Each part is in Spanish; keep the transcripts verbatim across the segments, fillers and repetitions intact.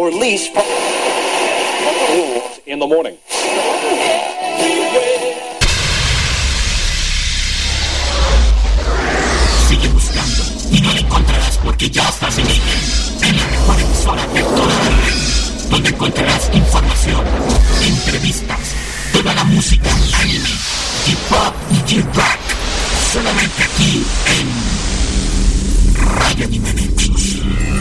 or lease in the morning. Sigue buscando y no la encontrarás porque ya estás en ella. En la mejor emisora de toda la red, donde encontrarás información, entrevistas, toda la música, anime, hip hop y J-Rock. Solamente aquí en Radio Anime Nexus.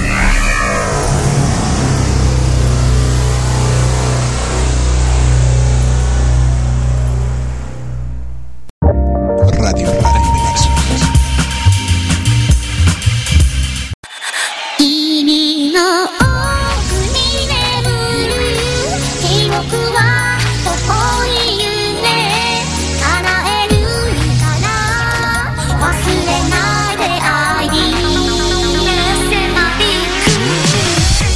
Radio Anime Nexus. 君の奥に眠る記憶はどこに夢叶えるから忘れないで愛に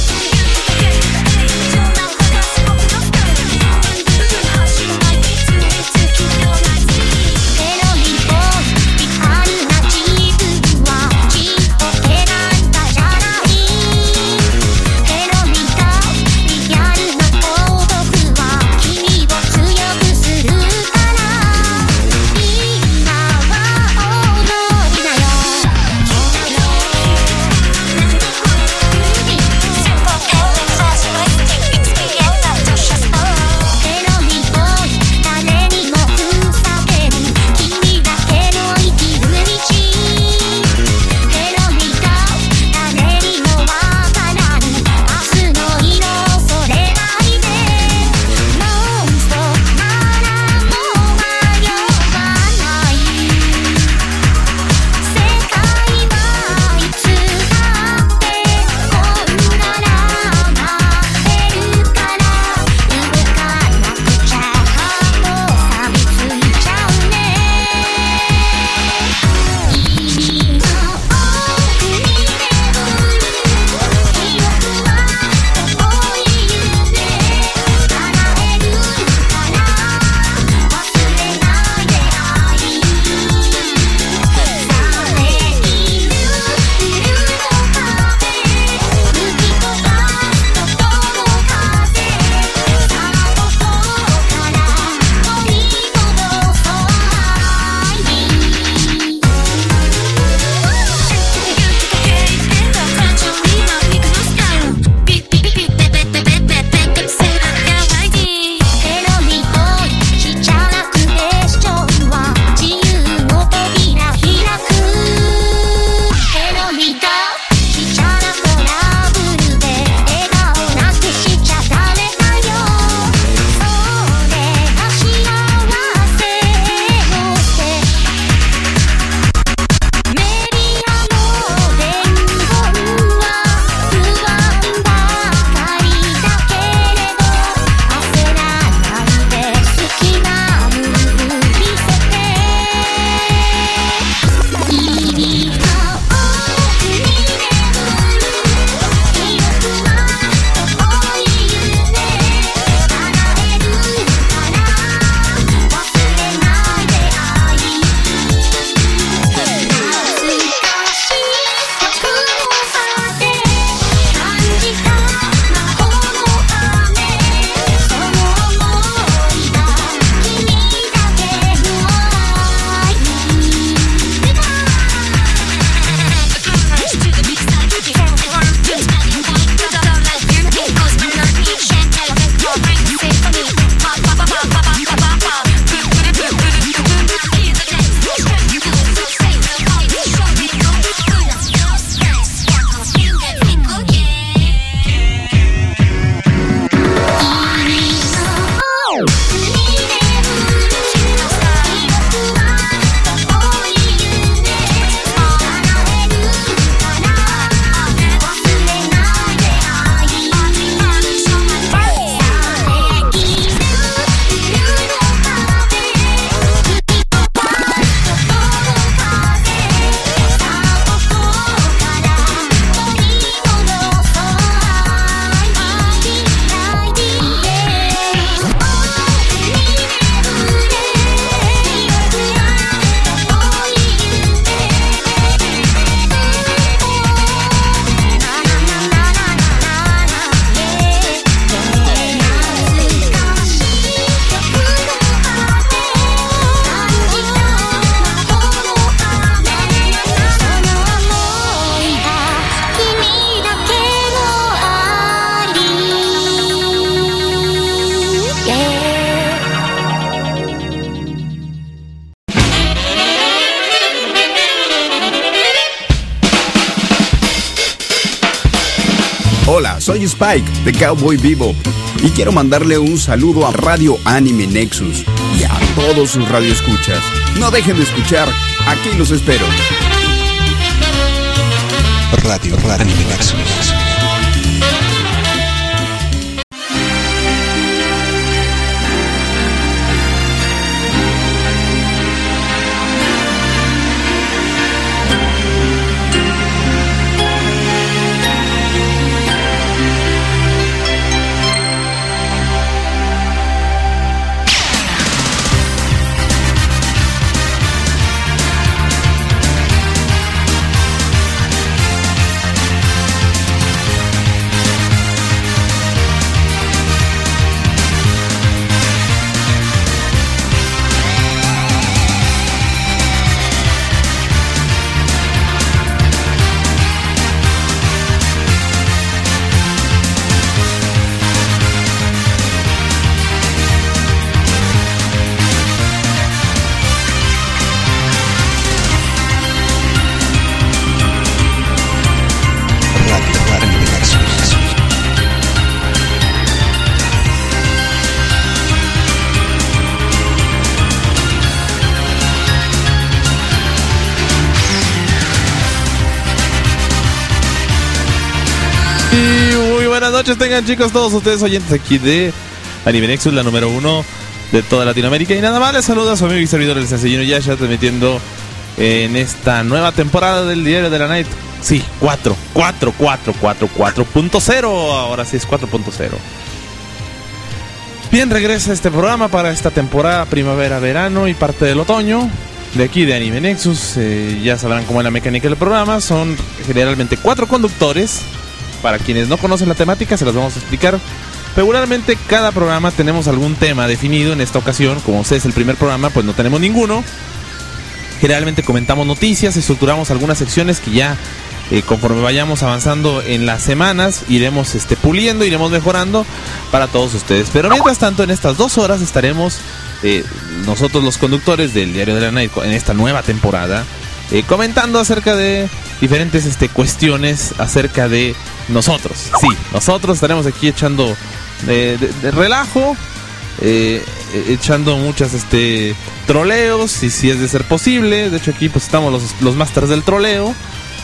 Hola, soy Spike de Cowboy Bebop y quiero mandarle un saludo a Radio Anime Nexus y a todos sus radioescuchas. No dejen de escuchar, aquí los espero. Radio, Radio Anime Nexus. Buenas noches tengan, chicos, todos ustedes oyentes aquí de Anime Nexus, la número uno de toda Latinoamérica. Y nada más les saluda a su amigo y servidor el Sencillino Yasha, transmitiendo en esta nueva temporada del Diario de la Night. Sí, cuatro, cuatro, cuatro, cuatro, cuatro punto cero. Ahora sí es cuatro punto cero. Bien, regresa este programa para esta temporada primavera-verano y parte del otoño de aquí de Anime Nexus. Eh, ya sabrán cómo es la mecánica del programa. Son generalmente cuatro conductores. Para quienes no conocen la temática, se las vamos a explicar. Regularmente cada programa tenemos algún tema definido. En esta ocasión, como este es el primer programa, pues no tenemos ninguno. Generalmente comentamos noticias, estructuramos algunas secciones que ya eh, conforme vayamos avanzando en las semanas iremos este, puliendo, iremos mejorando para todos ustedes. Pero mientras tanto, en estas dos horas estaremos eh, nosotros los conductores del Diario de la Night en esta nueva temporada eh, comentando acerca de diferentes este, cuestiones acerca de nosotros. Sí, nosotros estaremos aquí echando de, de, de relajo, eh, echando muchas este troleos, si, si es de ser posible. De hecho aquí pues estamos los, los masters del troleo.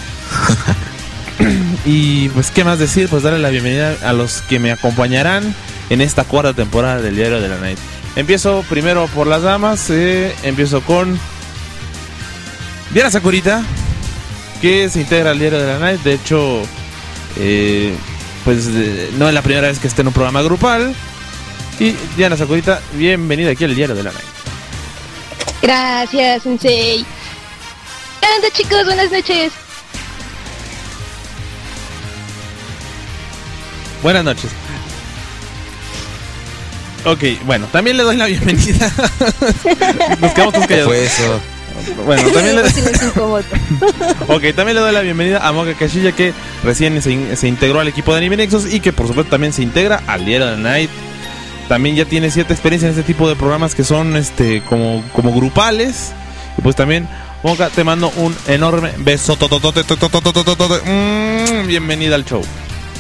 Y pues qué más decir, pues darle la bienvenida a los que me acompañarán en esta cuarta temporada del Diario de la Night. Empiezo primero por las damas, eh, empiezo con Diana Sakurita, que se integra al Diario de la Night. De hecho, eh, pues eh, no es la primera vez que esté en un programa grupal. Y Diana Sakurita, bienvenida aquí al Diario de la Night. Gracias, Sensei. ¿Qué onda, chicos? Buenas noches. Buenas noches. Ok, bueno, también le doy la bienvenida. Nos quedamos todos callados. Fue eso. Bueno, también le... Ok, también le doy la bienvenida a Moga Kashiya, que recién se, se integró al equipo de Anime Nexus y que por supuesto también se integra al Diario de la Night. También ya tiene cierta experiencia en este tipo de programas que son este como, como grupales. Y pues también, Moga, te mando un enorme beso. Mm, bienvenida al show.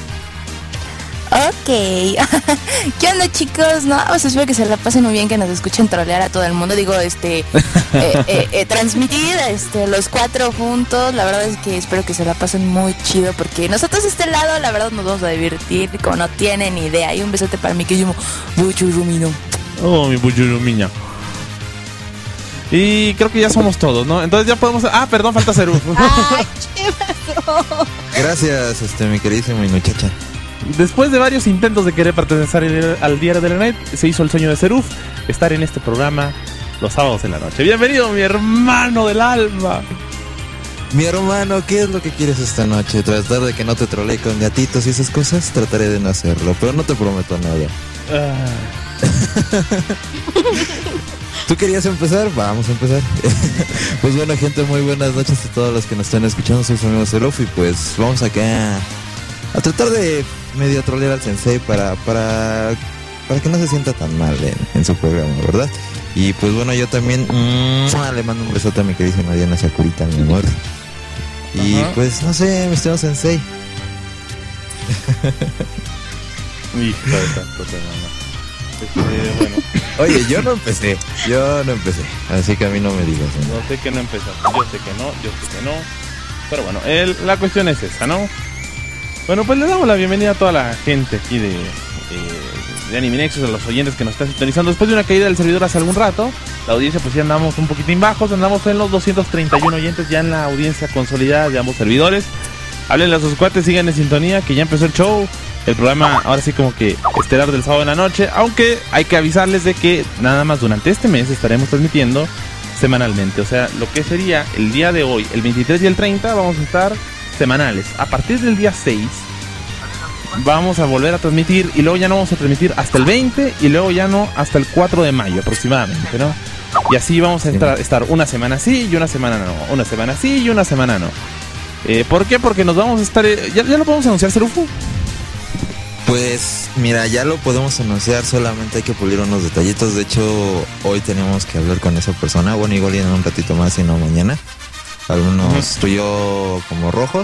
Ok. ¿Qué onda, chicos? No, pues espero que se la pasen muy bien, que nos escuchen trolear a todo el mundo. Digo, este, eh, eh, eh, transmitir este, los cuatro juntos. La verdad es que espero que se la pasen muy chido, porque nosotros de este lado, la verdad, nos vamos a divertir como no tienen ni idea. Y un besote para mi querido Buchurumino. Oh, mi Buchurumina. Y creo que ya somos todos, ¿no? Entonces ya podemos... Ah, perdón, falta Seruf. Ay, ¿qué pasó? Gracias, este, mi queridísimo muchacha. Después de varios intentos de querer pertenecer al Diario de la Night, se hizo el sueño de Seruf, estar en este programa los sábados en la noche. Bienvenido, mi hermano del alma. Mi hermano, ¿qué es lo que quieres esta noche? Tratar de que no te trolee con gatitos y esas cosas. Trataré de no hacerlo, pero no te prometo nada. Ah. ¿Tú querías empezar? Vamos a empezar. Pues bueno, gente, muy buenas noches a todos los que nos están escuchando. Soy su amigo Seruf y pues vamos acá a tratar de medio trolear al sensei para, para, para que no se sienta tan mal en, en su programa, ¿verdad? Y pues bueno, yo también mmm, le mando un besote a mi queridísima Diana Sakurita, mi amor. Y ajá, pues no sé, mi estimado sensei, Hijo de esas cosas, mamá. Este, bueno. Oye, yo no empecé. Yo no empecé. Así que a mí no me digas. ¿no? Yo sé que no empezaste. Yo sé que no, yo sé que no. Pero bueno, el, la cuestión es esa, ¿no? Bueno, pues le damos la bienvenida a toda la gente aquí de, eh, de Anime Nexus, a los oyentes que nos están sintonizando. Después de una caída del servidor hace algún rato, la audiencia pues ya andamos un poquitín bajos. Andamos en los doscientos treinta y uno oyentes ya en la audiencia consolidada de ambos servidores. Háblenle a sus cuates, sigan en sintonía, que ya empezó el show. El programa ahora sí como que estelar del sábado en la noche, aunque hay que avisarles de que nada más durante este mes estaremos transmitiendo semanalmente. O sea, lo que sería el día de hoy, el veintitrés y el treinta, vamos a estar semanales. A partir del día seis vamos a volver a transmitir y luego ya no vamos a transmitir hasta el veinte y luego ya no hasta el cuatro de mayo aproximadamente, ¿no? Y así vamos a estar, estar una semana sí y una semana no, una semana sí y una semana no. Eh, ¿Por qué? Porque nos vamos a estar... Eh, ¿Ya, ya lo podemos anunciar, Cerufu? Pues mira, ya lo podemos anunciar, solamente hay que pulir unos detallitos. De hecho, hoy tenemos que hablar con esa persona. Bueno, igual en un ratito más, si no mañana. Algunos uh-huh. tú y yo como rojos.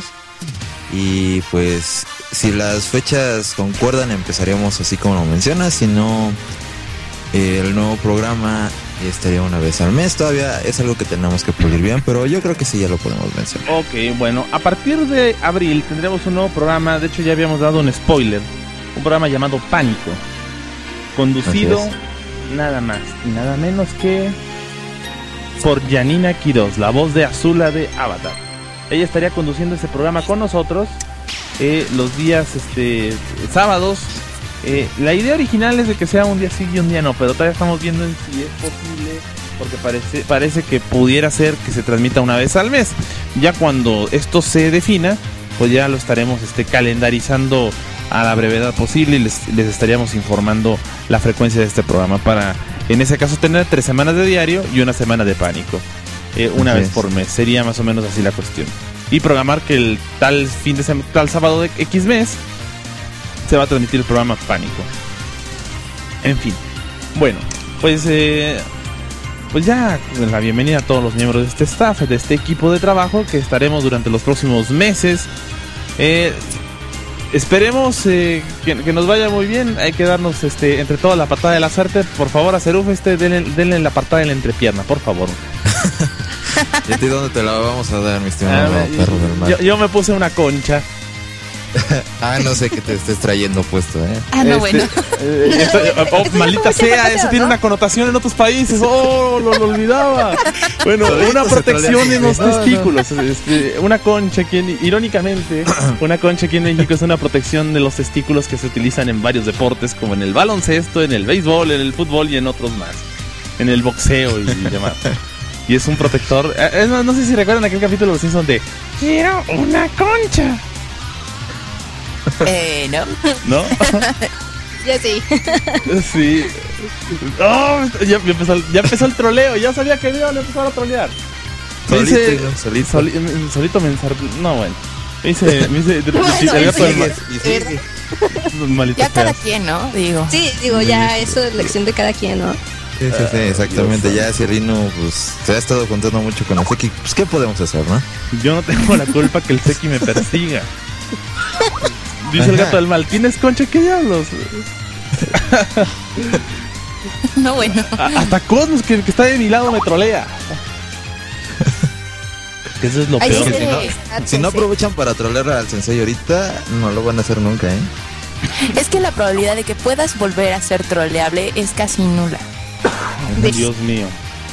Y pues si las fechas concuerdan, empezaremos así como lo mencionas. Si no, eh, el nuevo programa estaría una vez al mes. Todavía es algo que tenemos que pulir bien, pero yo creo que sí ya lo podemos mencionar. Ok, bueno, a partir de abril tendremos un nuevo programa. De hecho ya habíamos dado un spoiler. Un programa llamado Pánico, conducido nada más y nada menos que por Janina Quiroz, la voz de Azula de Avatar. Ella estaría conduciendo ese programa con nosotros eh, los días este, sábados. Eh, la idea original es de que sea un día sí y un día no, pero todavía estamos viendo en si es posible, porque parece, parece que pudiera ser que se transmita una vez al mes. Ya cuando esto se defina, pues ya lo estaremos este, calendarizando a la brevedad posible y les, les estaríamos informando la frecuencia de este programa para, en ese caso, tener tres semanas de diario y una semana de Pánico, eh, una okay. vez por mes. Sería más o menos así la cuestión. Y programar que el tal fin de semana, tal sábado de X mes, se va a transmitir el programa Pánico. En fin. Bueno, pues eh, pues ya la bienvenida a todos los miembros de este staff, de este equipo de trabajo que estaremos durante los próximos meses. Eh, Esperemos eh, que, que nos vaya muy bien. Hay que darnos este entre todos la patada de la suerte. Por favor, a Ceruf, este, denle, denle la patada en la entrepierna, por favor. ¿Y a ti dónde te la vamos a dar, mi estimado ah, perro del mar? Yo, yo me puse una concha. Ah, no sé qué te estés trayendo puesto, ¿eh? Ah, no, este, bueno. Eh, esto, oh, maldita sea, eso tiene una connotación en otros países. Oh, lo, lo olvidaba. Bueno, una protección en los testículos. Este, una concha aquí, en, irónicamente, una concha aquí en México es una protección de los testículos que se utilizan en varios deportes, como en el baloncesto, en el béisbol, en el fútbol y en otros más. En el boxeo y demás. Y es un protector. Eh, no, no sé si recuerdan aquel capítulo de Los Simpsons de quiero una concha. Eh, no. ¿No? Yo sí. Sí. Oh, ya, empezó, ya empezó el troleo. Ya sabía que iban a empezar a trolear. Me solito, dice, no, solito. Soli, solito me ensar... No, bueno. Me dice, me dice, bueno, el gato del mal. Ya cada quien, ¿no? Digo. Sí, digo, ya eso es lección de cada quien, ¿no? Sí, sí, sí, exactamente. Ya si Rino pues se ha estado contando mucho con el Seki, pues ¿qué podemos hacer, no? Yo no tengo la culpa que el Seki me persiga. Dice Ajá. el gato del mal, ¿tienes concha? ¿Qué diablos? No, bueno. A, hasta Cosmos, que, que está de mi lado, me trolea. Eso es lo Ay, peor. sí, Si no, si no aprovechan para trolear al sensei ahorita, no lo van a hacer nunca, ¿eh? Es que la probabilidad de que puedas volver a ser troleable es casi nula. Ay, Dios mío.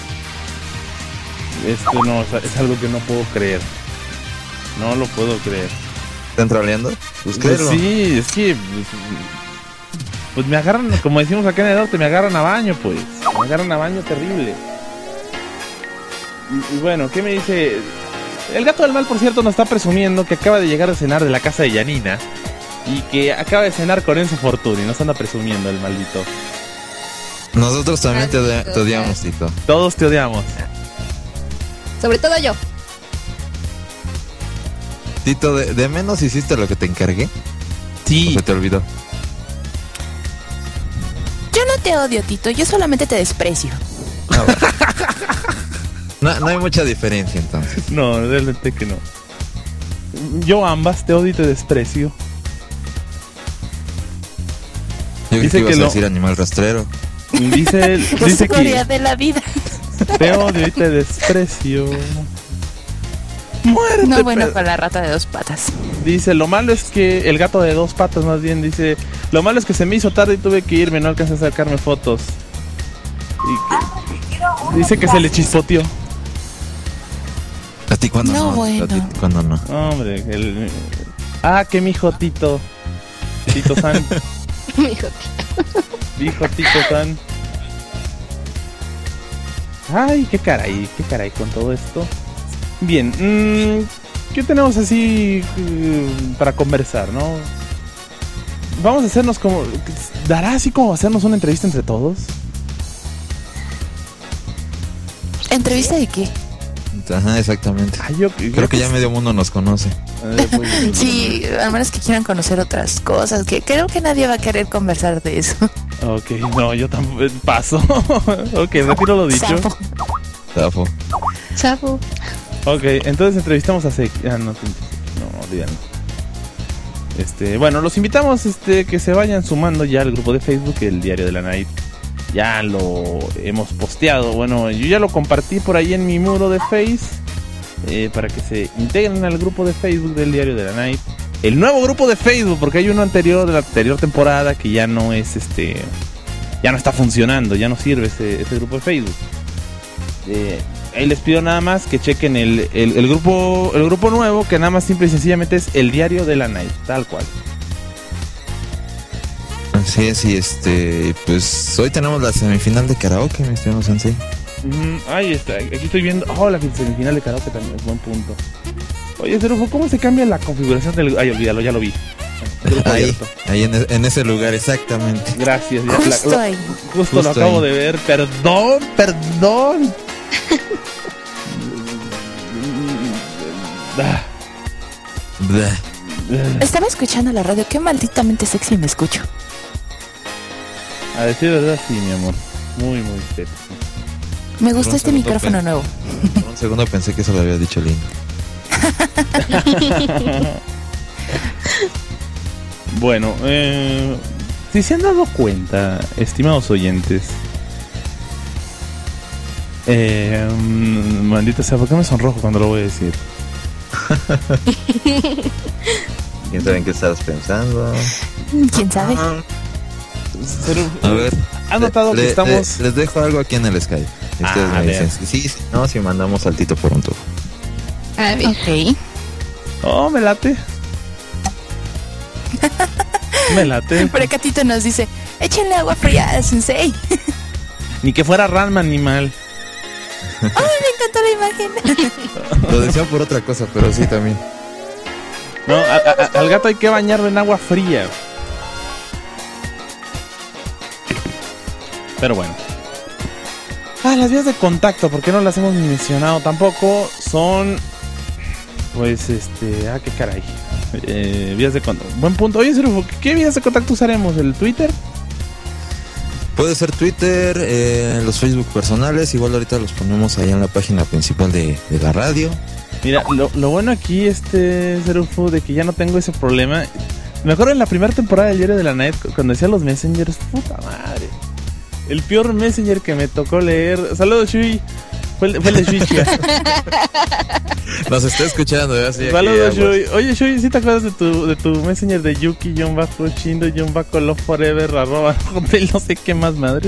Esto no, es algo que no puedo creer. No lo puedo creer. ¿Están troleando? Pues, pues sí, es que pues, pues me agarran, como decimos acá en el norte, me agarran a baño, pues. Me agarran a baño terrible. Y, y bueno, ¿qué me dice? El gato del mal, por cierto, nos está presumiendo que acaba de llegar a cenar de la casa de Yanina y que acaba de cenar con Enzo Fortuni. Nos anda presumiendo el maldito. Nosotros también te, de, te odiamos, Tito. Todos te odiamos. Sobre todo yo. Tito, ¿de, de menos hiciste lo que te encargué? Sí. ¿O se te olvidó? Yo no te odio, Tito, yo solamente te desprecio. No, bueno. no, no hay mucha diferencia entonces. No, realmente que no. Yo ambas te odio y te desprecio. Yo Dice creo que ibas que a lo- decir animal rastrero. Dice, dice Historia que de la vida. te odio y te desprecio. Muérete, No, bueno, Pedro. con la rata de dos patas. Dice, lo malo es que el gato de dos patas más bien dice, lo malo es que se me hizo tarde y tuve que irme, no alcancé a sacarme fotos. Y que- dice que se le chispoteó. ¿A ti cuándo No, no? bueno. ¿A ti cuándo no? Hombre, el... Ah, que mi hijo Tito. Tito San. Mi hijo. Mi hijo Tito San. Ay, qué caray, qué caray con todo esto. Bien, mmm, ¿qué tenemos así uh, para conversar, no? Vamos a hacernos como... ¿Dará así como hacernos una entrevista entre todos? ¿Entrevista de qué? Ajá, exactamente. Ay, yo, Creo que ya medio mundo nos conoce. Eh, pues, Sí, a menos que quieran conocer otras cosas, que creo que nadie va a querer conversar de eso. Ok, no, yo tampoco... Paso. Ok, retiro lo dicho. Sapo. Zafo. Sapo. Ok, entonces entrevistamos a Seki. Ah, no, pinche Seki. No, olvídalo. Este, bueno, los invitamos este, que se vayan sumando ya al grupo de Facebook, el Diario de la Night. Ya lo hemos posteado. Bueno, yo ya lo compartí por ahí en mi muro de Face. Eh, para que se integren al grupo de Facebook del Diario de la Night. El nuevo grupo de Facebook, porque hay uno anterior de la anterior temporada que ya no es este. Ya no está funcionando, ya no sirve ese, ese grupo de Facebook. Eh, ahí les pido nada más que chequen el, el, el grupo el grupo nuevo, que nada más simple y sencillamente es el Diario de la Night, tal cual. Así es, y este, pues hoy tenemos la semifinal de karaoke, mi estimado Sensei. Mm, ahí está, aquí estoy viendo. Oh, la semifinal de karaoke también es buen punto. Oye, Serufo, ¿cómo se cambia la configuración del... Ay, olvídalo, ya lo vi. Grupo Ahí, abierto. ahí en, e- en ese lugar, exactamente. Gracias. Ya, Justo la- lo- ahí. justo lo Justo acabo ahí. de ver. Perdón, perdón. Ah, Bleh. Estaba escuchando la radio, qué malditamente sexy me escucho. a decir verdad, sí, mi amor. Muy, muy sexy. Me Por gusta un este segundo micrófono pe- nuevo. Por un segundo pensé que eso lo había dicho Lynn. Bueno, eh, si se han dado cuenta, estimados oyentes, eh, mm, maldita sea, ¿por qué me sonrojo cuando lo voy a decir? ¿Quién sabe en qué estabas pensando? ¿Quién sabe? Ah, Pero, a ver. ¿has notado le- que le- estamos...? les dejo algo aquí en el Skype. Y ustedes Ah, me dicen bien. si sí, si no, si mandamos saltito por un tubo. A ver. Ok. Oh, me late. Me late. Pero Catito nos dice, échenle agua fría a Sensei. Ni que fuera Ranma animal. ¡Ay, me encantó la imagen! Lo decía por otra cosa, pero sí también. No, a- a- al gato hay que bañarlo en agua fría. Pero bueno. Ah, las vías de contacto, ¿por qué no las hemos mencionado tampoco? Son... Pues este... Ah, qué caray. Eh, vías de contacto. Buen punto. Oye, Serufo, ¿qué vías de contacto usaremos? ¿El Twitter? Puede ser Twitter, eh, los Facebook personales, igual ahorita los ponemos ahí en la página principal de, de la radio. Mira, lo, lo bueno aquí, este Serufo, de que ya no tengo ese problema. Me acuerdo en la primera temporada del Diario de la Night, cuando decía los messengers, puta madre. El peor messenger que me tocó leer. Saludos, Shui. Fue el, fue el de Shui, chica. Nos está escuchando, ¿eh? Así Saludos, aquí, aguas. Shui. Oye, Shui, ¿sí te acuerdas de tu, de tu messenger de Yuki, John Bajo, Shindo, John Bajo, Love Forever, arroba, hotel, no sé qué más madres?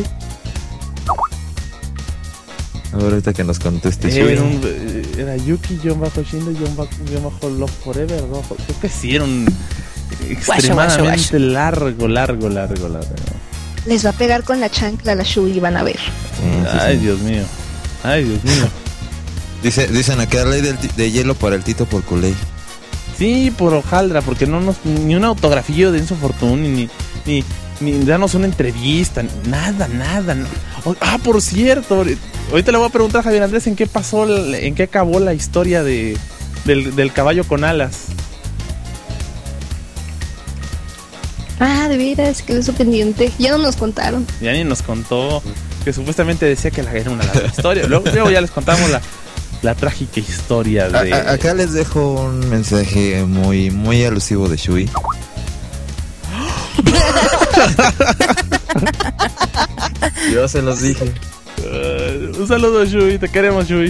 A ver, ahorita que nos conteste. Era, Shui. un, eh, era Yuki, John Bajo, Shindo, John Bajo, John Bajo, Love Forever, arroba, creo que sí, era un extremadamente guacho, guacho. largo, largo, largo, largo. Les va a pegar con la chancla a la Shui y van a ver. Sí, sí, Ay, sí. Dios mío. Ay, Dios mío. Dice, dicen acá ley del ti- de hielo para el Tito por culé. Sí, por hojaldra, porque no nos... Ni una autografía de Enzo Fortuny, ni... Ni, ni darnos una entrevista, nada, nada. no. Oh, ah, por cierto, ahorita le voy a preguntar a Javier Andrés en qué pasó, el- en qué acabó la historia de del, del caballo con alas. Ah, de veras, quedó eso pendiente. Ya no nos contaron. Ya ni nos contó que supuestamente decía que la era una larga historia. Luego, luego ya les contamos la, la trágica historia A- de... a- acá les dejo un mensaje muy, muy alusivo de Shui. Yo se los dije. Uh, un saludo, Shui, te queremos, Shui.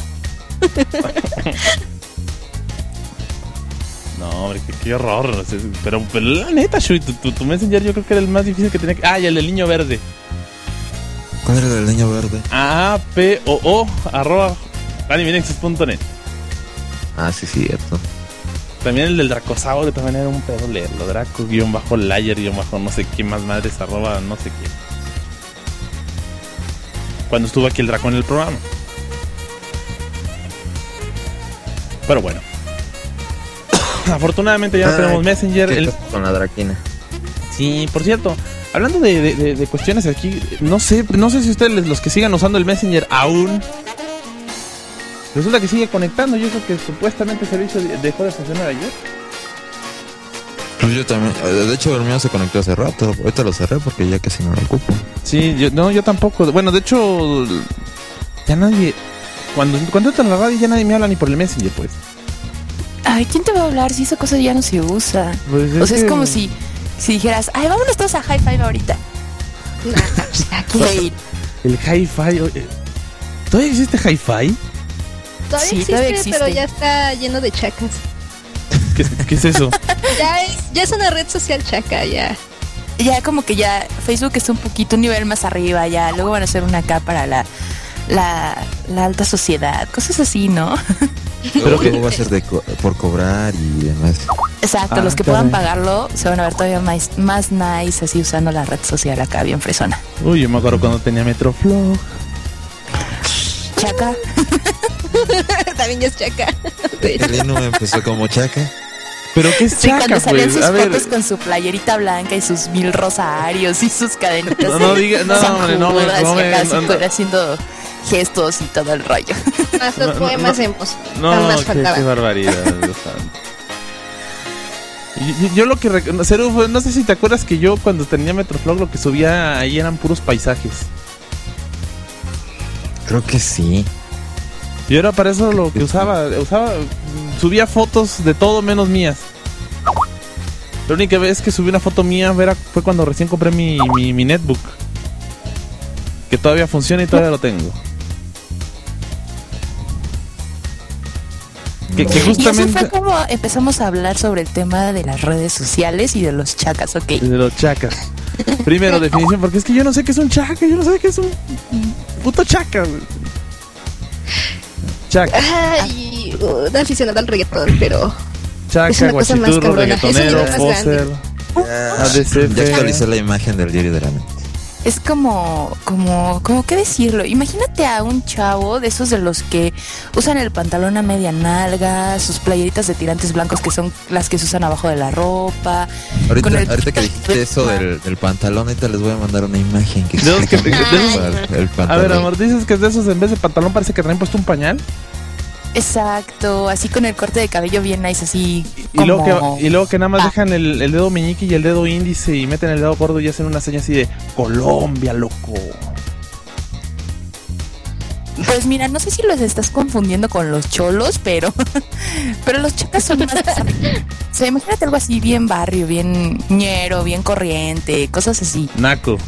No, hombre, qué, qué horror. No sé, pero, pero la neta, Shui, tu, tu, tu Messenger yo creo que era el más difícil que tenía que... Ah, y el del niño verde. ¿Cuál era el del niño verde? A P O O arroba animenexus punto net. Ah, sí, cierto. También el del Dracosaur también era un pedo leerlo. Draco guión bajo Layer guión bajo no sé qué más madres arroba no sé qué. Cuando estuvo aquí el Draco en el programa. Pero bueno. Afortunadamente ya no tenemos Messenger. ¿Qué El... pasa con la Draquina? Sí, por cierto, hablando de, de, de, de cuestiones aquí, no sé, no sé si ustedes, los que sigan usando el Messenger aún, resulta que sigue conectando. Yo creo que supuestamente el servicio dejó de funcionar ayer. Pues yo también, de hecho el mío se conectó hace rato, ahorita lo cerré porque ya casi no lo ocupo. Sí, yo, no, yo tampoco. Bueno, de hecho, ya nadie, cuando, cuando entro en la radio ya nadie me habla ni por el Messenger, pues. Ay, ¿quién te va a hablar si esa cosa ya no se usa? Pues es o sea, que... es como si, si dijeras, ay, vámonos todos a High Five ahorita. Nah, o sea, ¿qué? El Hi-Fi, oye, ¿todavía existe Hi-Fi? Todavía, Sí, existe, todavía existe. pero ya está lleno de chacas. ¿Qué, qué es eso? Ya es, ya es una red social chaca, ya. Ya como que ya Facebook está un poquito un nivel más arriba, ya luego van a hacer una acá para la, la, la alta sociedad, cosas así, ¿no? Pero que va a ser de co- por cobrar y demás. Exacto, Ah, los que caray. puedan pagarlo se van a ver todavía más, más nice así usando la red social acá bien fresona. Uy, yo me acuerdo cuando tenía Metroflog. Chaca. También ya es chaca. De hecho. El Lino empezó como chaca. ¿Pero qué es Sí, chaca, cuando salían pues? sus A ver, fotos con su playerita blanca y sus mil rosarios y sus cadenitas. No, no diga- no, hombre, no me- zancudas no y me- acá no, súper no. haciendo gestos y todo el rollo. Más No, los no, poemas no. en voz. no, Nada más qué, faltaba. qué barbaridad. Dios santo. Yo, yo lo que rec- Ceru, no sé si te acuerdas que yo cuando tenía Metroflog lo que subía ahí eran puros paisajes. Creo que sí. Y era para eso lo que usaba, usaba, subía fotos de todo menos mías. La única vez que subí una foto mía era, fue cuando recién compré mi, mi, mi netbook. Que todavía funciona y todavía lo tengo. Que, que Y así justamente... fue como empezamos a hablar sobre el tema de las redes sociales y de los chacas, ok. De los chacas. Primero, definición, porque es que yo no sé qué es un chaca, yo no sé qué es un puto chaca. güey. Chaca, Ay, un aficionado al reggaetón, pero es chaca, una cosa más guachiturro, cabrona, es un reggaetonero, nivel más poser, Ya, A D C ya F. actualicé la imagen del diario de la mente. Es como, como, como, ¿qué decirlo? Imagínate a un chavo de esos de los que usan el pantalón a media nalga, sus playeritas de tirantes blancos que son las que se usan abajo de la ropa. Ahorita, con el- ahorita que dijiste eso del, del pantalón, ahorita les voy a mandar una imagen que De esos que- explica de cómo esos- usar el A pantalón. ver, amor, dices que es de esos en vez de pantalón parece que traen puesto un pañal. Exacto, así con el corte de cabello bien nice, así Y luego, como- que, y luego que nada más Ah. dejan el, el dedo meñique y el dedo índice y meten el dedo gordo y hacen una seña así de Colombia, loco. Pues mira, no sé si los estás confundiendo con los cholos, pero pero los chacas son más... O sea, imagínate algo así bien barrio, bien ñero, bien corriente, cosas así. Naco.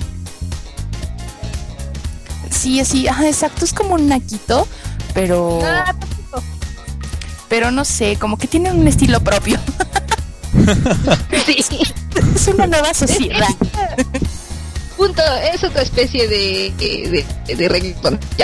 Sí, así, ajá, exacto, es como un naquito, pero... Ah, Pero no sé, como que tienen un estilo propio. sí. Es una nueva sociedad. Punto, es otra especie de, de, de, de reggaetón. Ya.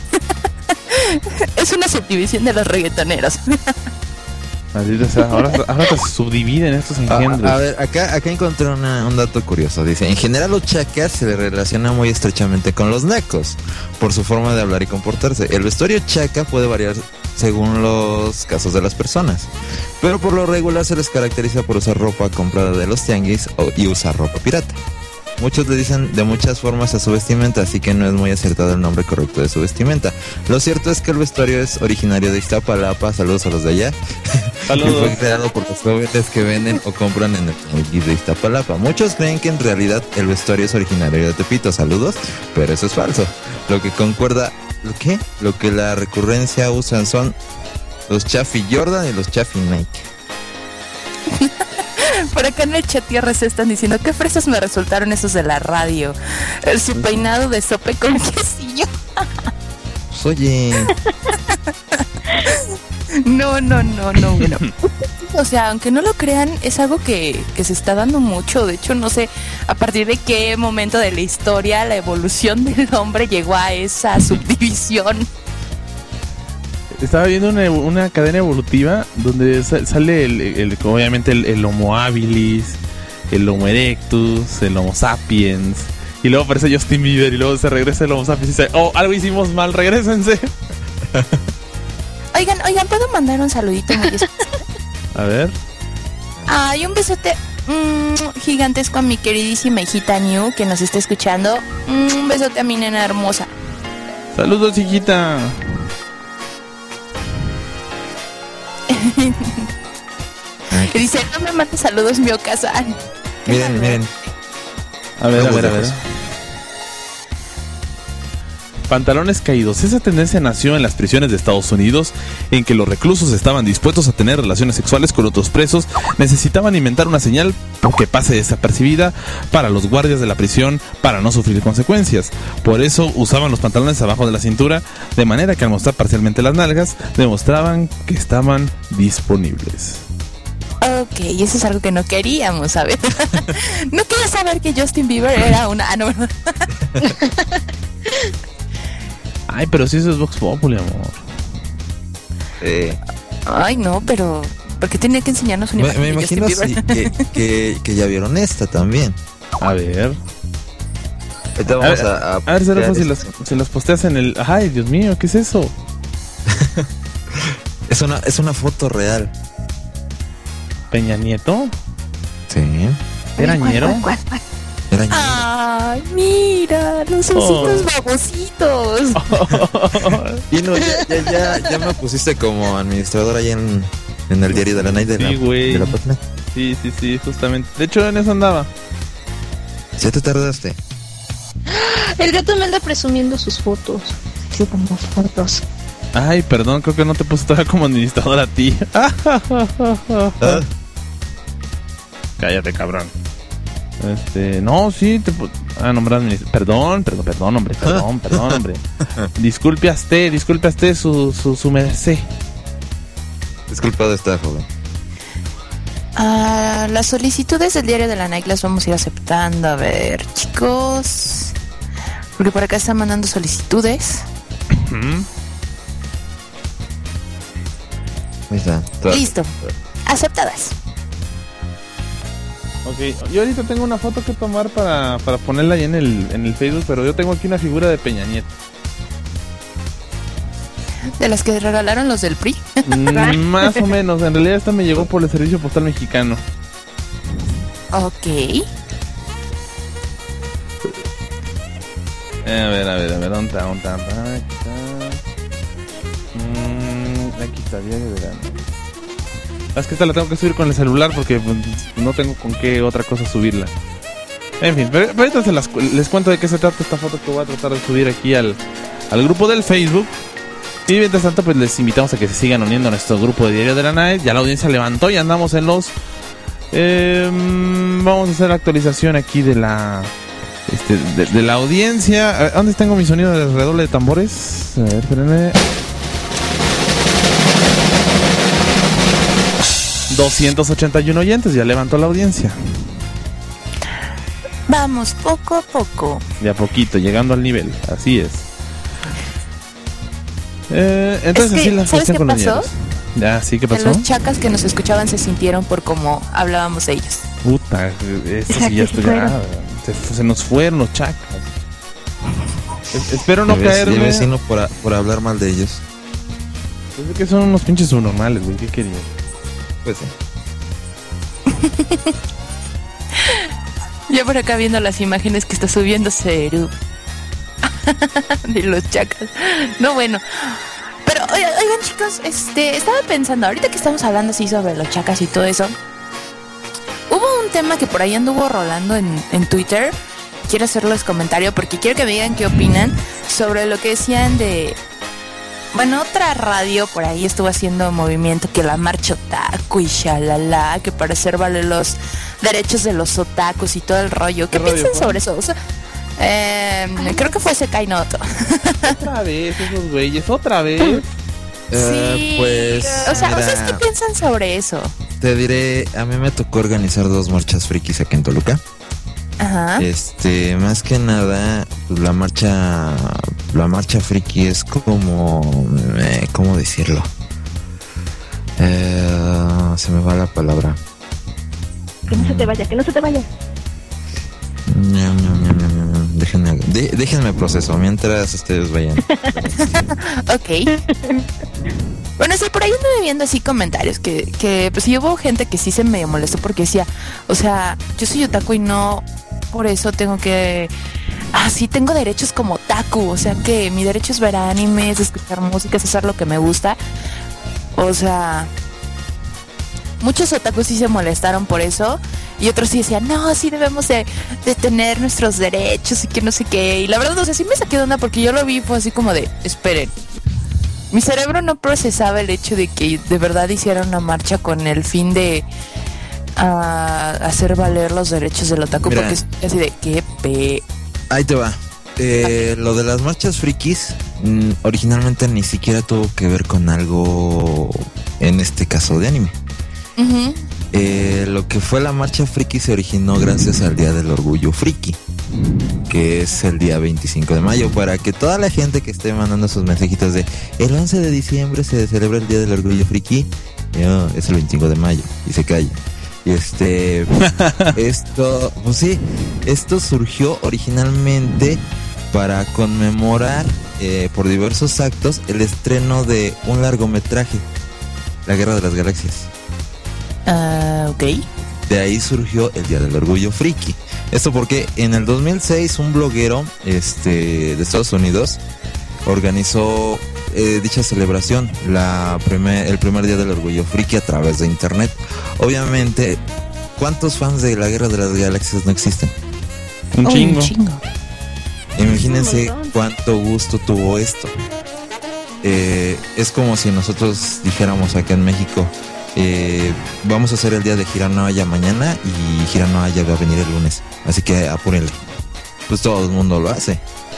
Es una subdivisión de los reggaetoneros. Maldita sea, ahora, ahora se subdividen estos A, engendros. a ver, acá, acá encontré una- un dato curioso. Dice, en general los chacas se le relaciona muy estrechamente con los nacos por su forma de hablar y comportarse. El vestuario chaca puede variar según los casos de las personas, pero por lo regular se les caracteriza por usar ropa comprada de los tianguis o- y usar ropa pirata. Muchos le dicen de muchas formas a su vestimenta, así que no es muy acertado el nombre correcto de su vestimenta. Lo cierto es que el vestuario es originario de Iztapalapa, saludos a los de allá, que Saludos. fue creado por los jóvenes que venden o compran en el tianguis de Iztapalapa. Muchos creen que en realidad el vestuario es originario de Tepito, saludos, pero eso es falso. Lo que concuerda, ¿lo qué? Lo que la recurrencia usan son los Chaffee Jordan y los Chaffee Nike. Por acá en el chat tierra se están diciendo qué fresas me resultaron esos de la radio. El su peinado de sope con quesillo. Pues, oye. No, no, no, no, bueno. O sea, aunque no lo crean, es algo que, que se está dando mucho. De hecho, no sé a partir de qué momento de la historia la evolución del hombre llegó a esa subdivisión. Estaba viendo una, una cadena evolutiva donde sale el, el, obviamente el, el Homo habilis, el Homo erectus, el Homo sapiens, y luego aparece Justin Bieber y luego se regresa el Homo sapiens y dice, oh, algo hicimos mal, regrésense. Oigan, oigan, ¿puedo mandar un saludito muy especial? A ver. Ay, un besote mmm, gigantesco a mi queridísima hijita New que nos está escuchando. Mm, un besote a mi nena hermosa. Saludos, hijita. Que dice, no me mates saludos, mi Okazan. Miren, miren. A ver, a ver, a ver. Pantalones caídos. Esa tendencia nació en las prisiones de Estados Unidos, en que los reclusos estaban dispuestos a tener relaciones sexuales con otros presos, necesitaban inventar una señal que pase desapercibida para los guardias de la prisión para no sufrir consecuencias. Por eso usaban los pantalones abajo de la cintura, de manera que al mostrar parcialmente las nalgas, demostraban que estaban disponibles. Ok, y eso es algo que no queríamos saber. No quería saber que Justin Bieber era una... Ah, no, ¿verdad? Ay, pero si eso es Vox Populi, amor. Eh. Ay, no, pero... ¿por qué tenía que enseñarnos una Me, imagen me de imagino Justin sí, Bieber? que, que, que ya vieron esta también. A ver. Ahorita A vamos ver, a... A, a ver, Serafo, si este. las, si las posteas en el... Ay, Dios mío, ¿qué es eso? Es una, es una foto real. ¿Peña Nieto? Sí. ¿Era ñero? Era ñero. Ay, mira, los ositos Oh. babositos. Y no, ya, ya, ya, ya me pusiste como administrador ahí en, en el diario de la Night de, Sí, la, güey. de la página. Sí, sí, sí, justamente. De hecho, en eso andaba. Ya te tardaste. El gato me anda presumiendo sus fotos. Sí, como fotos. Ay, perdón, creo que no te puse todavía como administrador a ti. Ah, Cállate, cabrón. Este, no, sí, te pu- ah, nombrar administrador. Perdón, perdón, perdón, hombre, perdón, perdón, hombre. Disculpe a usted, disculpe a usted su, su, su merced. disculpado está, joven. Ah, las solicitudes del diario de la Night las vamos a ir aceptando. A ver, chicos. Porque por acá están mandando solicitudes. Ujú. Ahí está. Todas. Listo. Aceptadas. Ok, yo ahorita tengo una foto que tomar para, para ponerla ahí en el, en el Facebook, pero yo tengo aquí una figura de Peña Nieto. De las que regalaron los del P R I. Mm, más o menos, en realidad esta me llegó por el Servicio Postal Mexicano. Ok. Eh, a ver, a ver, a ver, ¿dónde está? ¿Dónde está? Ah, aquí está. Mm, aquí está, diario de verano. Es que esta la tengo que subir con el celular porque pues, no tengo con qué otra cosa subirla. En fin, pero, pero ahorita se las, cu- les cuento de qué se trata esta foto que voy a tratar de subir aquí al, al grupo del Facebook. Y mientras tanto, pues les invitamos a que se sigan uniendo a nuestro grupo de Diario de la Night. Ya la audiencia levantó y andamos en los... Eh, vamos a hacer la actualización aquí de la... Este, de, de la audiencia. A ver, ¿dónde tengo mi sonido de redoble de tambores? A ver, espérenme. doscientos ochenta y uno oyentes, ya levantó la audiencia. Vamos, poco a poco. De a poquito, llegando al nivel. Así es. Eh, entonces, Es que, así la ¿sabes cuestión qué con los pasó? diarios. Ya, sí, ¿qué Que pasó? los chacas que nos escuchaban se sintieron por cómo hablábamos de ellos. Puta, eso sí ya estoy ya. Se, se nos fueron los chacas. Es- espero no Y el vec- y caerme. el vecino por, a- por hablar mal de ellos. Es que son unos pinches subnormales, güey. ¿Qué querías? Pues sí. Yo por acá viendo las imágenes que está subiendo Ceru. De los chacas. No, bueno. Pero, oigan, oigan, chicos, este, estaba pensando, ahorita que estamos hablando así sobre los chacas y todo eso, hubo un tema que por ahí anduvo rolando en, en Twitter. Quiero hacerles comentario porque quiero que me digan qué opinan sobre lo que decían de bueno, otra radio por ahí estuvo haciendo movimiento que la marcha otaku y shalala, que para hacer valer los derechos de los otakus y todo el rollo. ¿Qué, ¿Qué piensan fue? sobre eso? O sea, eh, creo que fue Sekai Noto. Otra vez, esos güeyes, otra vez. Sí, uh, pues. O sea, ¿ustedes qué piensan sobre eso? Te diré, a mí me tocó organizar dos marchas frikis aquí en Toluca. Ajá. Este, más que nada, pues, la marcha, la marcha friki es como, eh, ¿cómo decirlo? Eh, se me va la palabra. Que no se te vaya, que no se te vaya. Ñam, ñam, ñam, ñam. Déjenme, de, déjenme proceso mientras ustedes vayan. Ok. Bueno, sí, por ahí anduve viendo así comentarios que, que pues sí hubo gente que sí se medio molestó porque decía, o sea, yo soy otaku y no por eso tengo que... Ah, sí, tengo derechos como otaku, o sea que mi derecho es ver animes, escuchar música, es hacer lo que me gusta. O sea, muchos otakus sí se molestaron por eso y otros sí decían, no, sí debemos de, de tener nuestros derechos y que no sé qué. Y la verdad, o sea, sí me saqué de onda porque yo lo vi, fue así como de, esperen. Mi cerebro no procesaba el hecho de que de verdad hicieran una marcha con el fin de uh, hacer valer los derechos del otaku. Mira, porque es así de, qué pe... Ahí te va. Eh, lo de las marchas frikis mm, originalmente ni siquiera tuvo que ver con algo, en este caso de anime. Uh-huh. Eh, lo que fue la marcha friki se originó gracias al Día del Orgullo Friki, que es el día veinticinco de mayo, para que toda la gente que esté mandando sus mensajitos de el once de diciembre se celebra el Día del Orgullo Friki, no, es el veinticinco de mayo, y se calla. Y este, esto, pues sí, esto surgió originalmente para conmemorar eh, por diversos actos el estreno de un largometraje, La Guerra de las Galaxias. Ah, uh, ok. De ahí surgió el Día del Orgullo Friki. Esto porque en el dos mil seis un bloguero este, de Estados Unidos organizó eh, dicha celebración, la primer, el primer Día del Orgullo Friki a través de internet. Obviamente, ¿cuántos fans de la Guerra de las Galaxias no existen? Un chingo. Oh, un chingo. Imagínense cuánto gusto tuvo esto. Eh, es como si nosotros dijéramos acá en México, Eh, vamos a hacer el día de Hiranoya mañana y Hiranoya va a venir el lunes, así que apúrenle. Pues todo el mundo lo hace.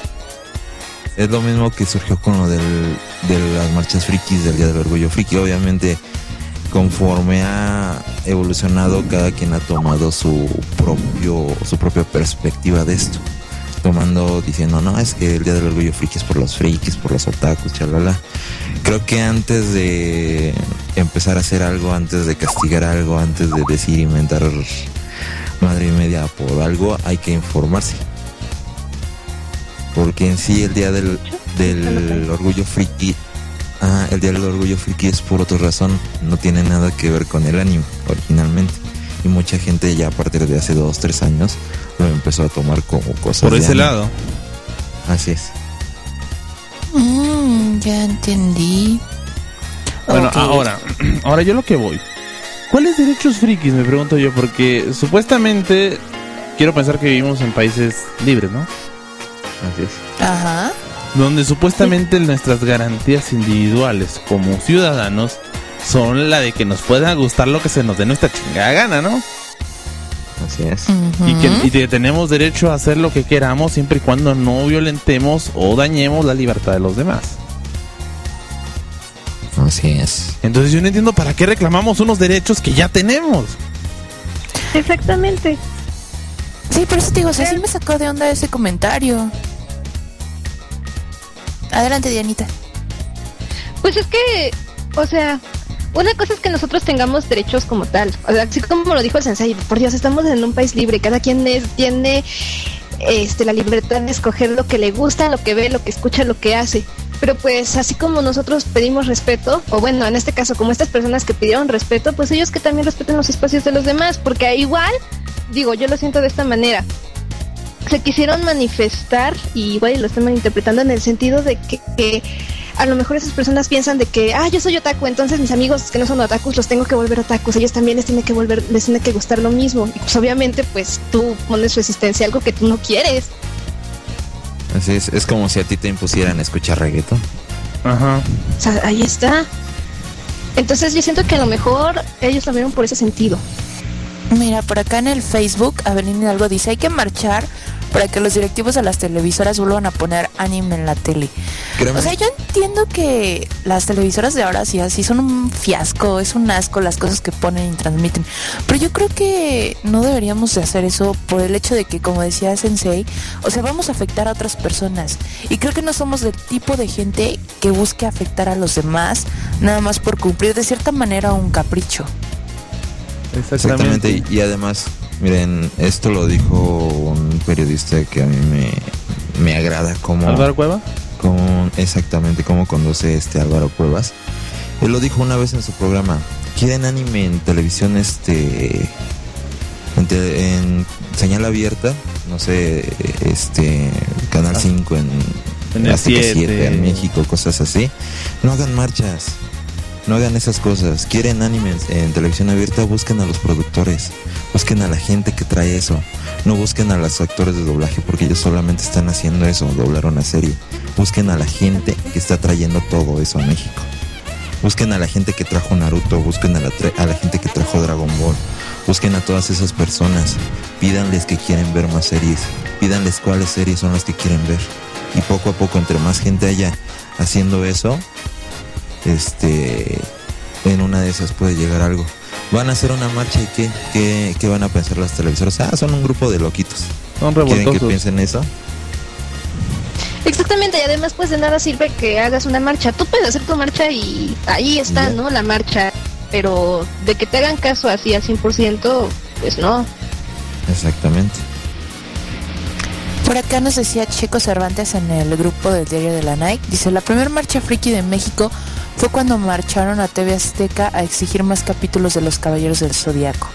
Es lo mismo que surgió con lo del, de las marchas frikis del Día del Orgullo Friki. Obviamente, conforme ha evolucionado, cada quien ha tomado su propio su propia perspectiva de esto, tomando, diciendo, no, es que el Día del Orgullo Friki es por los frikis, por los otakus, chalala. Creo que antes de empezar a hacer algo, antes de castigar algo, antes de decir, inventar madre y media por algo, hay que informarse. Porque en sí el Día del, del Orgullo Friki, ah, el Día del Orgullo Friki es por otra razón, no tiene nada que ver con el anime originalmente. Y mucha gente ya a partir de hace dos, tres años lo empezó a tomar como cosas por ese anime. lado. Así es. Mm, ya entendí. Bueno, okay. ahora, ahora yo lo que voy. ¿Cuáles derechos frikis? Me pregunto yo, porque supuestamente quiero pensar que vivimos en países libres, ¿no? Así es. Ajá. Donde supuestamente sí, nuestras garantías individuales como ciudadanos son la de que nos pueda gustar lo que se nos dé nuestra chingada gana, ¿no? Así es. Uh-huh. Y que, y que tenemos derecho a hacer lo que queramos siempre y cuando no violentemos o dañemos la libertad de los demás. Así es. Entonces yo no entiendo para qué reclamamos unos derechos que ya tenemos. Exactamente. Sí, por eso te digo, o sea, sí me sacó de onda ese comentario. Adelante, Dianita. Pues es que, o sea, una cosa es que nosotros tengamos derechos como tal, o sea, así como lo dijo el sensei, por Dios, estamos en un país libre, cada quien es, tiene este, la libertad de escoger lo que le gusta, lo que ve, lo que escucha, lo que hace, pero pues así como nosotros pedimos respeto, o bueno, en este caso como estas personas que pidieron respeto, pues ellos que también respeten los espacios de los demás, porque igual, digo, yo lo siento de esta manera, se quisieron manifestar, y igual lo están malinterpretando en el sentido de que, que a lo mejor esas personas piensan de que, ah, yo soy otaku, entonces mis amigos que no son otakus los tengo que volver otakus, ellos también les tiene que volver, les tiene que gustar lo mismo, y pues obviamente pues tú pones resistencia a algo que tú no quieres. Así es, es como si a ti te impusieran escuchar reggaetón. Ajá. O sea, ahí está. Entonces yo siento que a lo mejor ellos lo vieron por ese sentido. Mira, por acá en el Facebook, Avelina Hidalgo dice, hay que marchar para que los directivos de las televisoras vuelvan a poner anime en la tele. Créeme. O sea, yo entiendo que las televisoras de ahora sí así son un fiasco, es un asco las cosas que ponen y transmiten. Pero yo creo que no deberíamos de hacer eso por el hecho de que, como decía Sensei, o sea, vamos a afectar a otras personas. Y creo que no somos del tipo de gente que busque afectar a los demás nada más por cumplir de cierta manera un capricho. Exactamente, y, y además, miren, esto lo dijo un periodista que a mí me, me agrada como... ¿Álvaro Cueva? Como, exactamente, como conduce este Álvaro Cuevas. Él lo dijo una vez en su programa. ¿Quieren anime en televisión este en, te, en señal abierta? No sé, este Canal cinco en, en Azteca siete en México, cosas así. No hagan marchas. No hagan esas cosas. Quieren animes en televisión abierta, busquen a los productores, busquen a la gente que trae eso. No busquen a los actores de doblaje porque ellos solamente están haciendo eso, doblar una serie. Busquen a la gente que está trayendo todo eso a México. Busquen a la gente que trajo Naruto, busquen a la, tra- a la gente que trajo Dragon Ball. Busquen a todas esas personas, pídanles que quieren ver más series, pídanles cuáles series son las que quieren ver. Y poco a poco, entre más gente haya haciendo eso, este en una de esas puede llegar algo. Van a hacer una marcha y ¿qué, qué, qué van a pensar las televisoras? Ah, son un grupo de loquitos. Son ¿Quieren revoltosos. que piensen eso? Exactamente, y además pues de nada sirve que hagas una marcha. Tú puedes hacer tu marcha y ahí está, Ya. ¿no? La marcha. Pero de que te hagan caso así al cien por ciento, pues no. Exactamente. Por acá nos decía Checo Cervantes en el grupo del Diario de la Night. Dice, la primera marcha friki de México fue cuando marcharon a T V Azteca a exigir más capítulos de Los Caballeros del Zodiaco.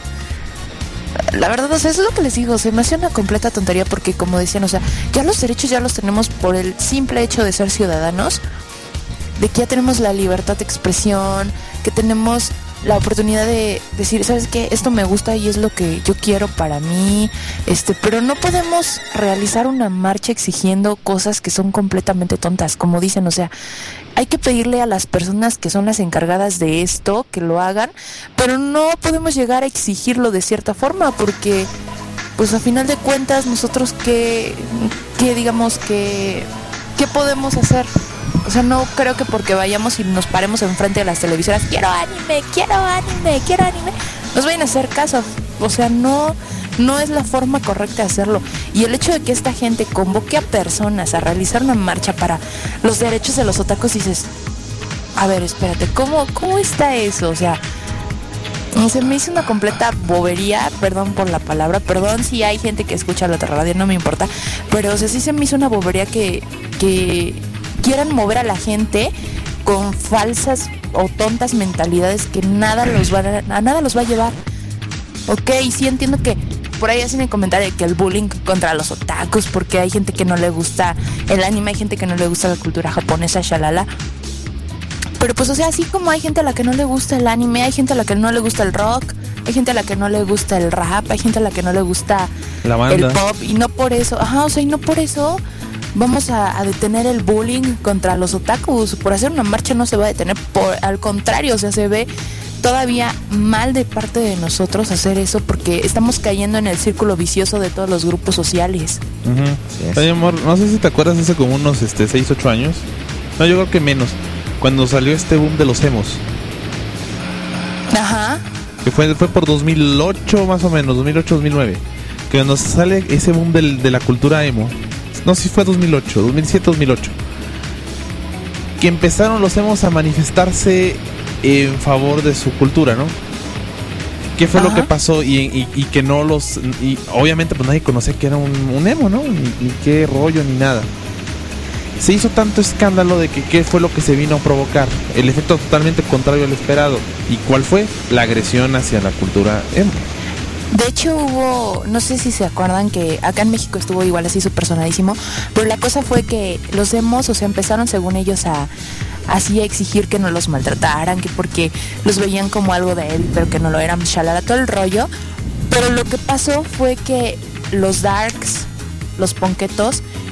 La verdad, o sea, eso es lo que les digo, se me hace una completa tontería porque, como decían, o sea, ya los derechos ya los tenemos por el simple hecho de ser ciudadanos, de que ya tenemos la libertad de expresión, que tenemos la oportunidad de decir, ¿sabes qué? Esto me gusta y es lo que yo quiero para mí, este, pero no podemos realizar una marcha exigiendo cosas que son completamente tontas, como dicen, o sea, hay que pedirle a las personas que son las encargadas de esto que lo hagan, pero no podemos llegar a exigirlo de cierta forma, porque, pues a final de cuentas, nosotros qué, qué digamos que, ¿qué podemos hacer? O sea, no creo que porque vayamos y nos paremos enfrente de las televisoras, quiero anime, quiero anime, quiero anime, nos vayan a hacer caso. O sea, no, no es la forma correcta de hacerlo. Y el hecho de que esta gente convoque a personas a realizar una marcha para los derechos de los otakus, dices, a ver, espérate, ¿cómo, cómo está eso? O sea, se me hizo una completa bobería, perdón por la palabra, perdón si hay gente que escucha la otra radio, no me importa, pero o sea, sí se me hizo una bobería que, que quieran mover a la gente con falsas o tontas mentalidades que nada los va a, a nada los va a llevar. Ok, sí entiendo que por ahí hacen el comentario de que el bullying contra los otakus, porque hay gente que no le gusta el anime, hay gente que no le gusta la cultura japonesa, shalala. Pero pues, o sea, así como hay gente a la que no le gusta el anime, hay gente a la que no le gusta el rock, hay gente a la que no le gusta el rap, hay gente a la que no le gusta La banda. el pop, y no por eso, ajá, o sea, y no por eso vamos a, a detener el bullying contra los otakus. Por hacer una marcha no se va a detener, por, al contrario, o sea, se ve todavía mal de parte de nosotros hacer eso, porque estamos cayendo en el círculo vicioso de todos los grupos sociales. Uh-huh. Sí, es. Oye, amor, no sé si te acuerdas hace como unos este, seis, ocho años. No, yo creo que menos. Cuando salió este boom de los emos. Ajá. Que fue, fue por dos mil ocho más o menos, dos mil ocho, dos mil nueve. Que cuando sale ese boom del, de la cultura emo. No sé si fue dos mil ocho, dos mil siete, dos mil ocho. Que empezaron los emos a manifestarse en favor de su cultura, ¿no? ¿Qué fue Ajá. lo que pasó? Y, y, y que no los... Y obviamente pues nadie conocía que era un, un emo, ¿no? Ni, ni qué rollo, ni nada. Se hizo tanto escándalo de que qué fue lo que se vino a provocar. El efecto totalmente contrario al esperado. ¿Y cuál fue? La agresión hacia la cultura emo. De hecho hubo, no sé si se acuerdan que acá en México estuvo igual así súper sonadísimo, pero la cosa fue que los emos, o sea, empezaron según ellos a así a exigir que no los maltrataran, que porque los veían como algo de él, pero que no lo eran, shalala, todo el rollo. Pero lo que pasó fue que los darks, los ponquetos,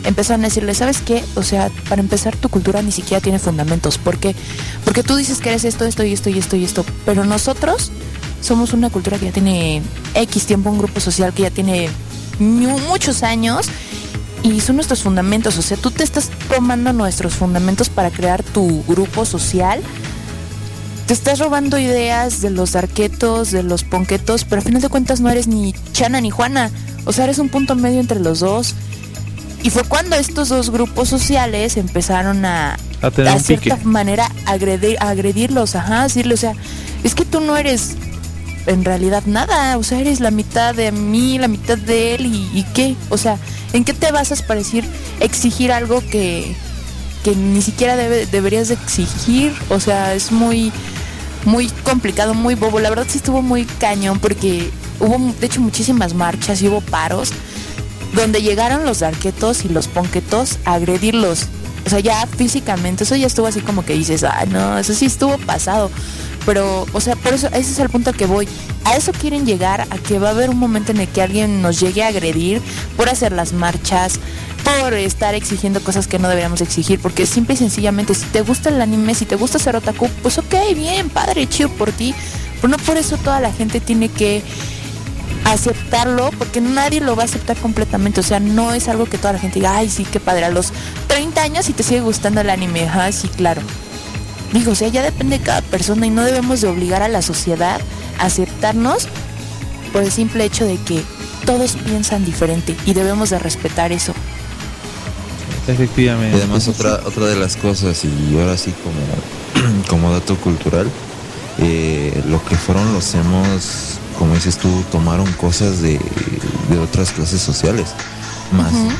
empezaron a decirle, ¿sabes qué? O sea, para empezar, tu cultura ni siquiera tiene fundamentos. ¿Por qué? Porque tú dices que eres esto, esto y esto y esto y esto, pero nosotros somos una cultura que ya tiene X tiempo, un grupo social que ya tiene muchos años y son nuestros fundamentos. O sea, tú te estás tomando nuestros fundamentos para crear tu grupo social. Te estás robando ideas de los darketos, de los ponquetos, pero al final de cuentas no eres ni Chana ni Juana. O sea, eres un punto medio entre los dos. Y fue cuando estos dos grupos sociales empezaron a, a tener a un cierta pique. manera agredir, agredirlos, ajá, decirle, o sea, es que tú no eres en realidad nada, o sea, eres la mitad de mí, la mitad de él, y, y qué, o sea, ¿en qué te basas para decir, exigir algo que, que ni siquiera debe, deberías de exigir? O sea, es muy, muy complicado, muy bobo. La verdad sí estuvo muy cañón porque hubo, de hecho, muchísimas marchas y hubo paros donde llegaron los darketos y los ponquetos a agredirlos. O sea, ya físicamente, eso ya estuvo así como que dices, ah, no, eso sí estuvo pasado. Pero, o sea, por eso, ese es el punto al que voy. A eso quieren llegar, a que va a haber un momento en el que alguien nos llegue a agredir por hacer las marchas, por estar exigiendo cosas que no deberíamos exigir, porque simple y sencillamente, si te gusta el anime, si te gusta ser otaku, pues ok, bien, padre, chido por ti. Pero no por eso toda la gente tiene que aceptarlo, porque nadie lo va a aceptar completamente. O sea, no es algo que toda la gente diga, ay, sí, qué padre, a los treinta años y te sigue gustando el anime. Ajá, sí, claro. Digo, o sea, ya depende de cada persona y no debemos de obligar a la sociedad a aceptarnos por el simple hecho de que todos piensan diferente y debemos de respetar eso. Efectivamente. Y además otra otra de las cosas, y ahora sí como, como dato cultural, eh, lo que fueron los emos, como dices tú, tomaron cosas de, de otras clases sociales. Más Uh-huh.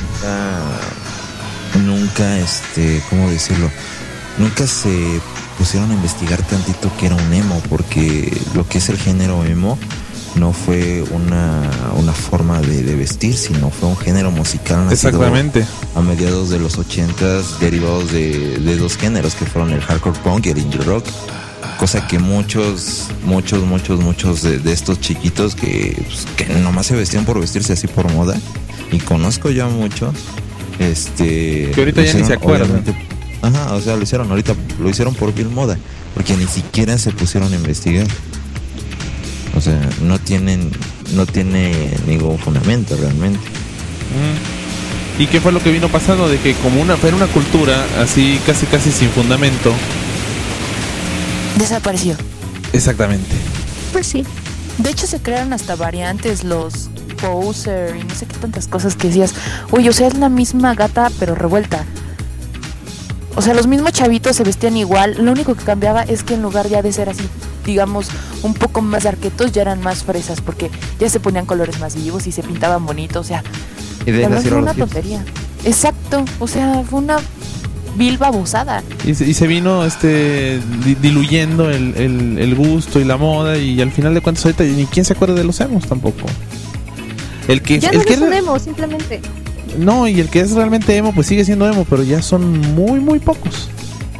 nunca, nunca, este, ¿cómo decirlo? Nunca se pusieron a investigar tantito que era un emo, porque lo que es el género emo no fue una, una forma de, de vestir, sino fue un género musical nacido Exactamente. a mediados de los ochentas, derivados de, de dos géneros que fueron el hardcore punk y el indie rock, cosa que muchos, muchos, muchos, muchos de, de estos chiquitos que, pues, que nomás se vestían por vestirse así por moda, y conozco ya muchos, este, que ahorita lo ya ni hicieron, se acuerdan. obviamente. Ajá, o sea, lo hicieron ahorita, lo hicieron por bien moda, porque ni siquiera se pusieron a investigar. O sea, no tienen, no tiene ningún fundamento realmente. Mm. ¿Y qué fue lo que vino pasando? De que como una, fue una cultura así casi casi sin fundamento. Desapareció. Exactamente. Pues sí. De hecho, se crearon hasta variantes, los poser y no sé qué tantas cosas que decías, uy, o sea, es la misma gata pero revuelta. O sea, los mismos chavitos se vestían igual, lo único que cambiaba es que en lugar ya de ser así, digamos, un poco más arquetos, ya eran más fresas, porque ya se ponían colores más vivos y se pintaban bonitos, o sea, Y de la verdad nacieron fue una los hits. tontería. Exacto, o sea, fue una vil babosada. Y se, y se vino este di- diluyendo el, el, el gusto y la moda, y al final de cuentas ahorita ni quién se acuerda de los emos tampoco. El que, Ya el no que es un re- emo, simplemente. No, y el que es realmente emo pues sigue siendo emo, pero ya son muy muy pocos.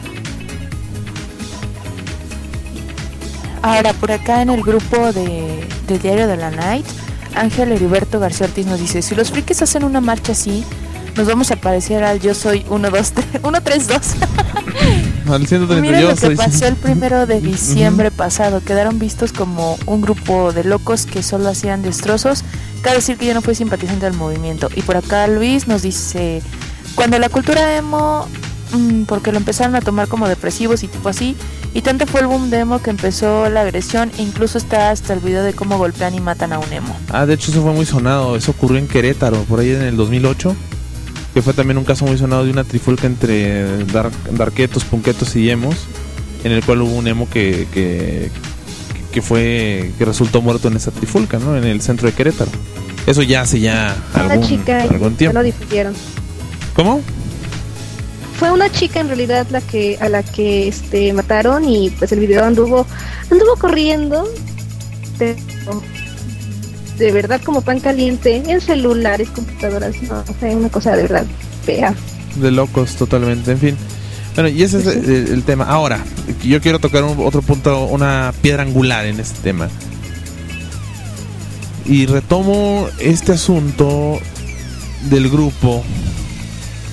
Ahora, por acá en el grupo de, del Diario de la Night, Ángel Heriberto García Ortiz nos dice, si los frikis hacen una marcha así, nos vamos a parecer al Yo Soy uno dos tres uno tres dos. Al ciento treinta Miren yo lo que soy- pasó el primero de diciembre pasado. Quedaron vistos como un grupo de locos que solo hacían destrozos. Cabe decir que yo no fui simpatizante del movimiento. Y por acá Luis nos dice, cuando la cultura emo, mmm, porque lo empezaron a tomar como depresivos y tipo así, y tanto fue el boom de emo que empezó la agresión, e incluso está hasta el video de cómo golpean y matan a un emo. Ah, de hecho eso fue muy sonado, eso ocurrió en Querétaro, por ahí en el dos mil ocho, que fue también un caso muy sonado de una trifulca entre dar, darketos, punquetos y emos, en el cual hubo un emo que, que, que fue, que resultó muerto en esa trifulca, ¿no? En el centro de Querétaro. Eso ya hace ya Una algún, chica y algún ya tiempo. lo difundieron. ¿Cómo? Fue una chica en realidad la que a la que este mataron, y pues el video anduvo anduvo corriendo, pero de verdad como pan caliente en celulares, computadoras, no, o sea, una cosa de verdad fea. De locos totalmente, en fin. Bueno, y ese es el, el tema. Ahora, yo quiero tocar un, otro punto, una piedra angular en este tema. Y retomo este asunto del grupo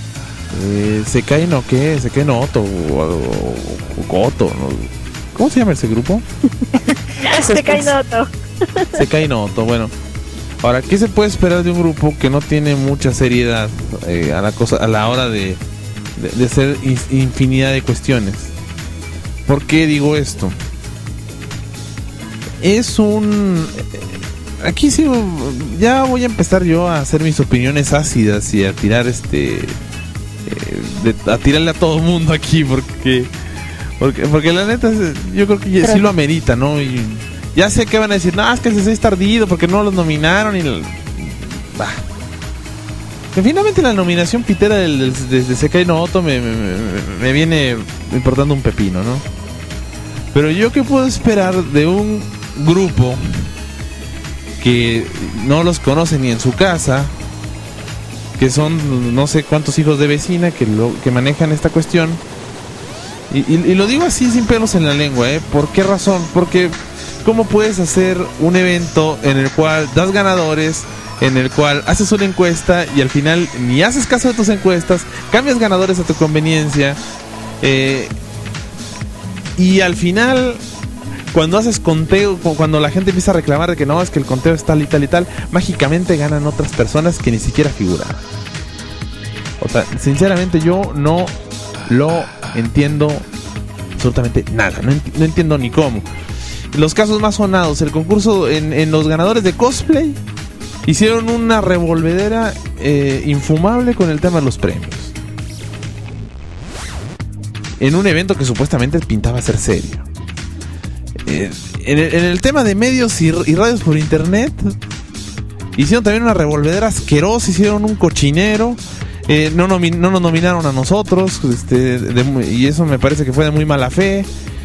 Eh, Sekai no qué, Sekai no Oto o, o, o Goto, ¿no? ¿Cómo se llama ese grupo? Sekai no Oto. Sekai no Oto, bueno. Ahora, ¿qué se puede esperar de un grupo que no tiene mucha seriedad eh, a la cosa, a la hora de, de, de hacer in, infinidad de cuestiones? ¿Por qué digo esto? Es un... Aquí sí, ya voy a empezar yo a hacer mis opiniones ácidas y a tirar este... Eh, de, a tirarle a todo el mundo aquí, porque... Porque, porque la neta, yo creo que ya, sí lo amerita, ¿no? Y ya sé que van a decir, no, es que se está ardido porque no los nominaron y... Bah. Que finalmente la nominación pitera del, del, de, de Sekai no Oto me, me, me viene importando un pepino, ¿no? Pero yo qué puedo esperar de un grupo que no los conoce ni en su casa, que son no sé cuántos hijos de vecina que, lo, que manejan esta cuestión. Y, y, y lo digo así sin pelos en la lengua, ¿eh? ¿Por qué razón? Porque ¿cómo puedes hacer un evento en el cual das ganadores, en el cual haces una encuesta y al final ni haces caso de tus encuestas, cambias ganadores a tu conveniencia, eh, y al final cuando haces conteo, cuando la gente empieza a reclamar de que no, es que el conteo es tal y tal y tal, mágicamente ganan otras personas que ni siquiera figuran? O sea, sinceramente yo no lo entiendo absolutamente nada, no, ent- no entiendo ni cómo. Los casos más sonados, el concurso en, en los ganadores de cosplay hicieron una revolvedera eh, infumable con el tema de los premios, en un evento que supuestamente pintaba ser serio. Eh, en, el, en el tema de medios y, y radios por internet hicieron también una revolvedera asquerosa, hicieron un cochinero. Eh, no, nomi- no nos nominaron a nosotros, este, de, y eso me parece que fue de muy mala fe.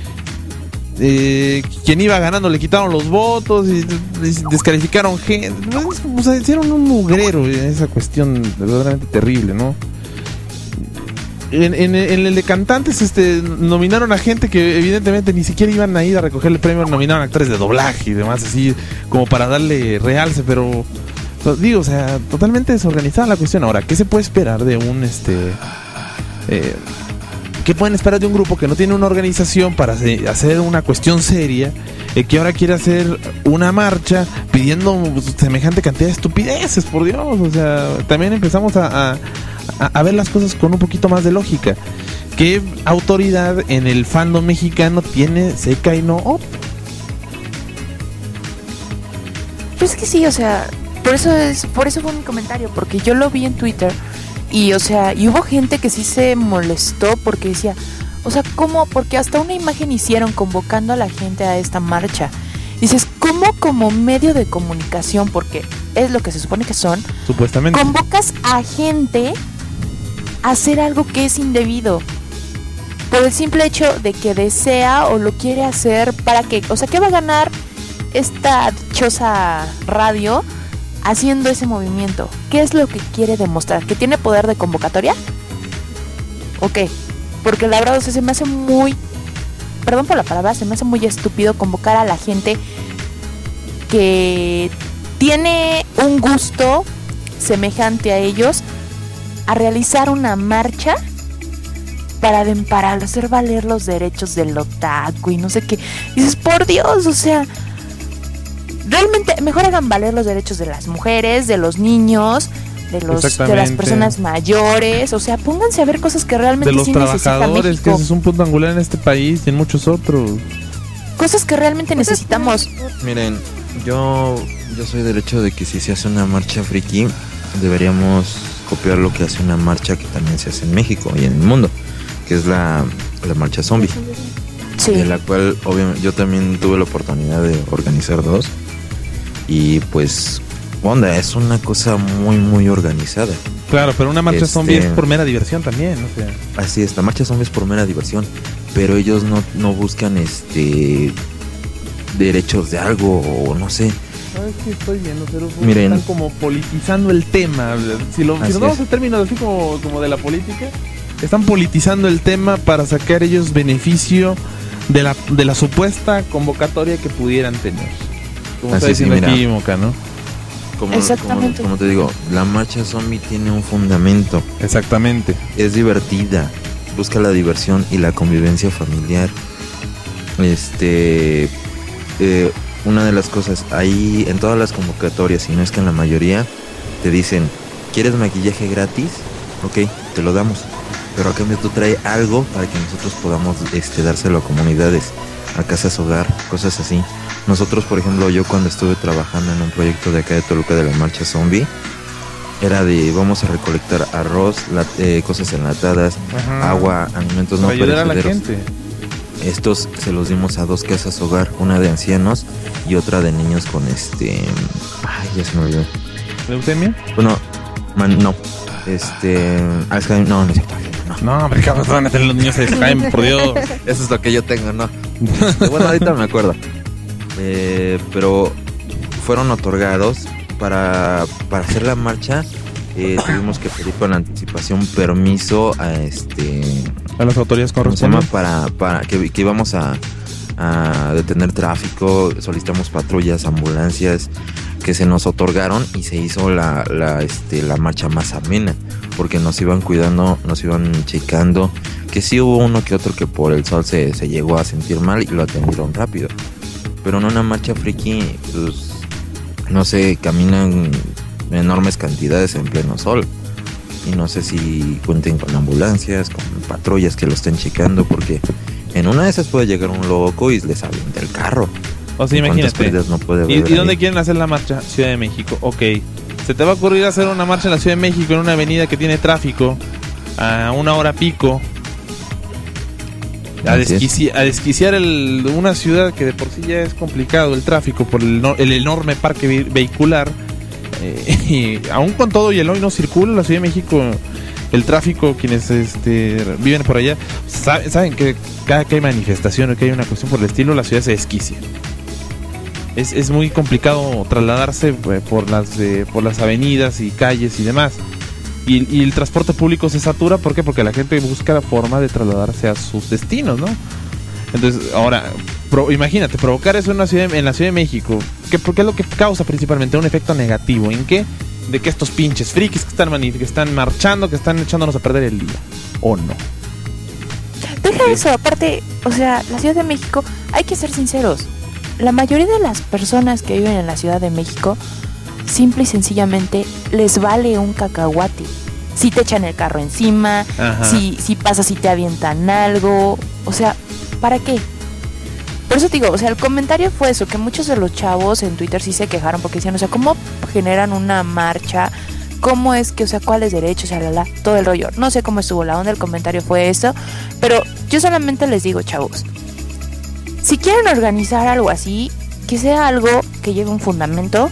Eh, quien iba ganando le quitaron los votos y, y descalificaron gente. O sea, hicieron un mugrero en esa cuestión verdaderamente terrible, ¿no? En, en, en el de cantantes este, nominaron a gente que evidentemente ni siquiera iban a ir a recoger el premio. Nominaron a actores de doblaje y demás, así como para darle realce, pero... Digo, o sea, totalmente desorganizada la cuestión. Ahora, ¿qué se puede esperar de un, este... Eh, ¿qué pueden esperar de un grupo que no tiene una organización para hacer una cuestión seria, eh, que ahora quiere hacer una marcha pidiendo semejante cantidad de estupideces, por Dios? O sea, también empezamos a, a, a ver las cosas con un poquito más de lógica. ¿Qué autoridad en el fandom mexicano tiene Sekai no Oto? Pues es que sí, o sea... Por eso es, por eso fue mi comentario, porque yo lo vi en Twitter y, o sea, y hubo gente que sí se molestó porque decía, o sea, ¿cómo? Porque hasta una imagen hicieron convocando a la gente a esta marcha. Dices, ¿cómo como medio de comunicación, porque es lo que se supone que son, supuestamente, convocas a gente a hacer algo que es indebido? Por el simple hecho de que desea o lo quiere hacer, ¿para qué? O sea, ¿qué va a ganar esta dichosa radio haciendo ese movimiento? ¿Qué es lo que quiere demostrar? ¿Que tiene poder de convocatoria? ¿O qué? Porque la verdad, o sea, se me hace muy... Perdón por la palabra, se me hace muy estúpido convocar a la gente que tiene un gusto semejante a ellos a realizar una marcha para, para hacer valer los derechos del otaku y no sé qué. Y dices, por Dios, o sea... Realmente mejor hagan valer los derechos de las mujeres, de los niños, de los de las personas mayores. O sea, pónganse a ver cosas que realmente de los sí trabajadores, que ese es un punto angular en este país y en muchos otros. Cosas que realmente necesitamos. Miren, yo yo soy del hecho de que si se hace una marcha friki, deberíamos copiar lo que hace una marcha que también se hace en México y en el mundo, que es la, la marcha zombie. Sí. De la cual obviamente yo también tuve la oportunidad de organizar dos. Y pues, onda, es una cosa muy, muy organizada. Claro, pero una marcha este, zombie es por mera diversión también, o sea. Así es, la marcha zombie es por mera diversión. Pero ellos no, no buscan este derechos de algo o no sé. ¿Sabes qué estoy viendo? Pero miren, están como politizando el tema. Si lo, si lo damos en términos así como, como de la política, están politizando el tema para sacar ellos beneficio de la, de la supuesta convocatoria que pudieran tener. Como está diciendo aquí Moca, ¿no? como, Exactamente. como, como te digo, la marcha zombie tiene un fundamento. Exactamente. Es divertida, busca la diversión y la convivencia familiar. Este, eh, una de las cosas, ahí en todas las convocatorias, si no es que en la mayoría, te dicen, ¿quieres maquillaje gratis? Ok, te lo damos. Pero a cambio tú traes algo para que nosotros podamos este, dárselo a comunidades, a casas hogar, cosas así. Nosotros, por ejemplo, yo cuando estuve trabajando en un proyecto de acá de Toluca de la marcha zombie, era de vamos a recolectar arroz, la, eh, cosas enlatadas, Ajá. agua, alimentos Para no ayudar a la perecederos. gente. Estos se los dimos a dos casas hogar, una de ancianos y otra de niños con este... Ay, ya se me olvidó. ¿Leucemia? Bueno, man, no. Este... Alzheimer, no, no es cierto. No. No, hombre, cabrón, van a tener los niños de Alzheimer, por Dios. Eso es lo que yo tengo, ¿no? Este, bueno, ahorita me acuerdo. Eh, pero fueron otorgados para, para hacer la marcha. Eh, tuvimos que pedir con anticipación permiso a este... A las autoridades ¿Cómo se llama? correspondientes. Para, para que, que íbamos a, a detener tráfico, solicitamos patrullas, ambulancias, que se nos otorgaron y se hizo la, la, este, la marcha más amena, porque nos iban cuidando, nos iban checando, que sí hubo uno que otro que por el sol se, se llegó a sentir mal y lo atendieron rápido, pero en una marcha friki, pues, no sé, caminan enormes cantidades en pleno sol. Y no sé si cuenten con ambulancias, con patrullas que lo estén checando, porque en una de esas puede llegar un loco y les avienta el carro. O sea, ¿Cuántas imagínate. pérdidas no puede ¿Y, haber ¿Y dónde ahí? quieren hacer la marcha? Ciudad de México. Ok. ¿Se te va a ocurrir hacer una marcha en la Ciudad de México en una avenida que tiene tráfico a una hora pico? A, Así es. desquici- a desquiciar el, una ciudad que de por sí ya es complicado el tráfico por el, no- el enorme parque ve- vehicular. Eh, y aún con todo y el hoy no circula la Ciudad de México, el tráfico, quienes este, viven por allá, saben, saben que cada que hay manifestación o que hay una cuestión por el estilo, la ciudad se desquicia. Es, es muy complicado trasladarse eh, por las eh, por las avenidas y calles y demás. Y, y el transporte público se satura, ¿por qué? Porque la gente busca la forma de trasladarse a sus destinos, ¿no? Entonces, ahora, pro, imagínate, provocar eso en, una ciudad, en la Ciudad de México, ¿qué, ¿qué es lo que causa principalmente? Un efecto negativo. ¿En qué? De que estos pinches frikis que están, manif- que están marchando, que están echándonos a perder el día. ¿O no? Deja eso, aparte, o sea, la Ciudad de México, hay que ser sinceros. La mayoría de las personas que viven en la Ciudad de México, simple y sencillamente, les vale un cacahuate. Si te echan el carro encima, Ajá. si, si pasas y te avientan algo, o sea, ¿para qué? Por eso te digo, o sea, el comentario fue eso, que muchos de los chavos en Twitter sí se quejaron porque decían, o sea, ¿cómo generan una marcha? ¿Cómo es que, o sea, cuáles derechos, o sea, la, la, todo el rollo? No sé cómo estuvo la onda, el comentario fue eso, pero yo solamente les digo, chavos, si quieren organizar algo así, que sea algo que lleve un fundamento,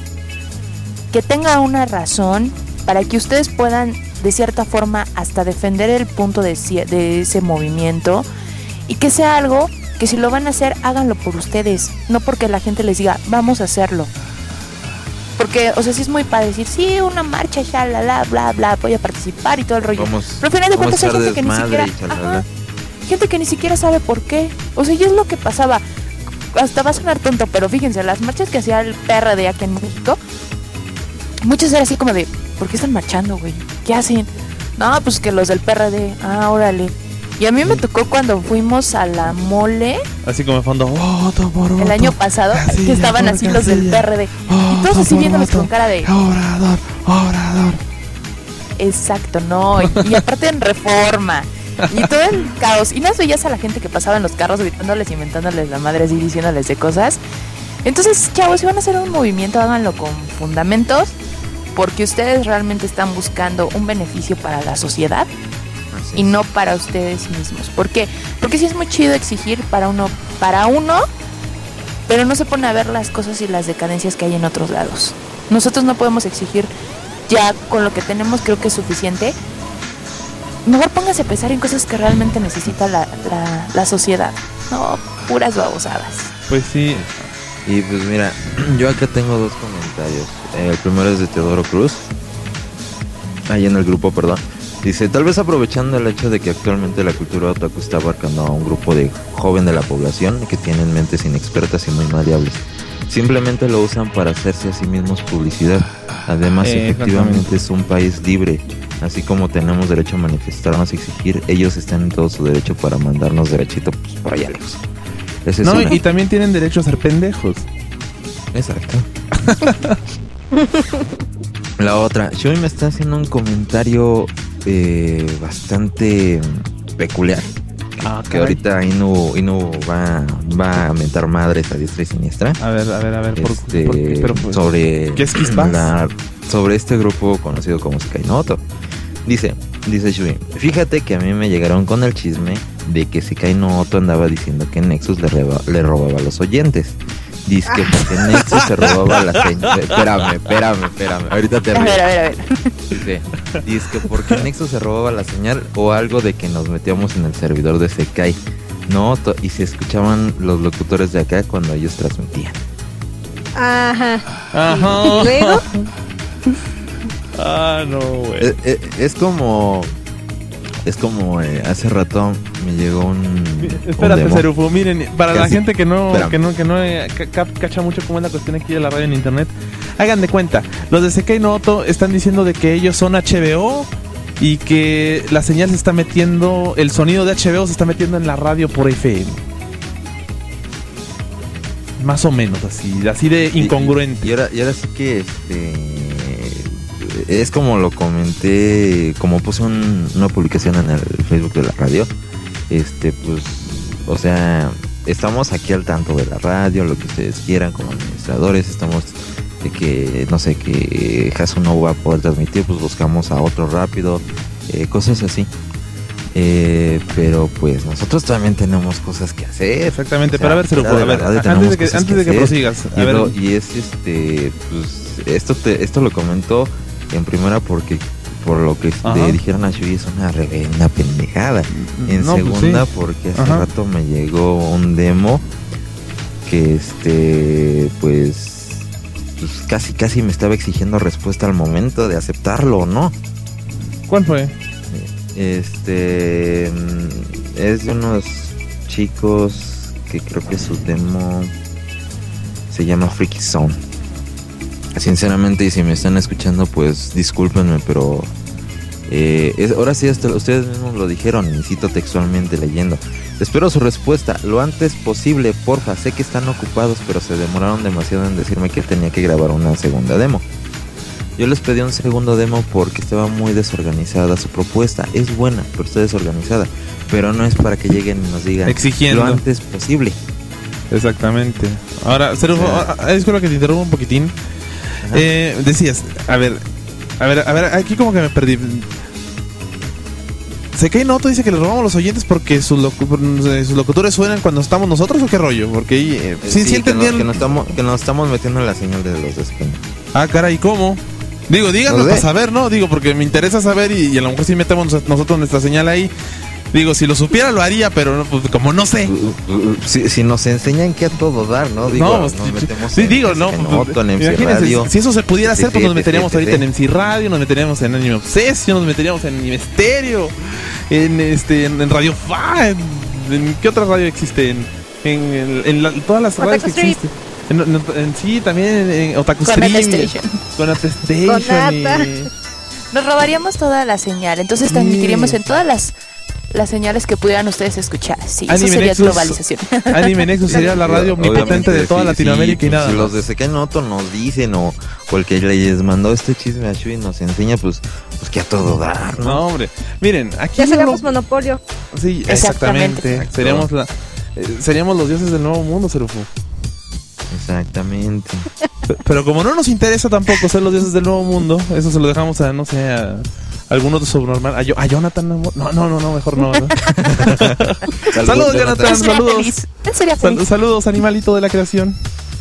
que tenga una razón para que ustedes puedan, de cierta forma, hasta defender el punto de, de ese movimiento, y que sea algo que si lo van a hacer, háganlo por ustedes, no porque la gente les diga, vamos a hacerlo. Porque, o sea, sí es muy padre decir, sí, una marcha, ya, la, la, bla, bla, voy a participar y todo el rollo. Vamos, Pero al final de vamos cuentas a hay echar gente que ni desmadre siquiera... y chalala. Ajá, gente que ni siquiera sabe por qué. O sea, y es lo que pasaba. Hasta va a sonar tonto, pero fíjense, las marchas que hacía el P R D aquí en México, muchas eran así como de, ¿por qué están marchando, güey? ¿Qué hacen? No, pues que los del P R D, ah, órale. Y a mí me tocó cuando fuimos a la mole Así como de fondo, voto por voto. el año pasado, Casilla que estaban por así los del P casilla. R D. Y Voto todos así por viéndolos voto. con cara de, Obrador, obrador. exacto, no. Y, y aparte en Reforma. Y todo el caos. Y no veías a la gente que pasaba en los carros gritándoles, inventándoles la madre así, diciéndoles de cosas. Entonces, chavos, si van a hacer un movimiento, háganlo con fundamentos, porque ustedes realmente están buscando un beneficio para la sociedad Así y es. no para ustedes mismos. ¿Por qué? Porque sí es muy chido exigir para uno, para uno, pero no se pone a ver las cosas y las decadencias que hay en otros lados. Nosotros no podemos exigir ya con lo que tenemos, creo que es suficiente. Mejor pónganse a pensar en cosas que realmente necesita la, la, la sociedad, no puras babosadas. Pues sí. Y pues mira, yo acá tengo dos comentarios. El primero es de Teodoro Cruz, ahí en el grupo, perdón. Dice, tal vez aprovechando el hecho de que actualmente la cultura otaku está abarcando a un grupo de joven de la población que tienen mentes inexpertas y muy maleables. Simplemente lo usan para hacerse a sí mismos publicidad. Además, Eh, efectivamente es un país libre. Así como tenemos derecho a manifestarnos y exigir, ellos están en todo su derecho para mandarnos derechito pues, por allá lejos. Esa es No, una. y también tienen derecho a ser pendejos. Exacto. La otra, Shui me está haciendo un comentario eh, bastante peculiar. Ah, Que ahorita Inu, Inu va, va a mentar madres a diestra y siniestra. A ver, a ver, a ver. ¿por, Este, por qué? Pero, pues, sobre ¿qué es Kispas? la- sobre este grupo conocido como Sekai no Oto. Dice, dice Shui, fíjate que a mí me llegaron con el chisme de que Sekai no Oto andaba diciendo que Nexus le, reba- le robaba a los oyentes. Dice que porque Nexus se robaba la señal. Espérame, espérame, espérame. Ahorita te A ver, a ver, a ver. Dice, dice que porque Nexus se robaba la señal o algo de que nos metíamos en el servidor de Sekai. No, to- y se escuchaban los locutores de acá cuando ellos transmitían. Ajá. Ajá. Luego, Ah, no, güey. Es, es- es como, es como eh, hace rato me llegó un, un Espérate, demo. Serufo, miren, para la Casi. gente que no, Espérame. que no, que no eh, ca- ca- cacha mucho cómo es la cuestión aquí de la radio en internet, hagan de cuenta, los de Sekai no Oto están diciendo de que ellos son H B O y que la señal se está metiendo, el sonido de H B O se está metiendo en la radio por F M. Más o menos así, así de Y- incongruente. Y, ahora, y ahora sí que este es como lo comenté, como puse un- una publicación en el Facebook de la radio. Este, pues, o sea, estamos aquí al tanto de la radio, lo que ustedes quieran como administradores, estamos de que, no sé, que Hasu no va a poder transmitir, pues buscamos a otro rápido, eh, cosas así. Eh, pero pues nosotros también tenemos cosas que hacer. Exactamente, O sea, pero a ver, Serufo, fuera a de la ver, radio antes tenemos de que, cosas antes de que hacer. prosigas, a Y, ver, lo- y es este, pues esto te, esto lo comentó en primera porque por lo que Ajá. le dijeron a Shui es una reverenda pendejada. En no, pues, segunda sí. porque hace Ajá. rato me llegó un demo que este pues, pues casi casi me estaba exigiendo respuesta al momento de aceptarlo o no. ¿Cuál fue? Este mm, es de unos chicos que creo que su demo se llama Freaky Zone. Sinceramente, y si me están escuchando, pues discúlpenme, pero eh, es, ahora sí, hasta ustedes mismos lo dijeron, y cito textualmente leyendo. Espero su respuesta lo antes posible, porfa. Sé que están ocupados, pero se demoraron demasiado en decirme que tenía que grabar una segunda demo. Yo les pedí un segundo demo porque estaba muy desorganizada su propuesta. Es buena, pero está desorganizada. Pero no es para que lleguen y nos digan Exigiendo. lo antes posible. Exactamente. Ahora, Serufo, O sea, ah, ah, disculpa que te interrumpa un poquitín. Ajá. Eh, decías, a ver, a ver, a ver, aquí como que me perdí. Sekai no Oto dice que le robamos los oyentes porque sus, locu- sus locutores suenan cuando estamos nosotros, o qué rollo, porque ahí eh, sí, sí, que, no- entendían. que nos estamos, que nos estamos metiendo en la señal de los de España. Ah, caray, ¿cómo? Digo, díganos No sé. para saber, ¿no? Digo, porque me interesa saber y, y a lo mejor si metemos nos- nosotros nuestra señal ahí. Digo, si lo supiera lo haría, pero no, pues, como no sé. Uh, uh, Si, si nos enseñan que a todo dar, ¿no? Digo, no, nos sí, metemos sí, en, digo, en no. Noto, en M C Imagínense, Radio. si eso se pudiera hacer, pues nos meteríamos ahorita en M M C Radio, nos meteríamos en Anime Obsession, nos meteríamos en Anime Stereo, en este, en, en Radio Fa, en, en- ¿qué otra radio existe? En, en, en- en la- todas las Otaku radios que Street. existen. En, en- en- sí, también en, en Otaku Con Stream, Atastation. con Atastation Con y- Ata. Nos robaríamos toda la señal, entonces transmitiríamos en todas las las señales que pudieran ustedes escuchar. Sí, eso Anime sería Nexus. globalización. Anime Nexus sería la radio omnipotente Obviamente, de toda sí, Latinoamérica sí, y pues, nada si los más. de Sekai Noto nos dicen o, o el que les mandó este chisme a Shui nos enseña, pues, pues que a todo dar, ¿no? No, hombre. Miren, aquí ya no seríamos lo- monopolio. Sí, Exactamente. exactamente. Seríamos la eh, seríamos los dioses del nuevo mundo, Serufo. Exactamente. P- Pero como no nos interesa tampoco ser los dioses del nuevo mundo, eso se lo dejamos a, no sé, a algún otro subnormal. A, Yo- a Jonathan. No, no, no, no, mejor no. ¿verdad? Saludos, Jonathan. Él sería saludos. feliz. Él sería Sal- feliz. saludos, animalito de la creación.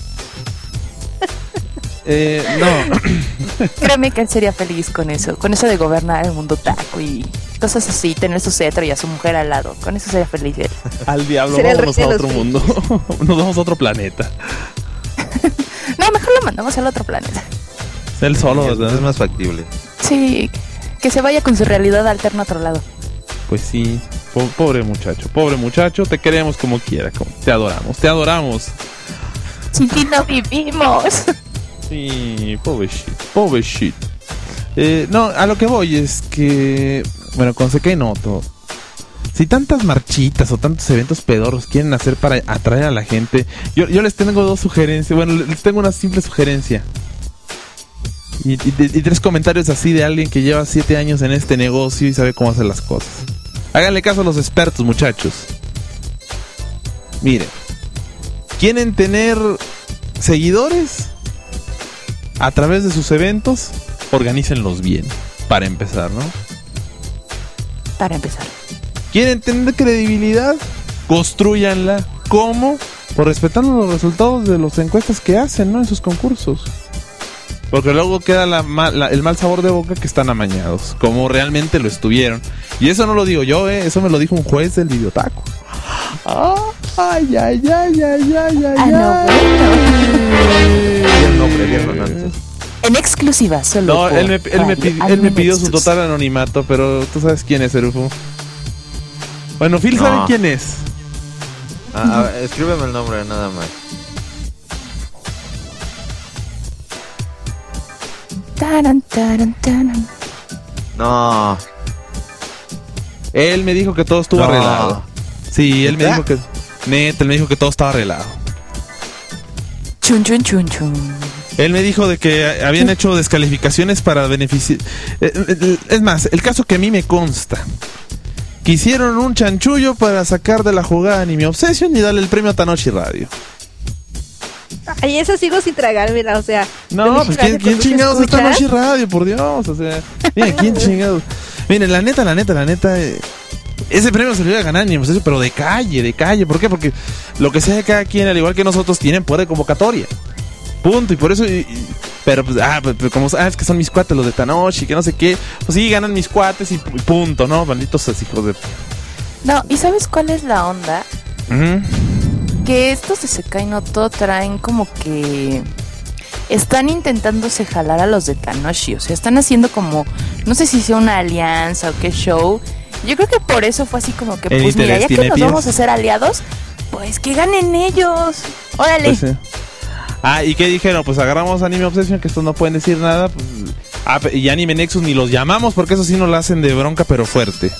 Eh, no. Créeme que él sería feliz con eso, con eso de gobernar el mundo taco y cosas así, tener su cetro y a su mujer al lado. Con eso sería feliz él. Al diablo, Sería el vámonos rey a de otro los mundo. Nos vamos a otro planeta. No, mejor lo mandamos al otro planeta. Él solo, es, es ¿verdad? más factible. Sí, que se vaya con su realidad alterna a otro lado. Pues sí, po- pobre muchacho, pobre muchacho, te queremos como quiera, como- te adoramos, te adoramos. Sin ti no vivimos. Sí, pobre shit, pobre shit. Eh, no, a lo que voy es que, bueno, con Sekai Noto, si tantas marchitas o tantos eventos pedorros quieren hacer para atraer a la gente, yo, yo les tengo dos sugerencias, bueno, les tengo una simple sugerencia. Y, y, y tres comentarios así de alguien que lleva siete años en este negocio y sabe cómo hacer las cosas. Háganle caso a los expertos, muchachos. Miren, ¿quieren tener seguidores? A través de sus eventos, organícenlos bien, para empezar, ¿no? Para empezar. ¿Quieren tener credibilidad? Construyanla. ¿Cómo? Por respetando los resultados de las encuestas que hacen, ¿no? En sus concursos. Porque luego queda la, la, el mal sabor de boca que están amañados, como realmente lo estuvieron. Y eso no lo digo yo, ¿eh? Eso me lo dijo un juez del Videotaco. Oh, ay, ay, ay, ay, ay, ay, Ah, no, bueno. Bien nombre, bien antes. En exclusiva, solo. No, por él me, él me, pidi- él me pidió su total anonimato, pero tú sabes quién es, Erufo. Bueno, Phil, No. ¿saben quién es? Ah, a ver, escríbeme el nombre nada más. Taran, taran, taran. No. Él me dijo que todo estuvo No. arreglado. Sí, él me ¿Neta? dijo que... Neta, él me dijo que todo estaba arreglado. Chun, chun, chun, chun. Él me dijo de que habían hecho descalificaciones para beneficiar... Es más, el caso que a mí me consta. Que hicieron un chanchullo para sacar de la jugada Anime Obsession y darle el premio a Tanoshi Radio. Ay, eso sigo sin tragármela, o sea. No, Tanoshi pues Radio, ¿quién, quién ¿por qué se chingados es escucha? Tanoshi Radio? Por Dios, o sea... Miren, ¿quién chingados? Miren, la neta, la neta, la neta... eh, ese premio se lo iba a ganar Anime Obsession, pero de calle, de calle. ¿Por qué? Porque lo que sea de cada quien, al igual que nosotros, tienen poder de convocatoria. Punto, y por eso... y- y- pero pues, ah, pues, pues, como ah, es que son mis cuates los de Tanoshi, que no sé qué. Pues sí, ganan mis cuates y, y punto, ¿no? Malditos hijos de... No, ¿y sabes cuál es la onda? Ujú. Que estos de Sekai no todo traen como que están intentándose jalar a los de Tanoshi, o sea, están haciendo como, no sé si sea una alianza o qué show. Yo creo que por eso fue así como que, El pues mira, interés ya que tiene nos pies. vamos a hacer aliados, pues que ganen ellos. Órale. Pues, sí. Ah, ¿y qué dijeron? Pues agarramos Anime Obsession, que estos no pueden decir nada. Pues, ah, pe- y Anime Nexus ni los llamamos, porque eso sí nos lo hacen de bronca, pero fuerte.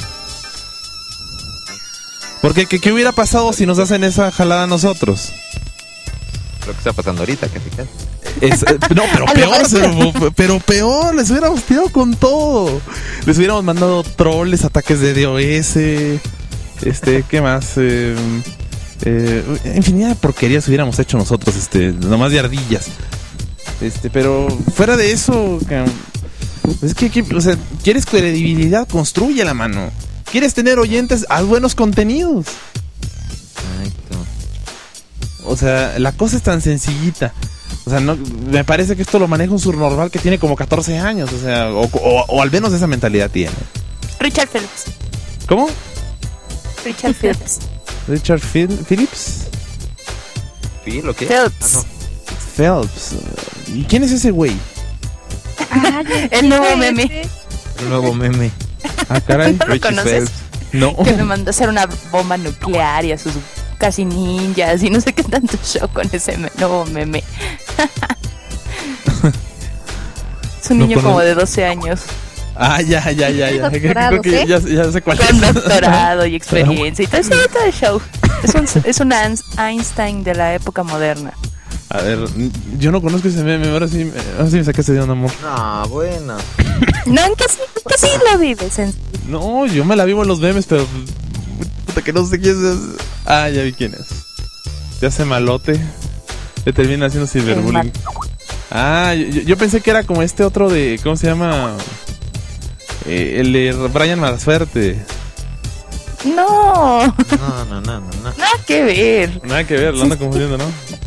Porque, ¿qué, qué hubiera pasado si nos hacen esa jalada a nosotros? Lo que está pasando ahorita, que fíjate. Es, eh, no, pero Algo peor, parecido. pero, pero peor, les hubiéramos tirado con todo. Les hubiéramos mandado troles, ataques de D O S, este, ¿qué más? Eh, eh, infinidad de porquerías hubiéramos hecho nosotros, este, nomás de ardillas. Este, pero fuera de eso, que- es que, que, o sea, ¿quieres credibilidad? Construye la mano. ¿Quieres tener oyentes? Haz buenos contenidos. Exacto. O sea, la cosa es tan sencillita. O sea, no, me parece que esto lo maneja un subnormal que tiene como catorce años. O sea, o, o, o al menos esa mentalidad tiene. Richard Phillips. ¿Cómo? Richard Phillips. Richard Phil- Phillips. ¿Sí? ¿Lo que? Phelps. Ah, Phelps. ¿Y quién es ese güey? Ah, ya El nuevo sé, meme. ese. no. El nuevo meme. Ah, caray. ¿No lo Richie conoces? Phelps. No. Que le mandó a hacer una bomba nuclear y a sus casi ninjas y no sé qué tanto show con ese me- nuevo meme. Es un No niño cono- como de doce años, Ah, ya, ya, ya, ya. Creo Doctorado, que ¿sí? ya, ya sé cuál con es. doctorado y experiencia y todo ese todo el show. Es un, es un Einstein de la época moderna. A ver, yo no conozco ese meme. Ahora sí, ahora sí me sacaste de un amor. No, bueno. No, en que sí, en que sí lo vives. En... No, yo me la vivo en los memes, pero puta que no sé quién es. Ah, ya vi quién es. Se hace malote. Le termina haciendo cyberbullying. Ah, yo, yo pensé que era como este otro de, ¿cómo se llama? Eh, el de Brian Malasuerte. No, No, no, no, no, no. nada que ver. Nada que ver, lo ando confundiendo, ¿no?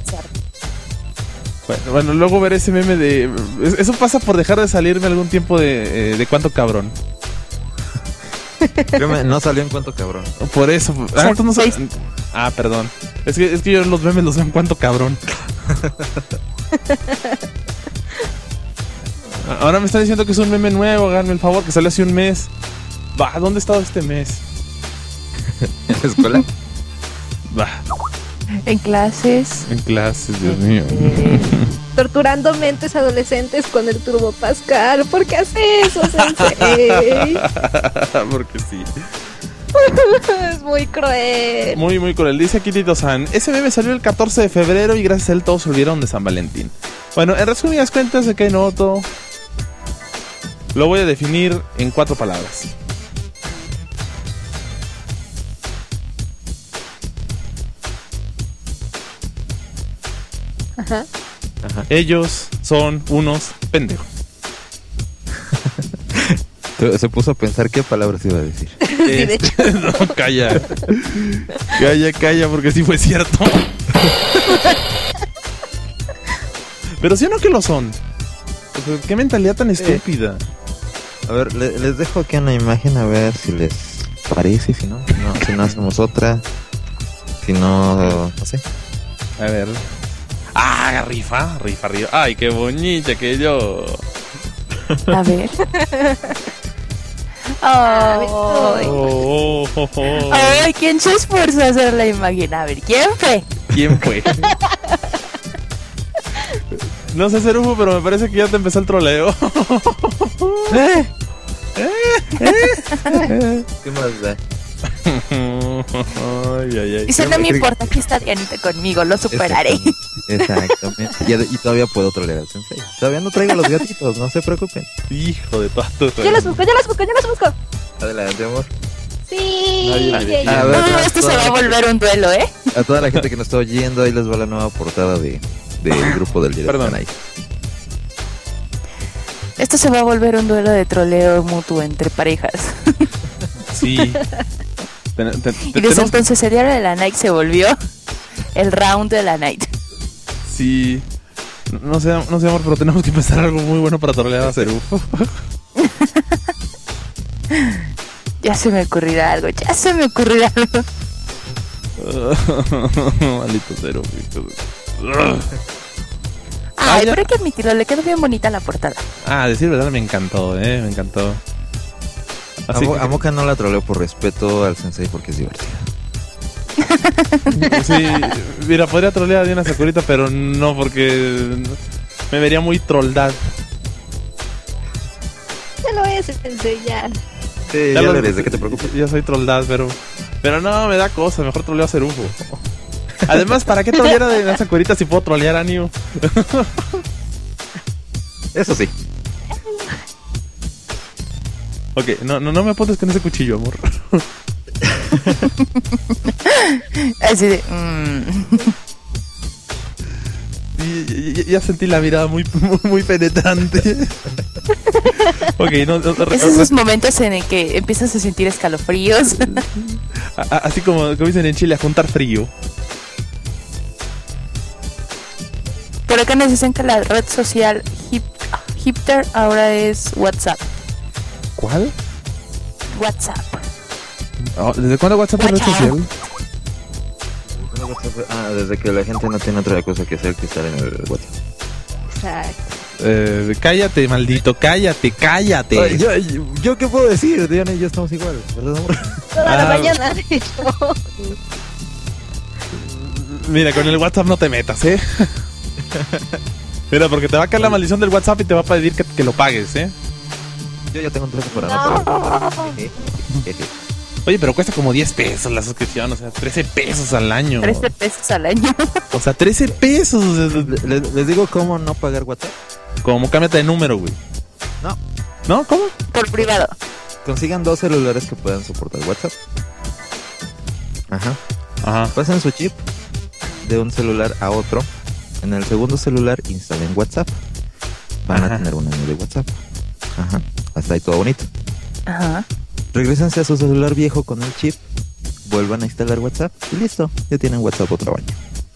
Bueno, bueno, luego veré ese meme de... es- Eso pasa por dejar de salirme algún tiempo de, eh, de cuánto cabrón. Créeme, no salió en cuanto cabrón. Por eso. Ah, tú no sabes. Ah, perdón. Es que, es que yo los memes los veo en cuánto cabrón. Ahora me están diciendo que es un meme nuevo, háganme el favor, que salió hace un mes. Va, ¿dónde he estado este mes? ¿En la escuela? Va. En clases. En clases, Dios mío. Eh, Torturando mentes adolescentes con el Turbo Pascal. ¿Por qué hace eso, Sensei? Porque sí. Es muy cruel. Muy, muy cruel. Dice aquí Tito-san, ese meme salió el catorce de febrero y gracias a él todos se olvidaron de San Valentín. Bueno, en resumidas cuentas, de que noto, lo voy a definir en cuatro palabras. Ajá. Ajá. Ellos son unos pendejos. Se puso a pensar qué palabras iba a decir. Este, no, calla. Calla, calla, porque sí fue cierto. Pero sí o no que lo son. O sea, qué mentalidad tan estúpida. A ver, le- les dejo aquí una imagen a ver si les parece, si no, no si no hacemos otra, si no, no sé. A ver. Ah, rifa, rifa, rifa. Ay, qué bonita que yo. a ver. Ay. Oh, oh, oh, oh. Ay, ¿quién se esforzó a hacer la imagen? A ver, ¿quién fue? ¿Quién fue? No sé ser Ufo, pero me parece que ya te empezó el troleo. ¿Eh? ¿Qué más da? Ay, ay, ay. Dice, no me importa, aquí está Dianita conmigo, lo superaré. Exactamente. Exactamente. Y, ad- y todavía puedo trolear al sensei. Todavía no traigo los gatitos, no se preocupen. Hijo de todas tus. Yo los busco, yo los busco, yo los busco. Adelante, amor. Sí. Ay, yeah, ay, yeah, ay. yeah. A ver, No, esto se va a volver un duelo, ¿eh? A toda la gente que nos está oyendo, ahí les va la nueva portada de del grupo del directo. Perdón. Night. Esto se va a volver un duelo de troleo mutuo entre parejas. Sí. Ten- ten- ten- Y desde tenemos- entonces el diario de la Night se volvió el round de la Night. Sí. No- No sé, no sé, amor, pero tenemos que empezar algo muy bueno para trolear a Cerú. Ya se me ocurrirá algo, ya se me ocurrirá algo. Maldito Cerú. Ay, Ah, ya. pero hay que admitirlo, le quedó bien bonita la portada. Ah, decir verdad, me encantó, eh, me encantó. A, Así Mo- que- a Moca no la troleo por respeto al sensei porque es divertido. Sí, mira, podría trolear a Diana Sakurita, pero no porque me vería muy troldad. Ya lo es, Sensei, ya. Sí, Ya ya lo- lo eres, ¿de qué te preocupas? Yo soy troldad, pero pero no, me da cosa, mejor troleo a Cerufo. Además, ¿para qué trolear a Diana Sakurita si puedo trolear a Niu? Eso sí. Ok, no, no, no me apuntes con ese cuchillo, amor. Así de... mm. Y- ya, ya sentí la mirada muy, muy, muy penetrante. Ok, no, no, no, Es esos momentos en el que empiezas a sentir escalofríos. a- a- así como, como dicen en Chile, a juntar frío. Por acá nos dicen que la red social hip, hipster ahora es WhatsApp. ¿Cuál? WhatsApp. Oh, ¿desde cuándo WhatsApp es red WhatsApp. social? Ah, desde que la gente no tiene otra cosa que hacer que estar en el WhatsApp. Exacto. Eh, cállate, maldito, cállate, cállate. Ay, yo, yo, ¿yo qué puedo decir? Diana y yo estamos igual, ¿verdad, amor? Toda la Ah. mañana, de hecho. Mira, con el WhatsApp no te metas, ¿eh? Mira, porque te va a caer la maldición del WhatsApp y te va a pedir que, que lo pagues, ¿eh? Yo ya tengo un traje para no pagar. Oye, pero cuesta como diez pesos la suscripción, o sea, trece pesos al año. trece pesos al año. O sea, trece pesos. O sea, Les, les digo cómo no pagar WhatsApp. como cámbiate de número, güey. No. ¿No? ¿Cómo? Por privado. Consigan dos celulares que puedan soportar WhatsApp. Ajá. Ajá. Pasen su chip de un celular a otro. En el segundo celular instalen WhatsApp. Van Ajá. a tener un año de WhatsApp. Ajá. Hasta ahí todo bonito. Ajá. Regrésense a su celular viejo con el chip. Vuelvan a instalar WhatsApp. Y listo. Ya tienen WhatsApp otro año.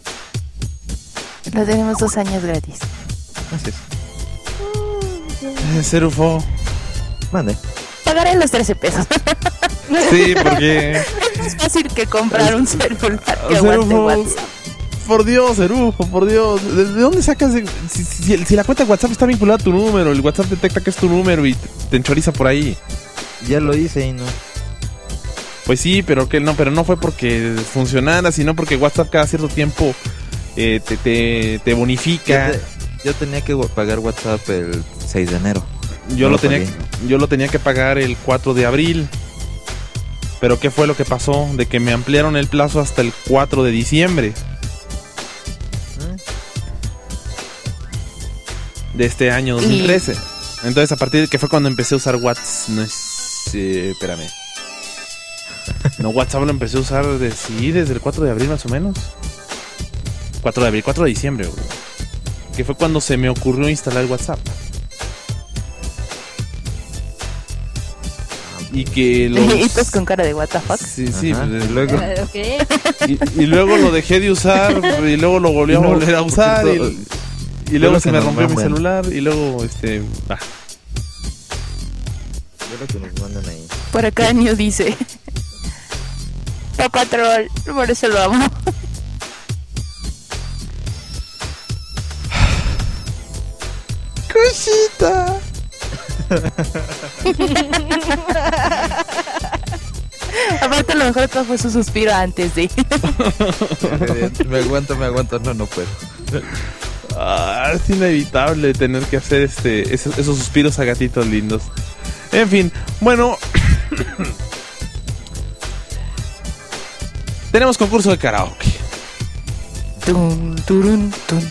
Lo tenemos dos años gratis. Así es. Eh, Cerufo. Mande. Pagaré los trece pesos. Sí, porque... Es más fácil que comprar un celular que Cerufo, aguante WhatsApp. Por Dios, Cerufo, por Dios. ¿De, de dónde sacas? de- si, si- si la cuenta de WhatsApp está vinculada a tu número, el WhatsApp detecta que es tu número y te, te enchoriza por ahí. Ya lo hice y no. Pues sí, pero que no, pero no fue porque funcionara, sino porque WhatsApp cada cierto tiempo eh, te, te, te bonifica. Yo, te- yo tenía que wa- pagar WhatsApp el seis de enero. Yo No lo lo tenía, pagué. yo lo tenía que pagar el cuatro de abril. Pero ¿qué fue lo que pasó? De que me ampliaron el plazo hasta el cuatro de diciembre de este año dos mil trece. Entonces a partir de que fue cuando empecé a usar WhatsApp, no es, eh, espérame. No, WhatsApp lo empecé a usar de, sí, desde el cuatro de abril más o menos. cuatro de abril, cuatro de diciembre, bro. Que fue cuando se me ocurrió instalar WhatsApp. Y que los... Y pues con cara de what the fuck. Sí, sí, Ajá, pues, y luego- Eh, ok. y, y luego lo dejé de usar y luego lo volví a No, volver a usar porque y, todo- y luego lo se que me nos rompió mi mandan. celular y luego este ah, Yo lo que nos mandan ahí. Por acá New dice. Papá Troll, por eso lo amo. ¡Cosita! Aparte, lo mejor de todo fue su suspiro antes de. Me aguanto, me aguanto. No, no puedo. Ah, es inevitable tener que hacer este esos, esos suspiros a gatitos lindos. En fin, bueno. Tenemos concurso de karaoke. Tun, turun, tun.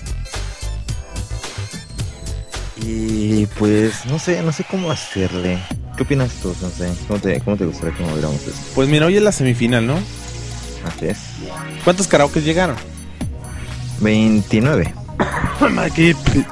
Y pues no sé, no sé cómo hacerle. ¿Qué opinas tú? No sé, ¿cómo te, cómo te gustaría que moviéramos esto? Pues mira, hoy es la semifinal, ¿no? Así es. ¿Cuántos karaokes llegaron? veintinueve. ¿Qué?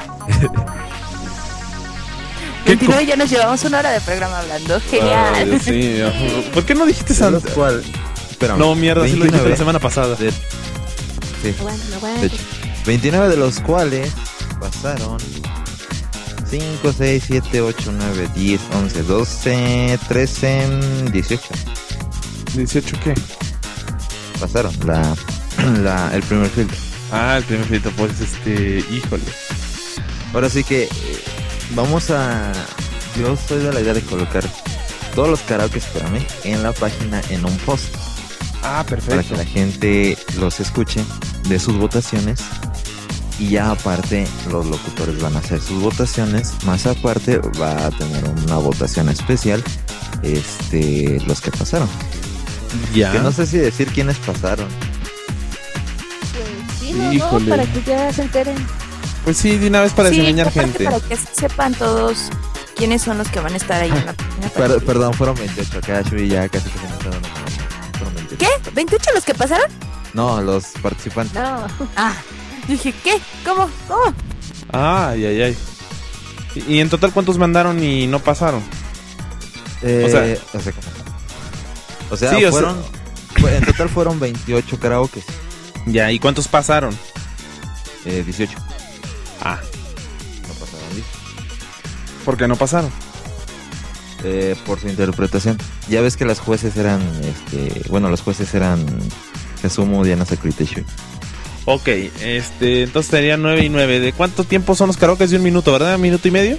veintinueve, ya nos llevamos una hora de programa hablando. Genial. Ay, Dios mío. ¿Por qué no dijiste De los Santa? cual- espérame, No, mierda, sí lo dijiste la veintinueve semana pasada. de- sí, Aguanta, de aguanta. hecho. veintinueve de los cuales pasaron cinco, seis, siete, ocho, nueve, diez, once, doce, trece, dieciocho. ¿dieciocho qué? Pasaron la, la, el primer filtro. Ah, el primer filtro, pues este, híjole. Ahora sí que eh, vamos a... Yo soy de la idea de colocar todos los karaokes para mí en la página en un post. Ah, Para que perfecto. la gente los escuche, de sus votaciones. Y ya aparte los locutores van a hacer sus votaciones. Más aparte va a tener una votación especial. Este, los que pasaron. Ya. Que no sé si decir quiénes pasaron. Pues sí, no, Híjole. no, para que ya se enteren. Pues sí, de una vez para Sí, desengañar aparte, gente. para que sepan todos quiénes son los que van a estar ahí en la página. Per- perdón, fueron veintiocho. Acá Shui ya casi que se me está dando la mano. Fueron veintiocho. ¿Qué? ¿veintiocho los que pasaron? No, los participantes. No. Ah, dije, ¿qué? ¿Cómo? ¿Cómo? Ay, ay, ay. ¿Y y en total cuántos mandaron y no pasaron? Eh, O sea- o sea, ¿cómo? O sea, Sí, o sea- fueron... fue- en total fueron veintiocho karaokes. Ya, ¿y cuántos pasaron? Eh, dieciocho. Ah, No pasaron diez. ¿por qué no pasaron? Eh, por su interpretación. Ya ves que las jueces eran, este, bueno, los jueces eran Kazumu, Diana Sakurita y Shui. Ok, este, entonces serían nueve y nueve. ¿De cuánto tiempo son los karaokes? De un minuto, ¿verdad? ¿Un minuto y medio?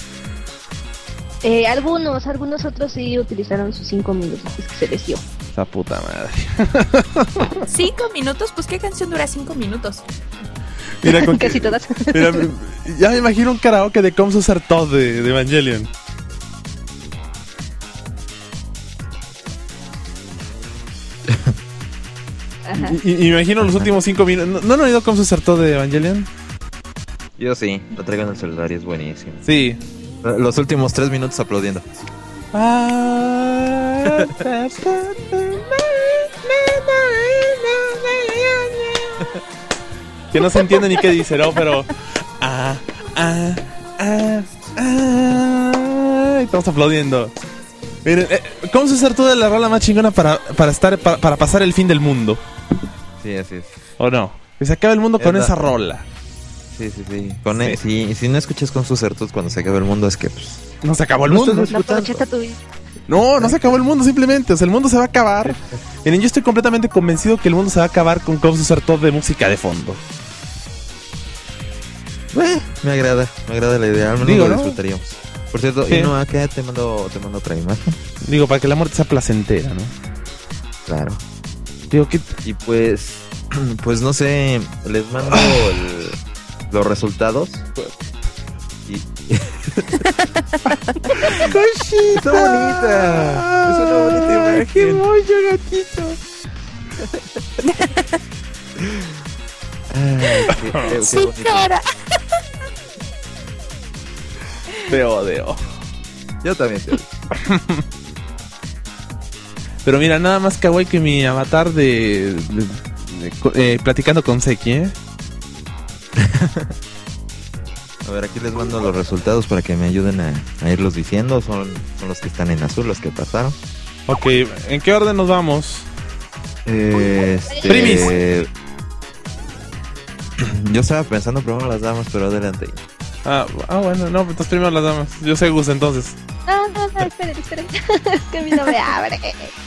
Eh, algunos, algunos otros sí utilizaron sus cinco minutos pues, que se les dio. Esa puta madre. ¿Cinco minutos? Pues, ¿qué canción dura cinco minutos? Mira, con Casi que- todas. mira, ya me imagino un karaoke de Come Usar Todo de, de Evangelion. Ajá. Y, y- imagino los últimos cinco minutos. ¿No, ¿no han oído Come Usar Todo de Evangelion? Yo sí, lo traigo en el celular y es buenísimo. Sí. Los últimos tres minutos aplaudiendo. Que no se entiende ni qué dice, ¿no? Pero. Ah, ah, ah, ah. Y estamos aplaudiendo. Miren, eh, ¿cómo se hacer toda la rola más chingona para, para estar para, para pasar el fin del mundo? Sí, así es. ¿O no? Que se acabe el mundo con Es la- esa rola. Sí, sí, sí. Con Sí. e- si, si no escuchas con sus certos cuando se acabe el mundo, es que pues, No se acabó el No mundo. estás La disfrutando. porocheta tu vida. No, no se acabó el mundo simplemente. O sea, el mundo se va a acabar. Miren, yo estoy completamente convencido que el mundo se va a acabar con cómo usar todo de música de fondo. eh, me agrada, me agrada la idea. Al menos Digo, lo ¿no? disfrutaríamos. Por cierto, ¿Qué? y no, acá te mando, te mando otra imagen. Digo, para que la muerte sea placentera, ¿no? Claro. Digo, ¿qué? Y pues, pues no sé, les mando el- los resultados. Y... ¡Está bonita! Es una bonita imagen. ¡Qué mollo, gatito! Ay, qué- qué- qué Sí, bonito. cara. Te odio. Yo también te odio. Pero mira, nada más kawaii que mi avatar de... de- de- co- eh, platicando con Seki, ¿eh? A ver, aquí les mando los resultados para que me ayuden a, a irlos diciendo. Son, son los que están en azul, los que pasaron. Ok, ¿en qué orden nos vamos? Este... Primis. Yo estaba pensando primero las damas, pero adelante. Ah, ah, bueno, no, entonces primero las damas. Yo sé Gus, entonces. No, no, no, esperen, esperen. Es que a mí no me abre.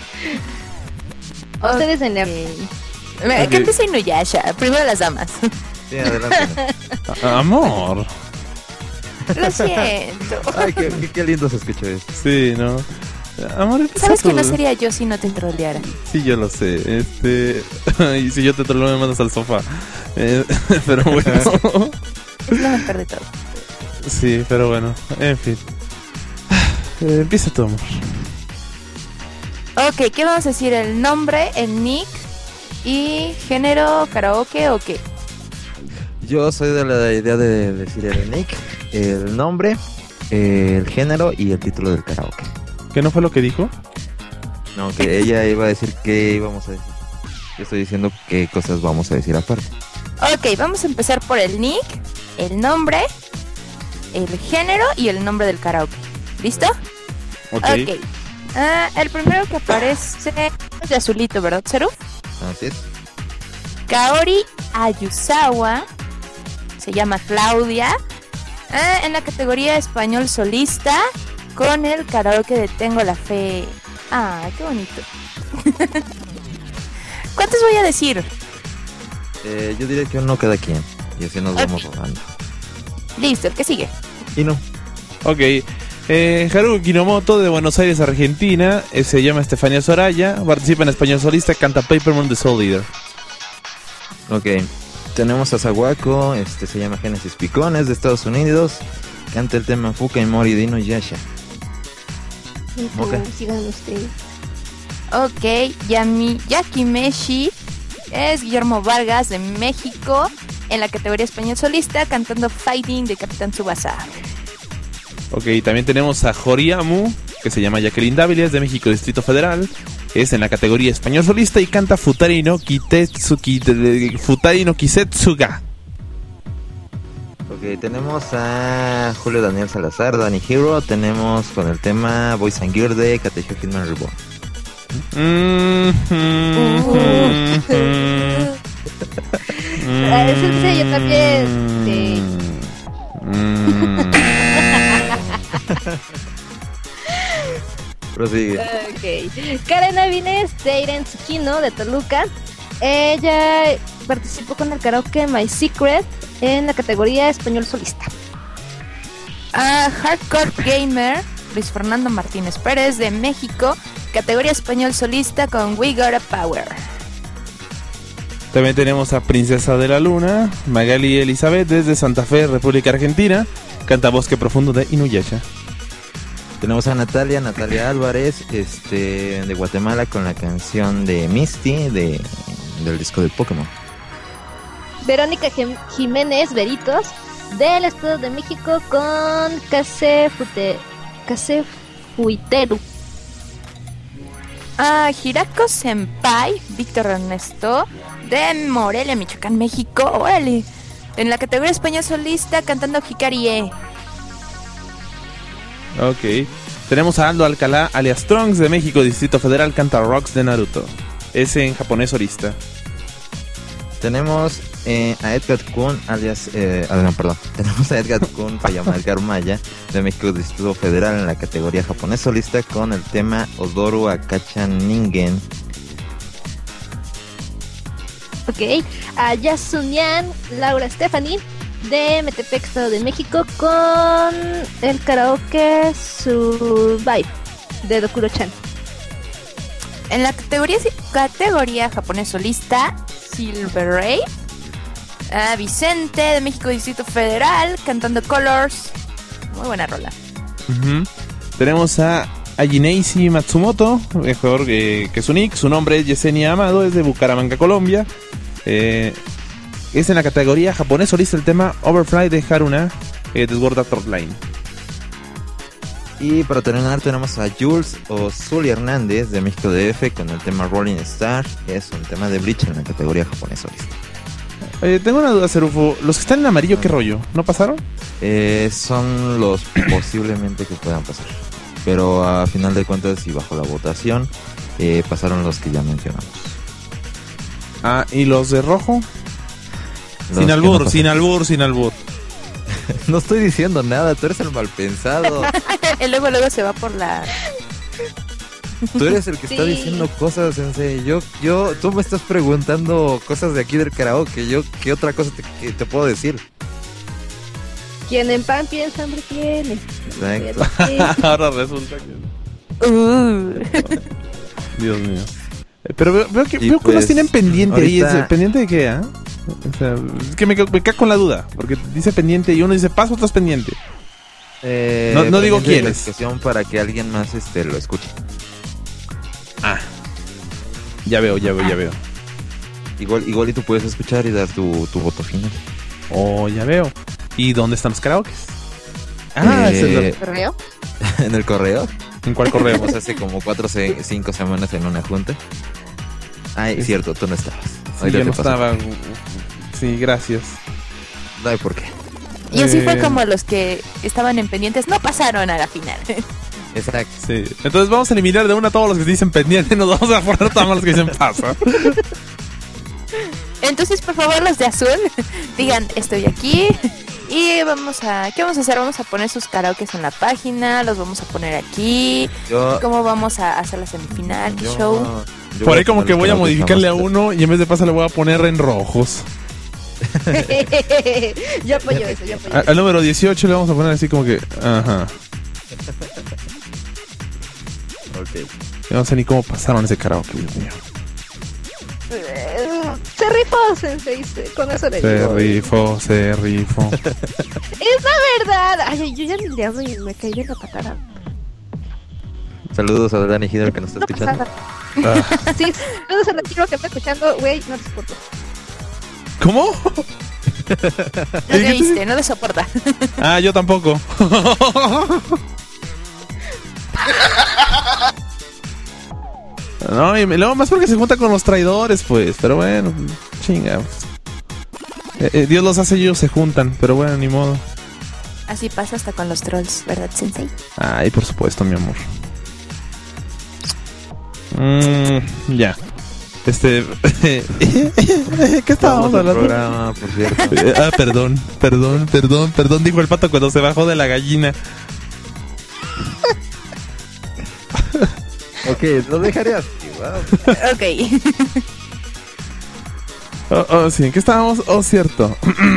Ustedes en el... Me- Ok. Que empiece Inuyasha. Primero las damas. Sí, adelante. Ah, amor. Lo siento. Ay, qué, qué, qué lindo se escucha esto. Sí, ¿no? Amor, empieza ¿Sabes que tú. no sería yo si no te troleara? Sí, yo lo sé. Este... y si yo te troleo me mandas al sofá. Eh, pero bueno. Es lo mejor de todo. Sí, pero bueno. En fin. Eh, empieza tu amor. Ok, ¿qué vamos a decir? ¿El nombre, el nick y género, karaoke o qué? Yo soy de la idea de decir el nick, el nombre, el género y el título del karaoke. ¿Qué no fue lo que dijo? No, que ella iba a decir qué íbamos a decir. Yo estoy diciendo qué cosas vamos a decir aparte. Ok, vamos a empezar por el nick, el nombre, el género y el nombre del karaoke. ¿Listo? Ok. Ok. Ah, el primero que aparece es de azulito, ¿verdad, Seru? Así es. Kaori Ayusawa. Se llama Claudia. Ah, en la categoría español solista. Con el karaoke de Tengo la Fe. Ah, qué bonito. ¿Cuántos voy a decir? Eh, yo diría que uno cada quien. Y así nos Ok. vamos robando. Listo, el que sigue. Y no. Ok. Eh, Haruki Kinomoto de Buenos Aires, Argentina. Eh, se llama Estefanía Soraya. Participa en español solista. Canta Paperman de Soul Leader. Ok. Tenemos a Sawako. Este se llama Genesis Picones de Estados Unidos. Canta el tema Fuka y Mori Dino Yasha. Ok. Sigan ustedes. Ok, Yami, Yakimeshi es Guillermo Vargas de México en la categoría español solista cantando Fighting de Capitán Tsubasa. Ok, también tenemos a Horiamu, que se llama Jacqueline Dávila, es de México, Distrito Federal. Es en la categoría español solista y canta Futari no Kitetsuki, Futari no Kisetsuga. Ok, tenemos a Julio Daniel Salazar, Danny Hero. Tenemos con el tema Boys and Gear de Katejo Hitman Reborn. Mm, mm, mm, mm. Ah, ese sí, yo también. Sí. Mm. Prosigue. Ok. Karen Avines de Iren Tsukino de Toluca. Ella participó con el karaoke My Secret en la categoría español solista. Ah, Hardcore Gamer, Luis Fernando Martínez Pérez de México, categoría español solista con We Got a Power. También tenemos a Princesa de la Luna, Magali Elizabeth desde Santa Fe, República Argentina. Canta Bosque Profundo de Inuyasha. Tenemos a Natalia, Natalia Álvarez, este, de Guatemala con la canción de Misty de, del disco de Pokémon. Verónica Jim- Jiménez Veritos del Estado de México con Kasefute, Kasefuiteru. Ah, Hirako Senpai, Víctor Ernesto de Morelia, Michoacán, México. Órale. En la categoría español solista cantando Hikarie. Ok. Tenemos a Aldo Alcalá, alias Trunks de México, Distrito Federal, canta Rocks de Naruto. Es en japonés solista. Tenemos eh, a Edgar Kun, alias, eh, ah, no, perdón. Tenemos a Edgar Kun, se llama Edgar Maya, de México, Distrito Federal, en la categoría japonés solista con el tema Odoru Akacha Ningen. Ok. A Yasunyan Laura Stephanie de Metepec, Estado de México, con el karaoke Survive de Dokuro-chan. En la categoría, categoría japonés solista, Silver Ray, a Vicente de México, Distrito Federal, cantando Colors. Muy buena rola. Uh-huh. Tenemos a Ajineishi Matsumoto, mejor eh, que su nick. Su nombre es Yesenia Amado, es de Bucaramanga, Colombia. Eh, es en la categoría japonés solista el tema Overfly de Haruna, eh, de Sword Art Online. Y para terminar tenemos a Jules o Zully Hernández de México D F con el tema Rolling Star, que es un tema de Bleach en la categoría japonés solista. Eh, tengo una duda, Serufo. ¿Los que están en amarillo qué rollo? ¿No pasaron? Eh, son los posiblemente que puedan pasar. Pero a final de cuentas y bajo la votación, eh, pasaron los que ya mencionamos. Ah, ¿y los de rojo? Los Sin que albur, no sin albur, sin albur. No estoy diciendo nada, tú eres el mal pensado. Y luego, luego se va por la... Tú eres el que está Sí. diciendo cosas, Sensei. Yo, yo, tú me estás preguntando cosas de aquí del karaoke. Yo, ¿qué otra cosa te, que te puedo decir? Quien en pan piensa, hambre tiene. Exacto. Sí. Ahora resulta que... Uh. Dios mío. Eh, Pero veo, veo que, Y veo que pues, unos tienen pendiente ahí. ahorita- ¿Es- ¿Pendiente de qué, ah? O sea, es que me, me cago con la duda. Porque dice pendiente y uno dice paso, otro es pendiente. Eh, No- no digo pendiente de quién la es. explicación para que alguien más este lo escuche. Ah. Ya veo, ya veo, ya veo. Igual, igual y tú puedes escuchar y dar tu, tu voto final. Oh, ya veo. ¿Y dónde están los karaokes? Ah, Eh, es el- ¿Correo? en el correo. ¿en cuál correo? Vemos hace como cuatro o cinco semanas en una junta. Ay, Sí. cierto, tú no estabas. Sí, Ahorita yo te no paso. estaba. Sí, gracias. Ay, ¿por qué? Y así fue Eh. como los que estaban en pendientes no pasaron a la final. Exacto. Sí. Entonces vamos a eliminar de una a todos los que dicen pendiente. Nos vamos a poner todos los que dicen pasa. Entonces, por favor, los de azul, digan, estoy aquí. Y vamos a... ¿Qué vamos a hacer? Vamos a poner sus karaokes en la página, los vamos a poner aquí. Yo, ¿Cómo vamos a hacer la semifinal? ¿Qué yo- show? yo Por ahí como poner que los voy a karaokes modificarle a jamás. uno y en vez de pasa le voy a poner en rojos. Yo apoyo eso, yo apoyo A- eso. Al número dieciocho le vamos a poner así como que... Ajá. Ok. Yo no sé ni cómo pasaron ese karaoke, Dios mío. Eh, Se rifó, Sensei, se- con eso le Se digo. rifó, se rifó. Es la verdad. Ay, yo ya ni le hablo y me caí de la patada. Saludos a Dani Hidel que nos está No escuchando. pasaba. Ah. Sí, todos se retiro que está escuchando, güey, no te soporto. ¿Cómo? No le viste, no le soporta. Ah, yo tampoco. No, y me- luego más porque se junta con los traidores, pues. Pero bueno, chinga. Eh, eh, Dios los hace y ellos se juntan. Pero bueno, ni modo. Así pasa hasta con los trolls, ¿verdad, Sensei? Ay, por supuesto, mi amor. Mm, ya. Este. ¿Qué estábamos Vamos al hablando? programa, por cierto. Eh, Ah, perdón, perdón, perdón, perdón, dijo el pato cuando se bajó de la gallina. Ok, lo dejaré así. Wow. Ok. Oh, oh, sí, ¿en qué estábamos? Oh, cierto.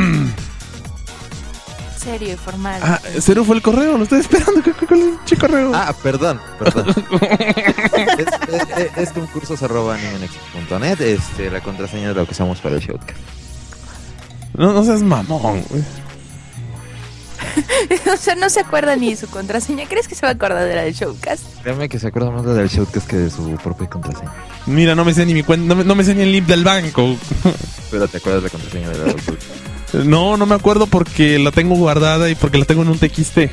Serio y formal. Ah, Ceru fue el correo, lo estoy esperando. ¿Qué- qué- ¿Cuál es el che correo? Ah, perdón, perdón. es, es, es, es concursos arroba animenex punto net, este, la contraseña de lo que usamos para el showcast. No, no seas mamón, güey. O sea, no se acuerda ni de su contraseña. ¿Crees que se va a acordar de la del showcast? Créeme que se acuerda más del showcast que de su propia contraseña. Mira, no me sé ni mi cuenta, no me, no me sé ni el link del banco. Pero te acuerdas la contraseña de la del No, no me acuerdo porque la tengo guardada y porque la tengo en un T X T.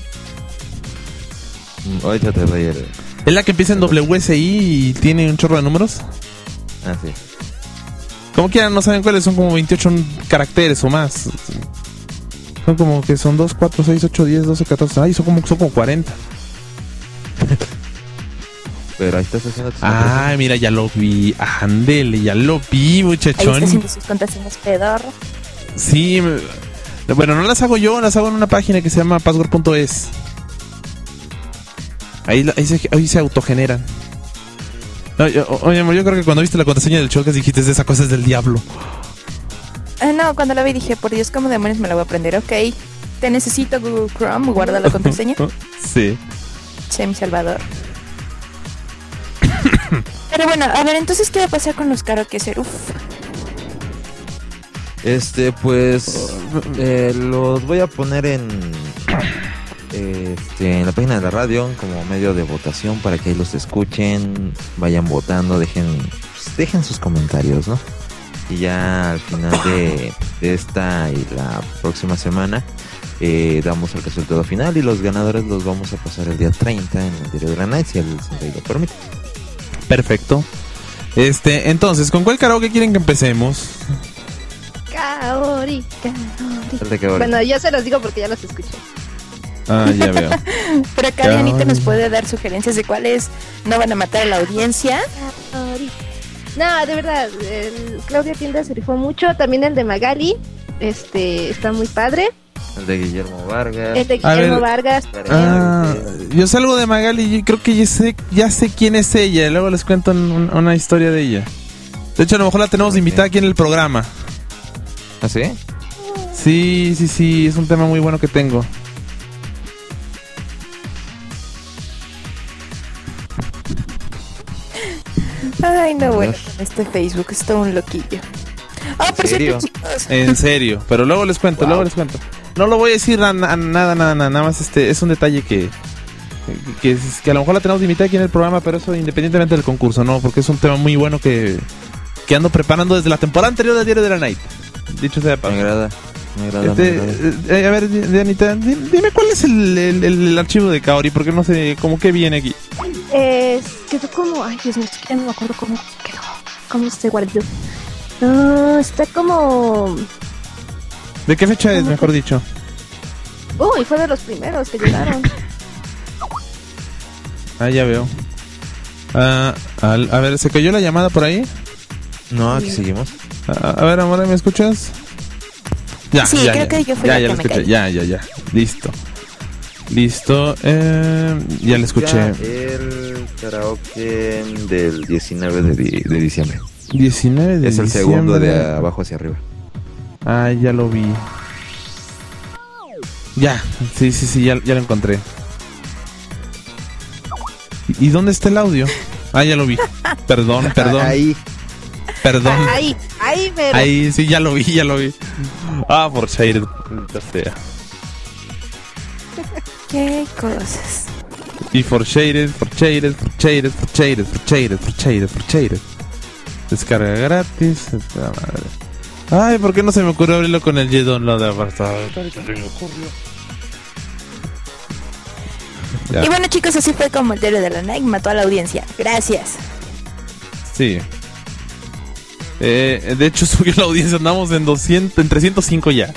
Ahorita te doy el... Es la que empieza en W S I y tiene un chorro de números. Ah, sí. Como quieran, no saben cuáles, son como veintiocho caracteres o más. Son como que son dos, cuatro, seis, ocho, diez, doce, catorce. Ay, son como, son como cuarenta. Pero ahí estás haciendo tus Ay, mira, ya lo vi. Ándele, ya lo vi, Ahí muchachón. está haciendo sus contraseñas pedorro. Sí, me- bueno, no las hago yo, las hago en una página que se llama password punto es. Ahí, la- ahí, se, ahí se autogeneran. No, yo- oye, amor, yo creo que cuando viste la contraseña del showcast dijiste, esa cosa es del diablo. Ah, no, cuando la vi dije, por Dios, ¿cómo demonios me la voy a aprender? Ok, te necesito Google Chrome, guarda la contraseña. Sí. Che, mi Salvador. Pero bueno, a ver, entonces, ¿qué va a pasar con los karaoke? Uf. Este, pues, eh, los voy a poner en, este, en la página de la radio como medio de votación para que ahí los escuchen, vayan votando, dejen, pues, dejen sus comentarios, ¿no? Y ya al final de, de esta y la próxima semana eh, damos el resultado final y los ganadores los vamos a pasar el día treinta en el diario de la Night si el Sensei lo permite. Perfecto. Este, entonces, ¿con cuál karaoke quieren que empecemos? Kaori, Kaori. El de Kaori. Bueno, yo se los digo porque ya los escuché. Ah, ya veo. Pero acá Dianita nos puede dar sugerencias de cuáles no van a matar a la audiencia. Kaori. No, de verdad, el Claudia Tienda se rifó mucho. También el de Magali, este, está muy padre. El de Guillermo Vargas. El de A Guillermo ver, Vargas. Ah, yo salgo de Magali y creo que ya sé, ya sé quién es ella. Luego les cuento un- una historia de ella. De hecho, a lo mejor la tenemos Ok. invitada aquí en el programa. ¿Ah, sí? Sí, sí, sí, es un tema muy bueno que tengo. Ay, no, bueno, con este Facebook es todo un loquillo. Ah, por serio? cierto, chicos. En serio, pero luego les cuento, Wow. luego les cuento. No lo voy a decir a, a nada, nada, nada, nada más este, es un detalle que, que, que, que a lo mejor la tenemos invitada aquí en el programa, pero eso independientemente del concurso, ¿no? Porque es un tema muy bueno que, que ando preparando desde la temporada anterior del Diario de la Night. Dicho sea de Me paso. agrada. Me agrada, Este, me agrada. eh, a ver, Di- Dianita, di- dime cuál es el, el, el archivo de Kaori, porque no sé, como que viene aquí. Es, quedó como, ay Dios mío, ya no me acuerdo cómo quedó, cómo se guardó. No, está como, ¿De qué fecha es, mejor dicho? uy, fue de los primeros que llegaron. Ah, ya veo. Ah, al- a ver, ¿se cayó la llamada por ahí? No, aquí seguimos. A, a ver, amor, ¿me escuchas? Ya, Sí, ya, creo ya. que yo fui ya, la ya que lo me escuché. caí. Ya, ya, ya. Listo. Listo. Eh, ya lo escuché. Ya el karaoke del diecinueve de, di- de diciembre. diecinueve de Es el diciembre. segundo de abajo hacia arriba. Ah, ya lo vi. Ya, sí, sí, sí, ya, ya lo encontré. ¿Y y dónde está el audio? Ah, ya lo vi. Perdón, perdón. Ahí. Perdón. Ahí, ahí, pero. Ahí, sí, ya lo vi, ya lo vi. Ah, por Shaded. maldita sea. Qué cosas. Y for Shaded, for Shaded, for Shaded, for Shaded, for Shaded, for Shaded, for Shaded. Descarga gratis. esta madre. Ay, ¿por qué no se me ocurrió abrirlo con el G-Download de apartado? Ahorita se me ocurrió. Ya. Y bueno, chicos, así fue como el diario de la Night mató a la audiencia. Gracias. Sí. Eh, de hecho, subió la audiencia. Andamos en doscientos, en trescientos cinco ya.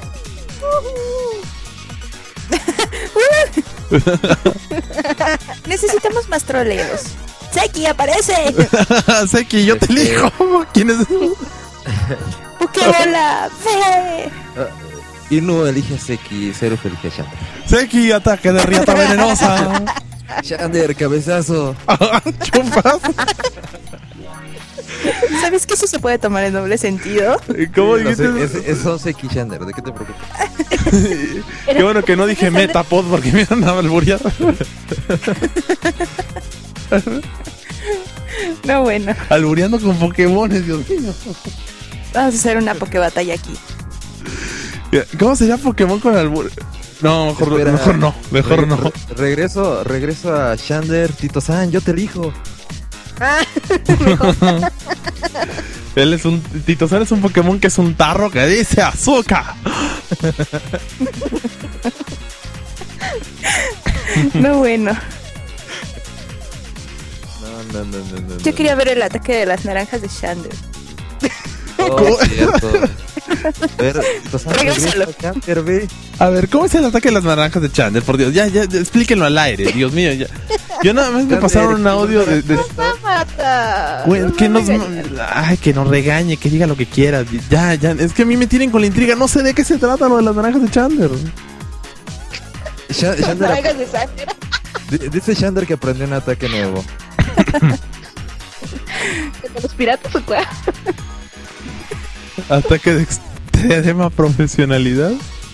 Necesitamos más troleos. Seki, aparece. Seki, yo te elijo. ¿Quién es? Pokébola, ve. Inu elige a Seki, Zeruf elige a Shander. Seki, ataque de riata venenosa. Shander, cabezazo. Chupas. ¿Sabes que eso se puede tomar en doble sentido? ¿Cómo No sé, dijiste? es, es son Seki Shander, ¿de qué te preocupas? Qué bueno que no dije Metapod porque me iban a alburear. No, bueno. Albureando con Pokémones, Dios mío. Vamos a hacer una Pokébatalla aquí. ¿Cómo se llama Pokémon con albur? No, mejor, Espera, mejor no, mejor re- no. re- regreso, regreso a Shander, Tito San, yo te elijo. Ah, Él es un Titosar, es un Pokémon que es un tarro que dice azúcar. No, bueno. No, no, no, no, no. Yo quería ver el ataque de las naranjas de Shander. Oh, cierto. A ver, Tito San, Regrésalo. regresa a Shander, ve. A ver, ¿cómo es el ataque de las naranjas de Chandler? Por Dios, ya, ya, ya, explíquenlo al aire, Dios mío, ya. Yo nada más me Shander, pasaron un audio de... de- mata. Güey, No que me nos... regañes. Ay, que nos regañe, que diga lo que quiera. Ya, ya, es que a mí me tienen con la intriga, no sé de qué se trata lo de las naranjas de Chandler. Sha- Shander, Naranjas de sangre. di- dice Shander que aprendió un ataque nuevo. ¿De los piratas o cuál? Ataque de... ex- te llama profesionalidad.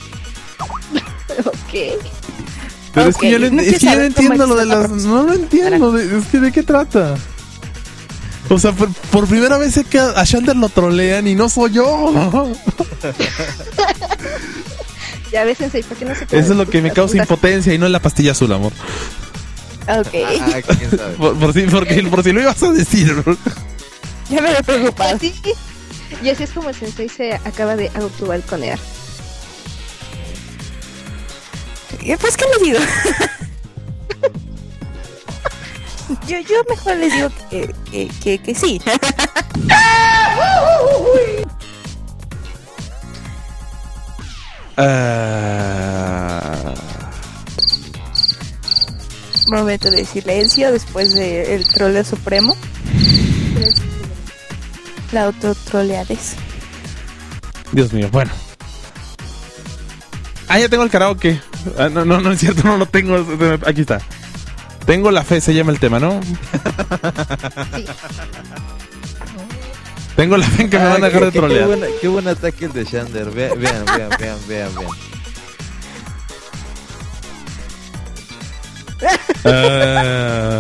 Ok. Pero es Ok, que yo no, no es que quiero yo no saber cómo entiendo lo de es la las... No lo entiendo. de- es que ¿de qué trata? O sea, por, por primera vez sé que a, a Shander lo trolean y no soy yo. Ya ves, Sensei, ¿por qué no se Eso es lo que me causa impotencia y no es la pastilla azul, amor. Ok, Ah, quién sabe. Por, por si, porque, por si lo ibas a decir. ya me he preocupado. Así, y así es como el Sensei se acaba de autobalconear. Eh, Pues, ¿qué le digo? yo, yo mejor les digo que, que, que, que sí. Ah, Momento de silencio después del troleo supremo. La autotroleades. Dios mío, bueno. Ah, ya tengo el karaoke. Ah, no, no, no es cierto, no lo tengo. Aquí está. Tengo la fe, se llama el tema, ¿no? Sí. Tengo la fe en que me Ah, van a dejar qué- de qué- trolear. Qué, buena- qué buen ataque el de Shander. Ve- Vean, vean, vean, vean, vean. Ah,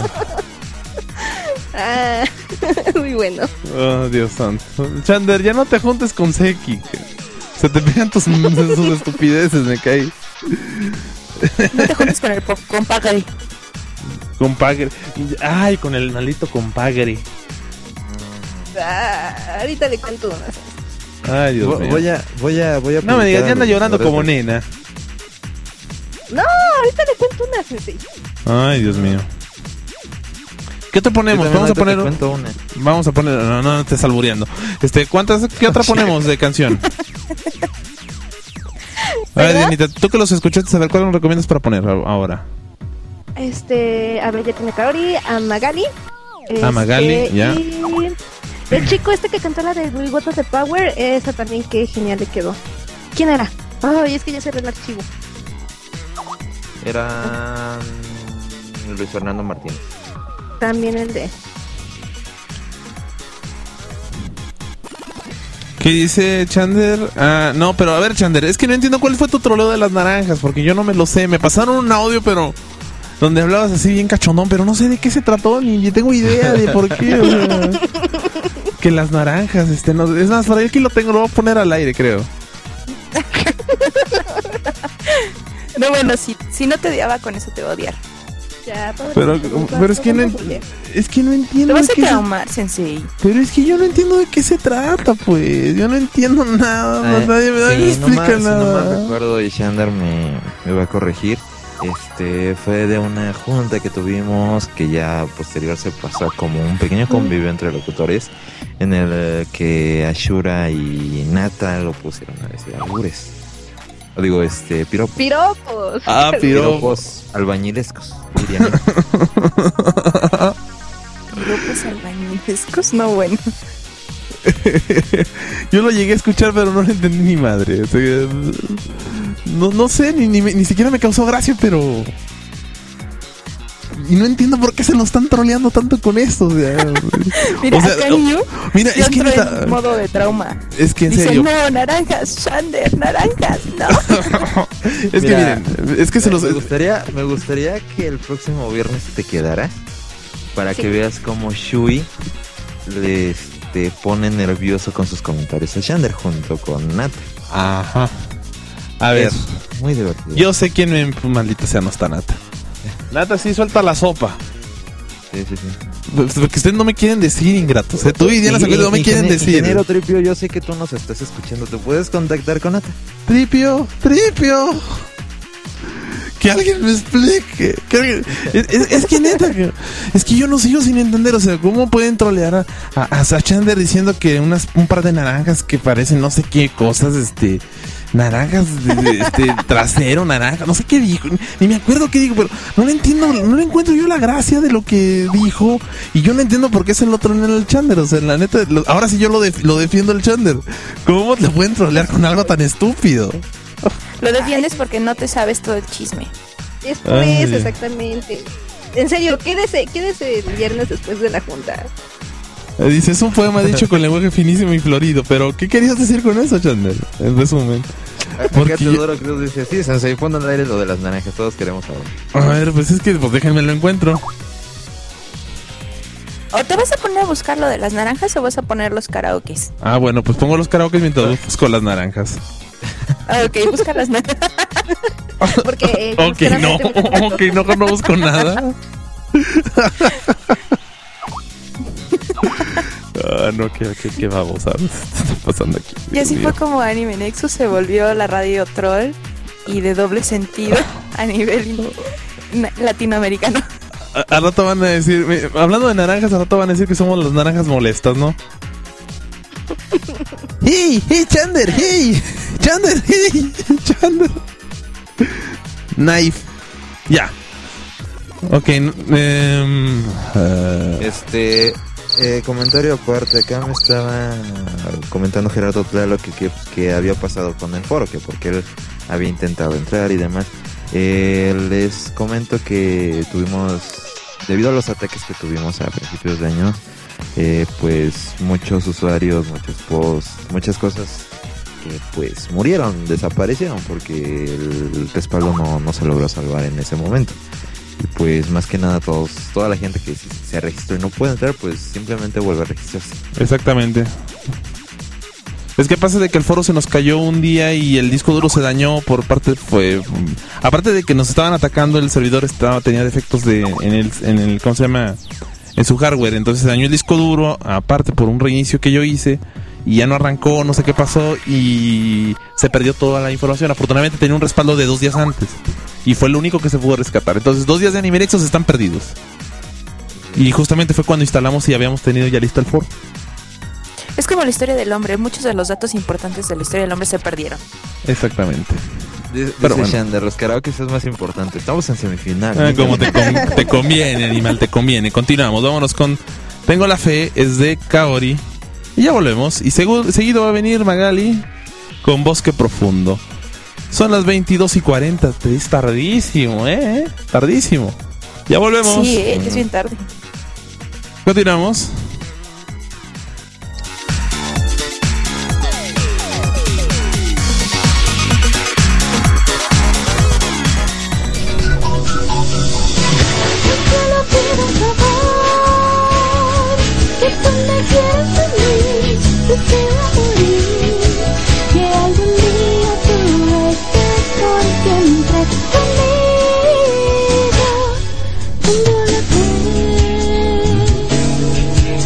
Ah, muy bueno. oh, Dios santo. Chander, ya no te juntes con Seki. que Se te pegan tus, tus estupideces, me caí. No te juntes con el pop, con Pagari. Compagre. Ay, con el maldito compagre. Ah, ahorita le cuento unas. Ay, Dios Vo- mío. Voy a, voy a, voy a. No me digas, publicar ya anda a los llorando como jugadores nena. No, ahorita le cuento unas, Sensei. Ay, Dios mío. ¿Qué te de- ponemos? Yo Vamos a también poner. ahorita te cuento una. Vamos a poner. No, no, no estés albureando. Este, ¿cuántas? ¿Qué otra ponemos de canción? A ver, ¿Verdad? Dianita, tú que los escuchaste, a ver, ¿cuál nos recomiendas para poner a- ahora? Este, a ver, ya tiene Kaori, a Magali. A Magali, este, ya. Y el chico este que cantó la de We Got the Power, esa también que genial le quedó. ¿Quién era? Ay, es que ya cerré el archivo. Era mm, Luis Fernando Martínez. También el de... ¿Qué dice Chander? Ah, no, pero a ver, Chander, es que no entiendo cuál fue tu troleo de las naranjas, porque yo no me lo sé. Me pasaron un audio, pero donde hablabas así bien cachondón, pero no sé de qué se trató, ni tengo idea de por qué. O sea, que las naranjas, este, no, es más, por ahí aquí lo tengo, lo voy a poner al aire, creo. No, bueno, si, si no te odiaba, con eso te va a odiar. Ya, todo Pero, todo- pero es que no, todo- ent- es que no Te entiendo vas de a qué se- traumar, Sensei. pero es que yo no entiendo de qué se trata, pues. Yo no entiendo nada, no, Eh, nadie me, nadie me sí, explica nomás, si nada. nomás recuerdo y Shander me, me va a corregir. Este fue de una junta que tuvimos que ya posterior se pasó como un pequeño convivio entre locutores en el eh, que Ashura y Nata lo pusieron a decir albures. O digo, este, piropos. Piropos. Ah, piropos. Piropos albañilescos, dirían. Grupos albañilescos, no bueno. Yo lo llegué a escuchar, pero no lo entendí ni madre. O sea, no, no sé, ni, ni, me- ni siquiera me causó gracia, pero... Y no entiendo por qué se lo están troleando tanto con esto. O sea, Mira, o sea, acá no, Niu mira, ya es que entró neta- en modo de trauma. es que en Dice, serio. no, naranjas, Shander, naranjas, no. Es que Mira, miren, es que se me, los... me gustaría, me gustaría que el próximo viernes te quedaras para Sí. que veas cómo Shui le este, pone nervioso con sus comentarios a Shander junto con Nata. Ajá. A ver, Es muy divertido. yo sé quién me... Maldita sea, no está Nata. Nata sí suelta la sopa. Sí, sí, sí. Porque ustedes no me quieren decir, ingratos. ¿eh? Tú y Diana Zaguirre no me quieren decir. Ingeniero Tripio, yo sé que tú nos estás escuchando. ¿Te puedes contactar con Nata? Tripio, Tripio. Que alguien me explique. Que alguien- Es, es- es que neta, que- es que yo no sigo sin entender. O sea, ¿cómo pueden trolear a, a, a Sachander diciendo que unas, un par de naranjas que parecen no sé qué cosas, este, naranjas, de, de- este, trasero, naranja, no sé qué dijo, ni me acuerdo qué dijo, pero no le entiendo, no le encuentro yo la gracia de lo que dijo. Y yo no entiendo por qué se lo trolean el Chander. O sea, la neta, lo- ahora sí yo lo, def- lo defiendo el Chander. ¿Cómo le pueden trolear con algo tan estúpido? Lo defiendes porque no te sabes todo el chisme. Es por Ay. eso, exactamente. En serio, quédese, quédese el viernes después de la junta. Dice, es un poema dicho con lenguaje finísimo y florido. Pero, ¿qué querías decir con eso, Chandler? En resumen. Porque Teodoro Cruz dice, sí, Sensei, pon al aire lo de las naranjas, todos queremos saber. A ver, pues es que, pues déjenme lo encuentro. ¿O te vas a poner a buscar lo de las naranjas o vas a poner los karaokes? Ah, bueno, pues pongo los karaokes mientras busco las naranjas. Ah, ok, busca las naranjas. Porque, ok, no, ok, no, no busco nada. Ah, no, qué, qué, qué babosa ¿qué está pasando aquí? Y así fue como Anime Nexus se volvió la radio troll y de doble sentido a nivel latinoamericano. A, al rato van a decir, hablando de naranjas, al rato van a decir que somos las naranjas molestas, ¿no? ¡Hey! ¡Hey, Chander! ¡Hey! ¡Chander! ¡Hey! ¡Chander! Knife. Ya. Ok. Um, uh... Este... Eh, comentario aparte, acá me estaba comentando Gerardo Tlalo que, que, que había pasado con el foro, que porque él había intentado entrar y demás. Eh, les comento que tuvimos, debido a los ataques que tuvimos a principios de año, eh, pues muchos usuarios, muchos posts, muchas cosas que pues murieron, desaparecieron porque el, el respaldo no, no se logró salvar en ese momento. Y pues más que nada todos, toda la gente que se registró y no puede entrar, pues simplemente vuelve a registrarse. Exactamente. Es que pasa de que el foro se nos cayó un día y el disco duro se dañó por parte, fue, aparte de que nos estaban atacando, el servidor estaba tenía defectos de en el, en el ¿cómo se llama? En su hardware, entonces se dañó el disco duro, aparte por un reinicio que yo hice y ya no arrancó, no sé qué pasó y se perdió toda la información. Afortunadamente tenía un respaldo de dos días antes y fue lo único que se pudo rescatar. Entonces dos días de Anime Nexus están perdidos. Y justamente fue cuando instalamos y habíamos tenido ya listo el foro. Es como la historia del hombre, muchos de los datos importantes de la historia del hombre se perdieron. Exactamente. Dice Pero bueno. Shander, los karaoke es más importante. Estamos en semifinal. Ah, como te, con, te conviene, animal, te conviene. Continuamos, vámonos con Tengo la fe, es de Kaori. Y ya volvemos. Y segu- seguido va a venir Magali con Bosque Profundo. Son las veintidós y cuarenta. Es tardísimo, ¿eh? Tardísimo. Ya volvemos. Sí, eh, es bien tarde. Continuamos. Solo pido un favor, que tú me quieras a mí, deseo morir, que algún día tú estés por siempre conmigo. Tengo la fe,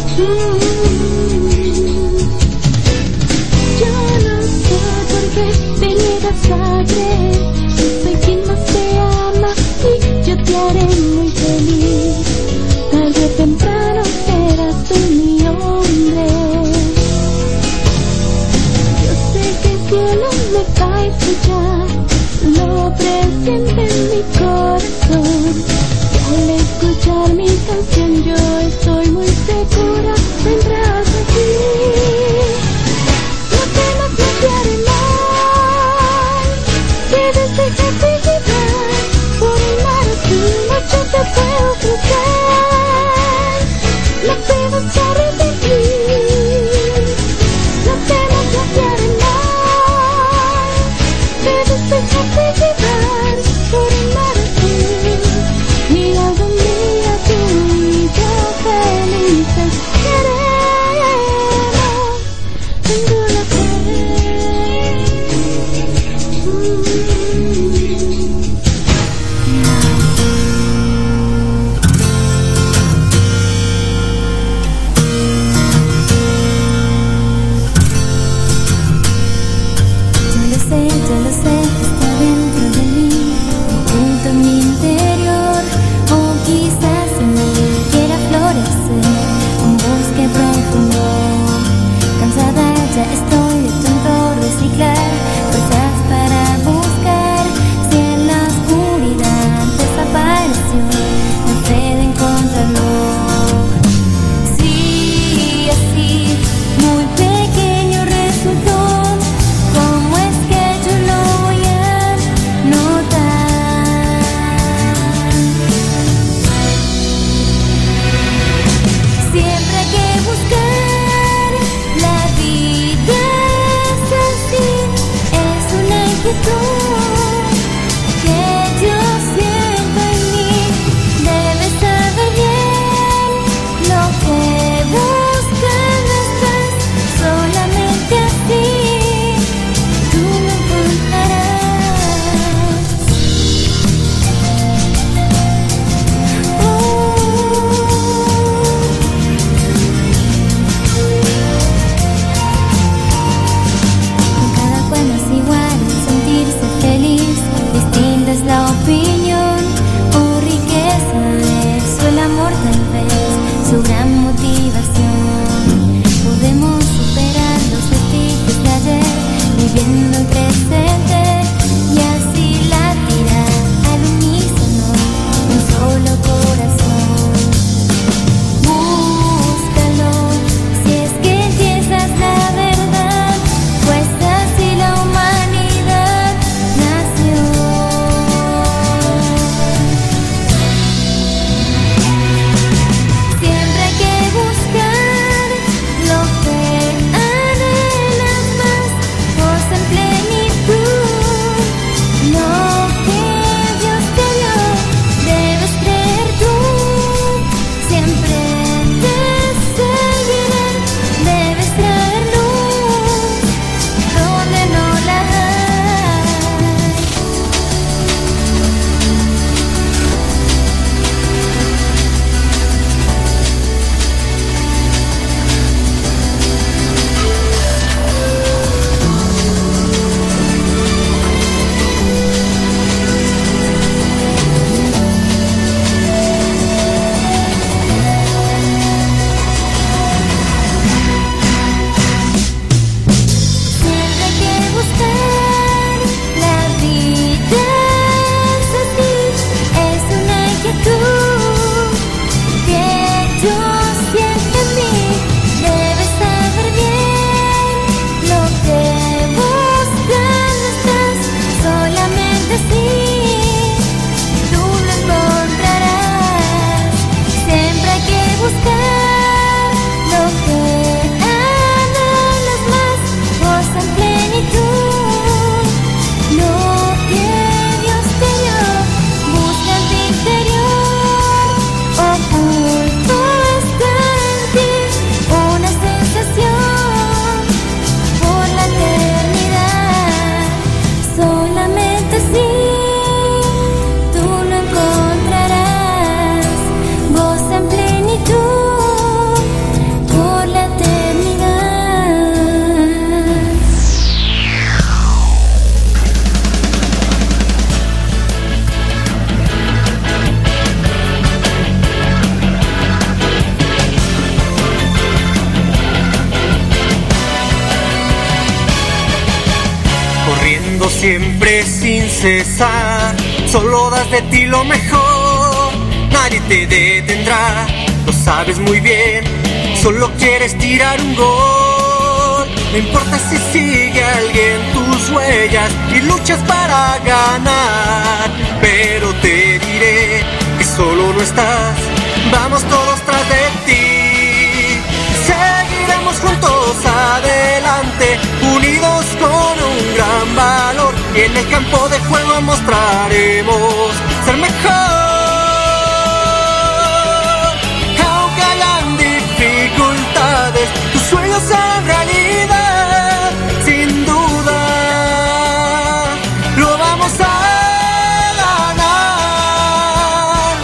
siempre sin cesar, solo das de ti lo mejor, nadie te detendrá, lo sabes muy bien, solo quieres tirar un gol. No importa si sigue alguien tus huellas y luchas para ganar, pero te diré que solo no estás, vamos todos tras de ti. Seguiremos juntos adelante, unidos con un gran valor, y en el campo de juego mostraremos ser mejor. Aunque hayan dificultades, tus sueños serán realidad, sin duda lo vamos a ganar.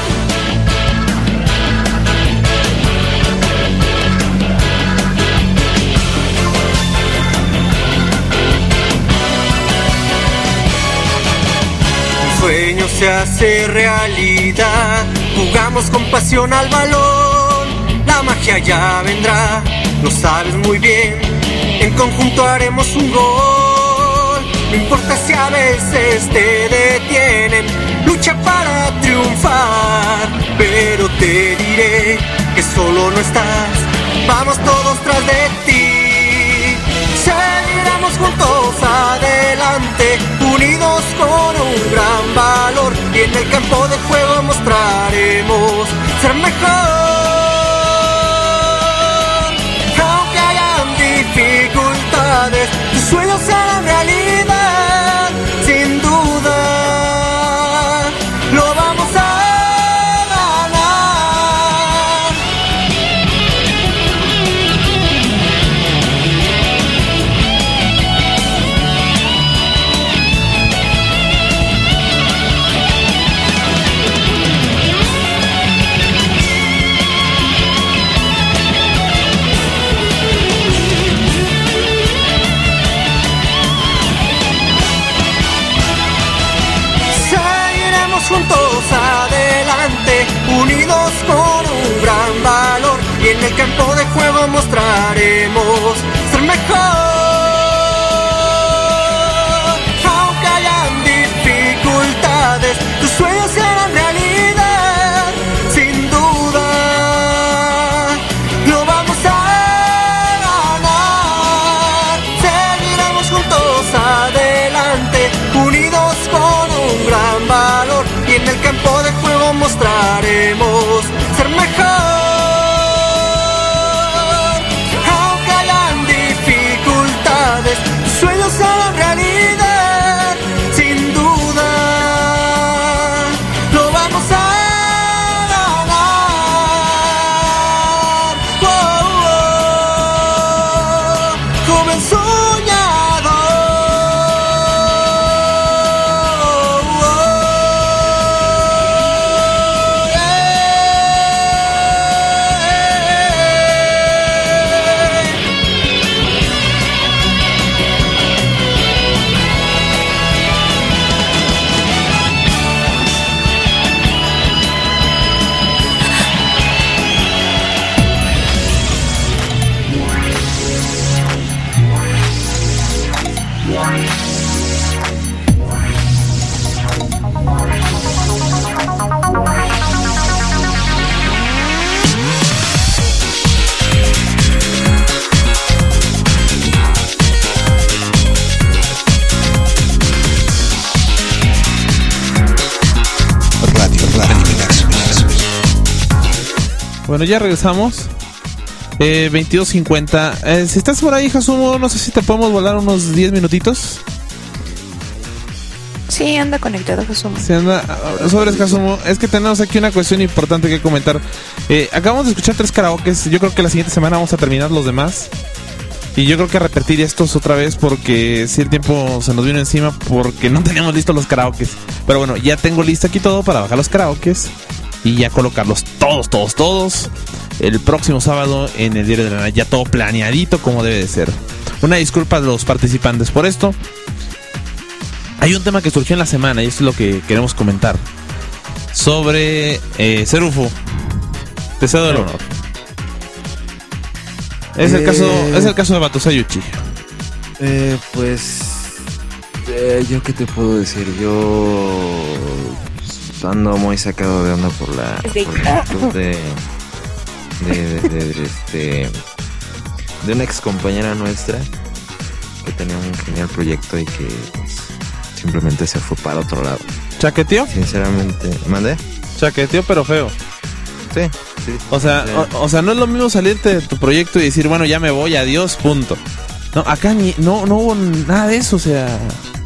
Un sueño se hace realidad, jugamos con pasión al balón, la magia ya vendrá, lo sabes muy bien, en conjunto haremos un gol. No importa si a veces te detienen, lucha para triunfar, pero te diré que solo no estás, vamos todos tras de ti. Seguiremos juntos adelante, unidos con un gran valor, y en el campo de juego mostraremos ser mejor. Aunque hayan dificultades, tus sueños serán realidad, sin duda lo vamos a juntos adelante, unidos con un gran valor, y en el campo de juego mostraremos ser mejor. Aunque hayan dificultades, tus sueños serán realidad, sin duda lo vamos a ganar. Seguiremos juntos adelante, unidos con un gran valor, y en el campo de juego mostraremos ser mejor. Aunque hayan dificultades, tus sueños serán realidad, sin duda lo vamos a ganar. Oh, oh, oh, joven soñador. Bueno, ya regresamos. Eh, veintidós cincuenta. Eh, si estás por ahí, Jasumo, no sé si te podemos volar unos diez minutitos. Sí, anda conectado, Jasumo. Sí, anda. Sobre Jasumo, es que tenemos aquí una cuestión importante que comentar. Eh, acabamos de escuchar tres karaokes. Yo creo que la siguiente semana vamos a terminar los demás. Y yo creo que repetir estos otra vez porque si el tiempo se nos vino encima porque no teníamos listos los karaokes. Pero bueno, ya tengo listo aquí todo para bajar los karaokes y ya colocarlos todos, todos, todos el próximo sábado en el Diario de la Nada. Ya todo planeadito como debe de ser. Una disculpa a los participantes por esto. Hay un tema que surgió en la semana y esto es lo que queremos comentar. Sobre eh, Serufo. Te cedo el honor. Es, eh, el caso, es el caso de Batusai Uchiha. Eh, pues... Eh, ¿Yo qué te puedo decir? Yo pues, ando muy sacado de onda por la, por la actitud de, de, de, de, de, este, de una ex compañera nuestra que tenía un genial proyecto y que pues, simplemente se fue para otro lado. ¿Chaqueteó? Sinceramente, ¿mandé? Chaqueteó, pero feo. Sí, sí. O sea, sí. o, o sea, no es lo mismo salirte de tu proyecto y decir, bueno, ya me voy, adiós, punto. No, acá ni, no, no hubo nada de eso, o sea,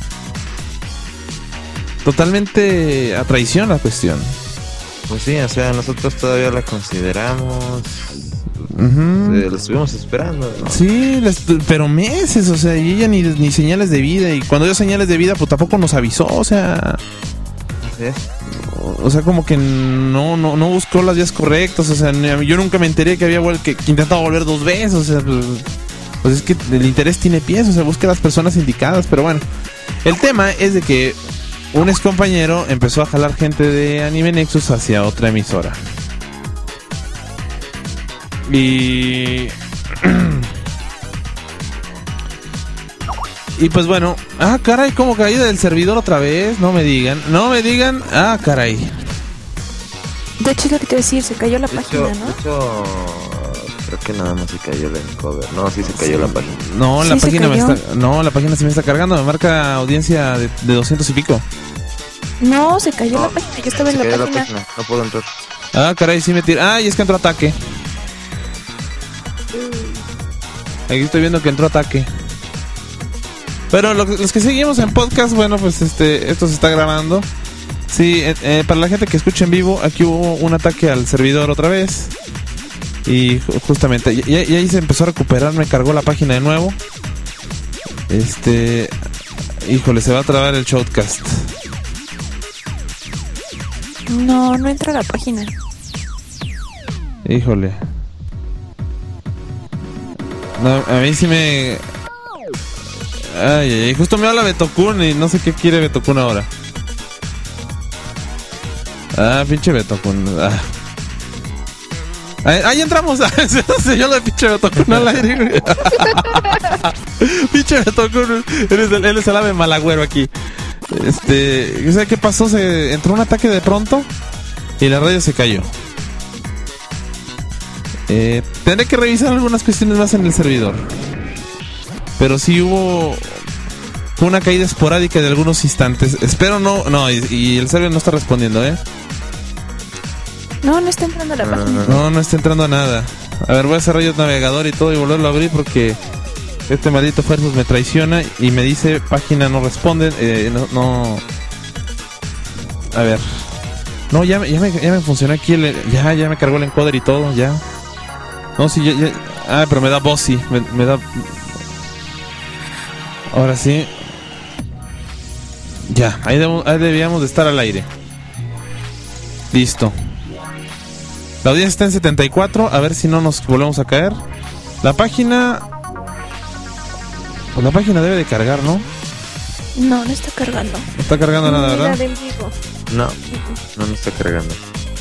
totalmente a traición la cuestión. Pues sí, o sea, nosotros todavía la consideramos. Uh-huh. Eh, la estuvimos esperando, ¿no? Sí, les, pero meses, o sea, y ella ni, ni señales de vida. Y cuando dio señales de vida, pues tampoco nos avisó, o sea. Así es. O sea, como que no, no, no buscó las vías correctas. O sea, yo nunca me enteré que había vuel- que, que intentaba volver dos veces. O sea, pues, pues es que el interés tiene pies, o sea, busca las personas indicadas. Pero bueno, el tema es de que un ex compañero empezó a jalar gente de Anime Nexus hacia otra emisora. Y... y pues bueno, ah, caray, como caída del servidor otra vez, no me digan, no me digan, ah, caray. De hecho, es lo que te iba a decir, se cayó la De página, hecho, ¿no? de hecho, creo que nada más se cayó el encoder. No, sí se cayó Sí. la página. No, la Sí, se página me cayó. está, no, la página se me está cargando, me marca audiencia de, de doscientos y pico. No, se cayó No, la página, yo estaba se en la cayó página. la página. No puedo entrar. Ah, caray, sí me tira. Ah, y es que entró ataque. Aquí estoy viendo que entró ataque. Pero lo- los que seguimos en podcast, bueno, pues este, esto se está grabando. Sí, eh, eh, para la gente que escucha en vivo, aquí hubo un ataque al servidor otra vez. Y ju- justamente, y, y ahí se empezó a recuperar, me cargó la página de nuevo. Este, híjole, se va a trabar el showcast. No, no entra a la página. Híjole. No, a mí sí me... Ay, ay, ay, justo me habla Betokun y no sé qué quiere Betokun ahora. Ah, pinche Betokun. Ah. Ahí, ahí entramos. Se yo de pinche Betokun al aire, güey. Pinche Betokun. Él es el, él es el ave malagüero aquí. Este, ¿sabes qué pasó? Se entró un ataque de pronto y la radio se cayó. Eh, tendré que revisar algunas cuestiones más en el servidor. Pero sí hubo una caída esporádica de algunos instantes. Espero no... No, y, y el servidor no está respondiendo, ¿eh? No, no está entrando a la página. No, no está entrando a nada. A ver, voy a cerrar yo el navegador y todo y volverlo a abrir porque este maldito Firefox me traiciona y me dice página no responde. Eh, no, no... A ver. No, ya, me- ya, me, ya me funcionó aquí. El, ya, ya me cargó el encoder y todo, ya. No, sí, ya... ya ah, pero me da Bossy. Me, me da... Ahora sí. Ya, ahí, debemos- ahí debíamos de estar al aire. Listo. La audiencia está en setenta y cuatro. A ver si no nos volvemos a caer. La página... Pues la página debe de cargar, ¿no? No, no está cargando. No está cargando nada, Mira, ¿verdad? de en vivo. No, no me está cargando.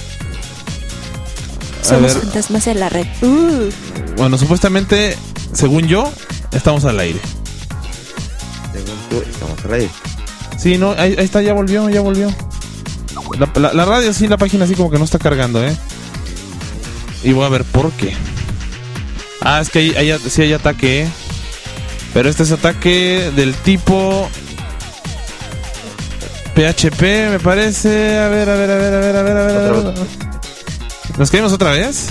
A Somos ver, fantasmas en la red. Uh. bueno, supuestamente, según yo, estamos al aire. Según tú, estamos al aire. Sí, no, ahí, ahí está, ya volvió, ya volvió. La, la- la radio sí, la página sí como que no está cargando, ¿eh? Y voy a ver por qué. Ah, es que ahí, ahí sí hay ataque, ¿eh? Pero este es ataque del tipo P H P, me parece. A ver, a ver, a ver, a ver, a ver, a ver. A ver. Otra vez. ¿Nos caímos otra vez?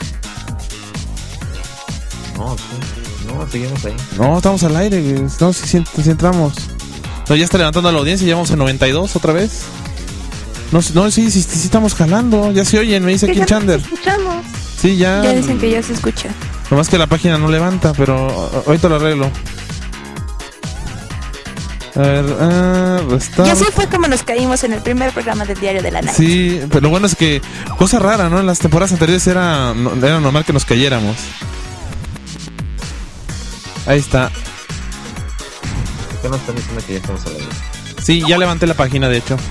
No, sí. No, seguimos ahí. No, estamos al aire, güey. No, si, si, si entramos. No, ya está levantando la audiencia, ya vamos en noventa y dos otra vez. No, no sí, sí, sí, sí estamos jalando. Ya se oyen, me dice aquí el Chander. Escuchamos. Sí, ya. Ya dicen que ya se escucha. Nomás que la página no levanta, pero a- ahorita lo arreglo. A ver, ah, restar. Y así fue como nos caímos en el primer programa del Diario de la Noche. Sí, pero lo bueno es que, cosa rara, ¿no? En las temporadas anteriores era, no- era normal que nos cayéramos. Ahí está. Acá nos están diciendo que ya estamos al aire. Sí, ya levanté la página, de hecho.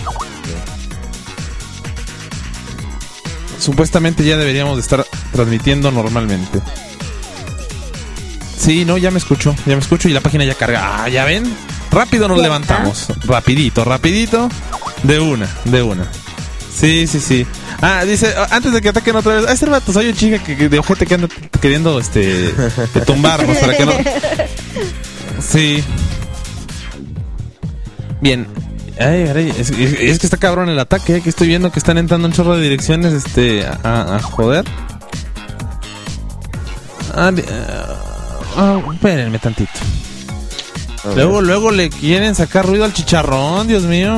Supuestamente ya deberíamos de estar transmitiendo normalmente. Sí, no, ya me escucho, ya me escucho y la página ya carga. Ah, ¿ya ven? Rápido nos levantamos. Rapidito, rapidito. De una, de una. Sí, sí, sí. Ah, dice, antes de que ataquen otra vez. Ah, este vato soy un chica que, que de ojete que anda queriendo este tumbarnos para que no. Sí. Bien. Ay, ay, es, es, es que está cabrón el ataque, eh, que estoy viendo que están entrando un chorro de direcciones este a, a joder. Ah, ah, espérenme tantito. Luego, luego le quieren sacar ruido al chicharrón, Dios mío.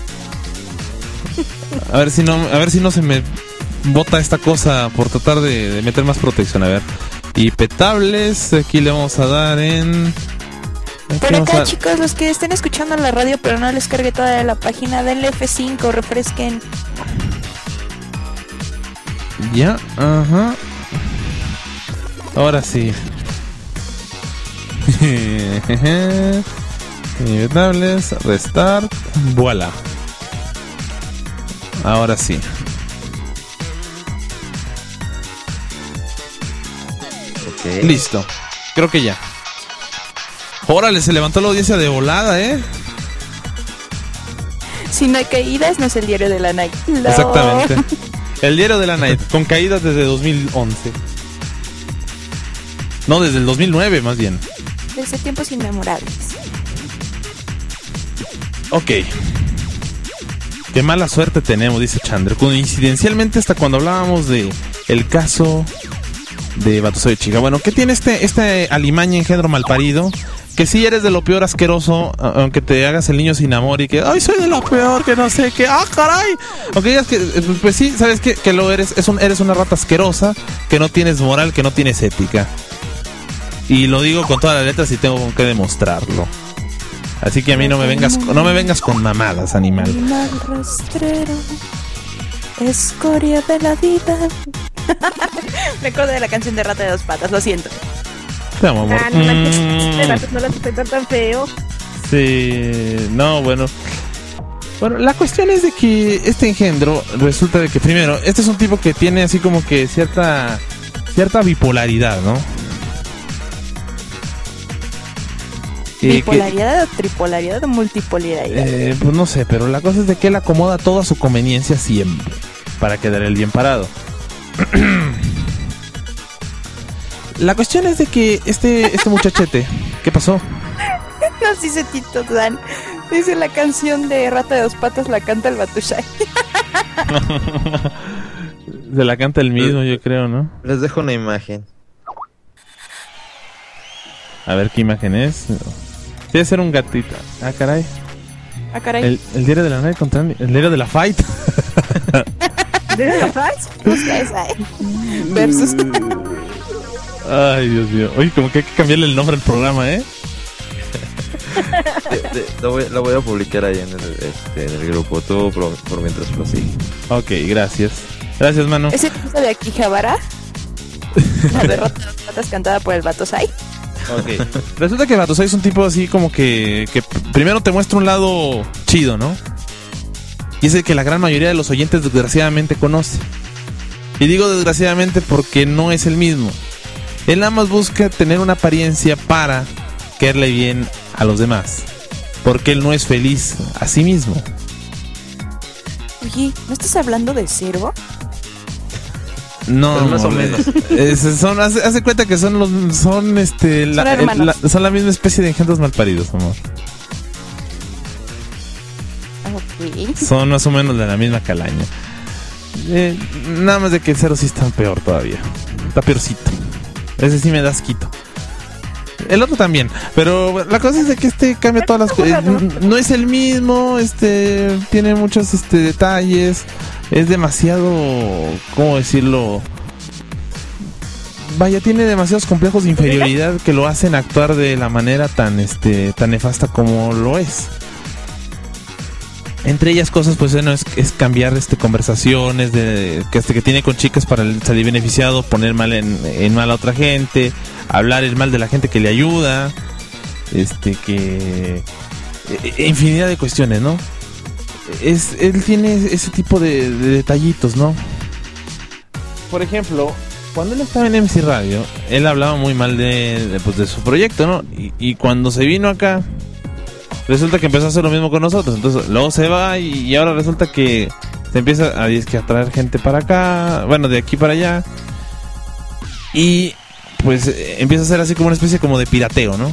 A ver si no, a ver si no se me bota esta cosa por tratar de, de meter más protección. A ver. Y petables, aquí le vamos a dar en. Por acá, chicos, los que estén escuchando la radio pero no les cargue toda la página del F cinco, refresquen. Ya, ajá. Ahora sí. Inevitables, restart, voilà. Ahora sí. Okay. Listo. Creo que ya. Órale, se levantó la audiencia de volada, ¿eh? Si no hay caídas, no es el diario de la Night. No. Exactamente. El diario de la Night, con caídas desde dos mil once. No, desde el dos mil nueve, más bien. Desde tiempos inmemorables. Ok. Qué mala suerte tenemos, dice Chandra. Coincidencialmente, hasta cuando hablábamos de el caso de Batosoy Chica. Bueno, ¿qué tiene este, este alimaña engendro malparido? Que si eres de lo peor asqueroso, aunque te hagas el niño sin amor y que, ay, soy de lo peor, que no sé qué, ah, caray. Aunque digas que, pues sí, sabes que, que lo eres, es un, eres una rata asquerosa, que no tienes moral, que no tienes ética. Y lo digo con todas las letras y tengo que demostrarlo. Así que a mí no me vengas, no me vengas con mamadas, animal. Animal rastrero, escoria de la vida. Me acuerdo de la canción de Rata de Dos Patas, lo siento. Te amo, amor. Ah, no, mm. no las aceptan tan feo. Sí, no, bueno. Bueno, la cuestión es de que este engendro resulta de que primero, este es un tipo que tiene así como que cierta cierta bipolaridad, ¿no? ¿Bipolaridad o tripolaridad o multipolaridad? Eh, pues no sé, pero la cosa es de que él acomoda todo a su conveniencia siempre, para quedar él bien parado. La cuestión es de que este este muchachete, ¿qué pasó? Nos dice Tito Dan, dice la canción de Rata de Dos Patas la canta el Batushay. Se la canta el mismo, yo creo, ¿no? Les dejo una imagen. A ver qué imagen es. Debe ser un gatito. Ah, caray. Ah, caray. El, el diario de la night contra el diario de la fight. ¿El diario de la fight? Busca esa, ¿eh? Versus. Ay, Dios mío. Oye, como que hay que cambiarle el nombre al programa, ¿eh? de, de, lo, voy, lo voy a publicar ahí en el, este, en el grupo. Tú por, por mientras prosigue. Ok, gracias. Gracias, mano. ¿Es el caso de Akihabara? La derrota de las patas cantada por el Batosai. Ok. Resulta que Batosai es un tipo así como que, que primero te muestra un lado chido, ¿no? Y es el que la gran mayoría de los oyentes desgraciadamente conoce. Y digo desgraciadamente porque no es el mismo. Él nada más busca tener una apariencia para caerle bien a los demás, porque él no es feliz a sí mismo. Oye, ¿no estás hablando de Cervo? No, pero más o menos. Es, son, hace, hace cuenta que son los, son este, son, la, el, la, son la misma especie de engendros malparidos, amor. Okay. Son más o menos de la misma calaña. Eh, nada más de que el Cero sí está peor todavía. Está peorcito. Ese sí me da asquito. El otro también, pero la cosa es de que este cambia todas las cosas. No es el mismo, este tiene muchos este detalles, es demasiado, ¿cómo decirlo? Vaya, tiene demasiados complejos de inferioridad que lo hacen actuar de la manera tan este tan nefasta como lo es. Entre ellas cosas, pues bueno, es, es cambiar este conversaciones de que este que tiene con chicas para salir beneficiado, poner mal en, en mal a otra gente, hablar el mal de la gente que le ayuda, este que e, infinidad de cuestiones, ¿no? Es él tiene ese tipo de, de detallitos, ¿no? Por ejemplo, cuando él estaba en M C Radio, él hablaba muy mal de, de, pues, de su proyecto, ¿no? Y, y cuando se vino acá, resulta que empezó a hacer lo mismo con nosotros. Entonces luego se va y, y ahora resulta que se empieza a, es que a traer gente para acá, bueno, de aquí para allá. Y pues eh, empieza a ser así como una especie como de pirateo, ¿no?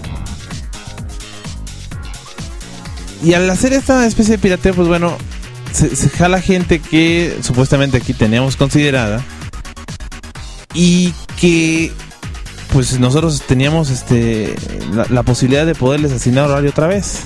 Y al hacer esta especie de pirateo, pues bueno, se, se jala gente que supuestamente aquí tenemos considerada y que pues nosotros teníamos este la, la posibilidad de poderles asignar horario otra vez.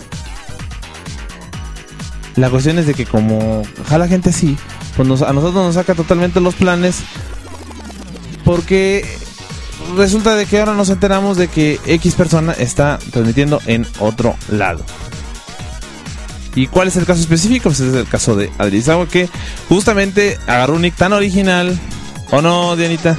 La cuestión es de que como jala gente así, pues nos, a nosotros nos saca totalmente los planes, porque resulta de que ahora nos enteramos de que X persona está transmitiendo en otro lado. ¿Y cuál es el caso específico? Pues es el caso de Adrizawa, que justamente agarró un nick tan original. ¿O no, Dianita?